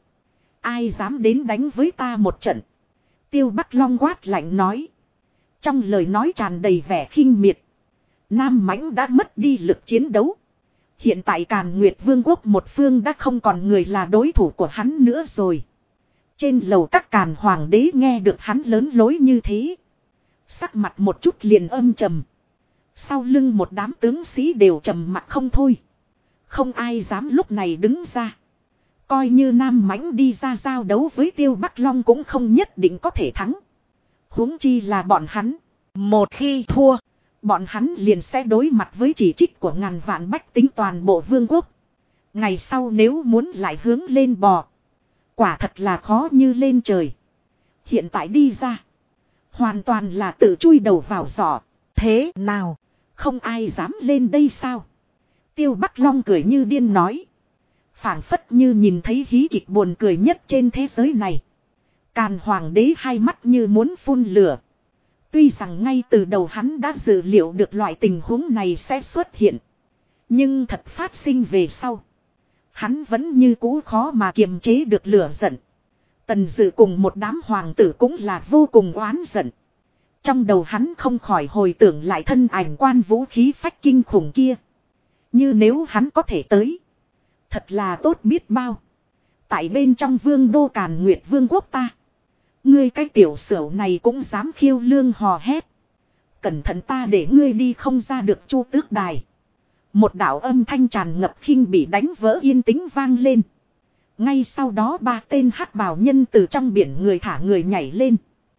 Ai dám đến đánh với ta một trận? Tiêu Bắc Long quát lạnh nói. Trong lời nói tràn đầy vẻ khinh miệt. Nam Mãnh đã mất đi lực chiến đấu. Hiện tại Càn Nguyệt Vương quốc một phương đã không còn người là đối thủ của hắn nữa rồi. Trên lầu các Càn Hoàng đế nghe được hắn lớn lối như thế. Sắc mặt một chút liền âm trầm. Sau lưng một đám tướng sĩ đều trầm mặt không thôi. Không ai dám lúc này đứng ra. Coi như Nam Mãnh đi ra giao đấu với Tiêu Bắc Long cũng không nhất định có thể thắng. Huống chi là bọn hắn. một khi thua, Bọn hắn liền sẽ đối mặt với chỉ trích của ngàn vạn bách tính toàn bộ vương quốc. Ngày sau nếu muốn lại hướng lên bò. Quả thật là khó như lên trời. Hiện tại đi ra. Hoàn toàn là tự chui đầu vào giỏ. thế nào? Không ai dám lên đây sao? Tiêu Bắc Long cười như điên nói. Phảng phất như nhìn thấy hí kịch buồn cười nhất trên thế giới này. Càn Hoàng đế hai mắt như muốn phun lửa. Tuy rằng ngay từ đầu hắn đã dự liệu được loại tình huống này sẽ xuất hiện. Nhưng thật phát sinh về sau. Hắn vẫn như cũ khó mà kiềm chế được lửa giận. Tần Dự cùng một đám hoàng tử cũng là vô cùng oán giận. Trong đầu hắn không khỏi hồi tưởng lại thân ảnh quan vũ khí phách kinh khủng kia. Như nếu hắn có thể tới. Thật là tốt biết bao. Tại bên trong vương đô Càn Nguyệt Vương quốc ta. Ngươi cái tiểu xửu này cũng dám khiêu lương hò hét. Cẩn thận ta để ngươi đi không ra được Chu Tước Đài. Một đạo âm thanh tràn ngập khinh bị đánh vỡ yên tĩnh vang lên. Ngay sau đó 3 tên hắc bào nhân từ trong biển người thả người nhảy lên.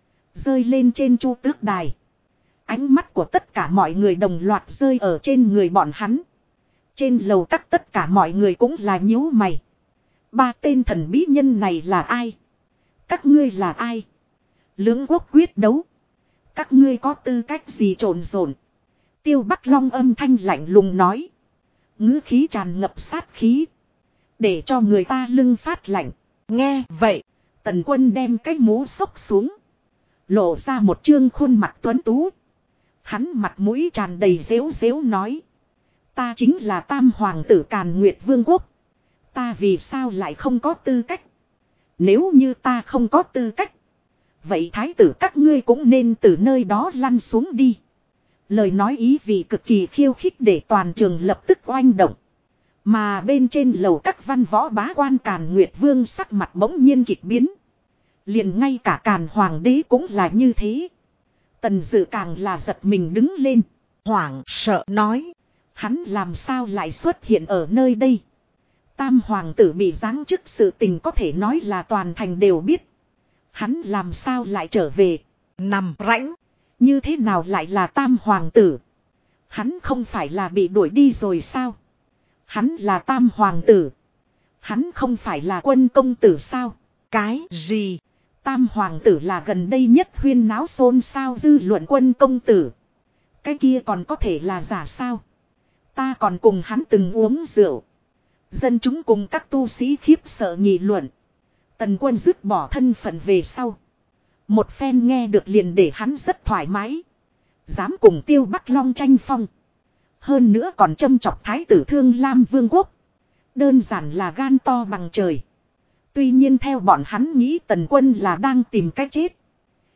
Rơi lên trên Chu Tước Đài. Ánh mắt của tất cả mọi người đồng loạt rơi ở trên người bọn hắn. Trên lầu các tất cả mọi người cũng là nhíu mày. 3 tên thần bí nhân này là ai? Các ngươi là ai? Lưỡng quốc quyết đấu. Các ngươi có tư cách gì trộn rộn? Tiêu Bắc Long âm thanh lạnh lùng nói. Ngữ khí tràn ngập sát khí. Để cho người ta lưng phát lạnh. nghe vậy, Tần Quân đem cái mũ xốc xuống. Lộ ra một trương khuôn mặt tuấn tú. Hắn mặt mũi tràn đầy rếu rếu nói. Ta chính là Tam Hoàng tử Càn Nguyệt Vương quốc. Ta vì sao lại không có tư cách? Nếu như ta không có tư cách. Vậy thái tử các ngươi cũng nên từ nơi đó lăn xuống đi. Lời nói ý vị cực kỳ khiêu khích để toàn trường lập tức oanh động. Mà bên trên lầu các văn võ bá quan Càn Nguyệt Vương sắc mặt bỗng nhiên kịch biến. Liền ngay cả Càn Hoàng đế cũng là như thế. Tần Dự càng là giật mình đứng lên. hoảng sợ nói. Hắn làm sao lại xuất hiện ở nơi đây? Tam hoàng tử bị giáng chức sự tình có thể nói là toàn thành đều biết. Hắn làm sao lại trở về? Nằm rãnh. Như thế nào lại là tam hoàng tử? Hắn không phải là bị đuổi đi rồi sao? Hắn là tam hoàng tử. Hắn không phải là quân công tử sao? Cái gì? Tam hoàng tử là gần đây nhất huyên náo xôn xao dư luận quân công tử. Cái kia còn có thể là giả sao? Ta còn cùng hắn từng uống rượu. Dân chúng cùng các tu sĩ khiếp sợ nghị luận. Tần Quân dứt bỏ thân phận về sau. Một phen nghe được liền để hắn rất thoải mái. Dám cùng Tiêu Bắc Long tranh phong. Hơn nữa còn châm chọc thái tử Thương Lam Vương quốc. Đơn giản là gan to bằng trời. Tuy nhiên theo bọn hắn nghĩ Tần Quân là đang tìm cách chết.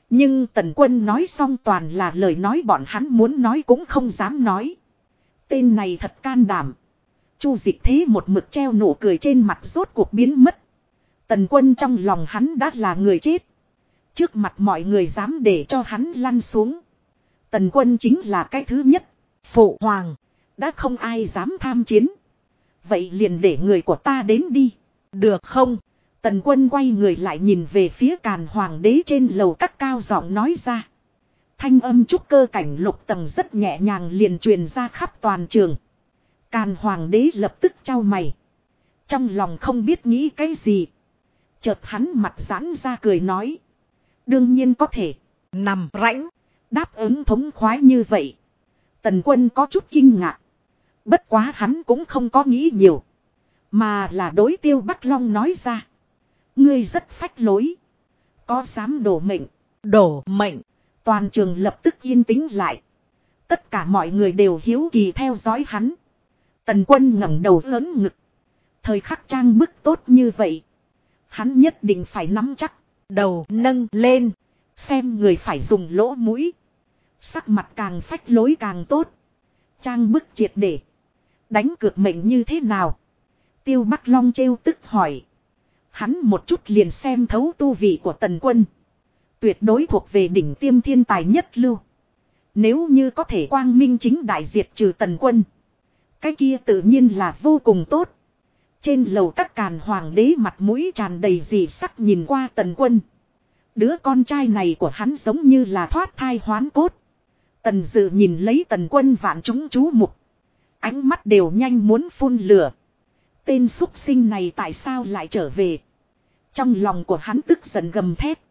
Nhưng Tần Quân nói xong toàn là lời nói bọn hắn muốn nói cũng không dám nói. Tên này thật can đảm. Chu Dịch Thế một mực treo nụ cười trên mặt rốt cuộc biến mất. Tần Quân trong lòng hắn đã là người chết. Trước mặt mọi người dám để cho hắn lăn xuống. Tần Quân chính là cái thứ nhất. Phụ hoàng. Đã không ai dám tham chiến. Vậy liền để người của ta đến đi. Được không? Tần Quân quay người lại nhìn về phía Càn Hoàng đế trên lầu các cao giọng nói ra. Thanh âm trúc cơ cảnh lục tầng rất nhẹ nhàng liền truyền ra khắp toàn trường. Càn Hoàng đế lập tức chau mày. Trong lòng không biết nghĩ cái gì. Chợt hắn mặt giãn ra cười nói. Đương nhiên có thể. Nằm rãnh. Đáp ứng thống khoái như vậy. Tần Quân có chút kinh ngạc. Bất quá hắn cũng không có nghĩ nhiều. Mà là đối Tiêu Bắc Long nói ra. Ngươi rất phách lối. Có dám đổ mệnh. Đổ mệnh. Toàn trường lập tức yên tĩnh lại. Tất cả mọi người đều hiếu kỳ theo dõi hắn. Tần Quân ngẩng đầu lớn ngực. Thời khắc trang bức tốt như vậy. Hắn nhất định phải nắm chắc. Đầu nâng lên. Xem người phải dùng lỗ mũi. Sắc mặt càng phách lối càng tốt. Trang bức triệt để. Đánh cược mệnh như thế nào? Tiêu Bắc Long trêu tức hỏi. Hắn một chút liền xem thấu tu vị của Tần Quân. Tuyệt đối thuộc về đỉnh tiêm thiên tài nhất lưu. Nếu như có thể quang minh chính đại diệt trừ Tần Quân. Cái kia tự nhiên là vô cùng tốt. Trên lầu các Càn Hoàng đế mặt mũi tràn đầy dị sắc nhìn qua Tần Quân. Đứa con trai này của hắn giống như là thoát thai hoán cốt. Tần Dự nhìn lấy Tần Quân vạn chúng chú mục. Ánh mắt đều nhanh muốn phun lửa. Tên súc sinh này tại sao lại trở về? Trong lòng của hắn tức giận gầm thét.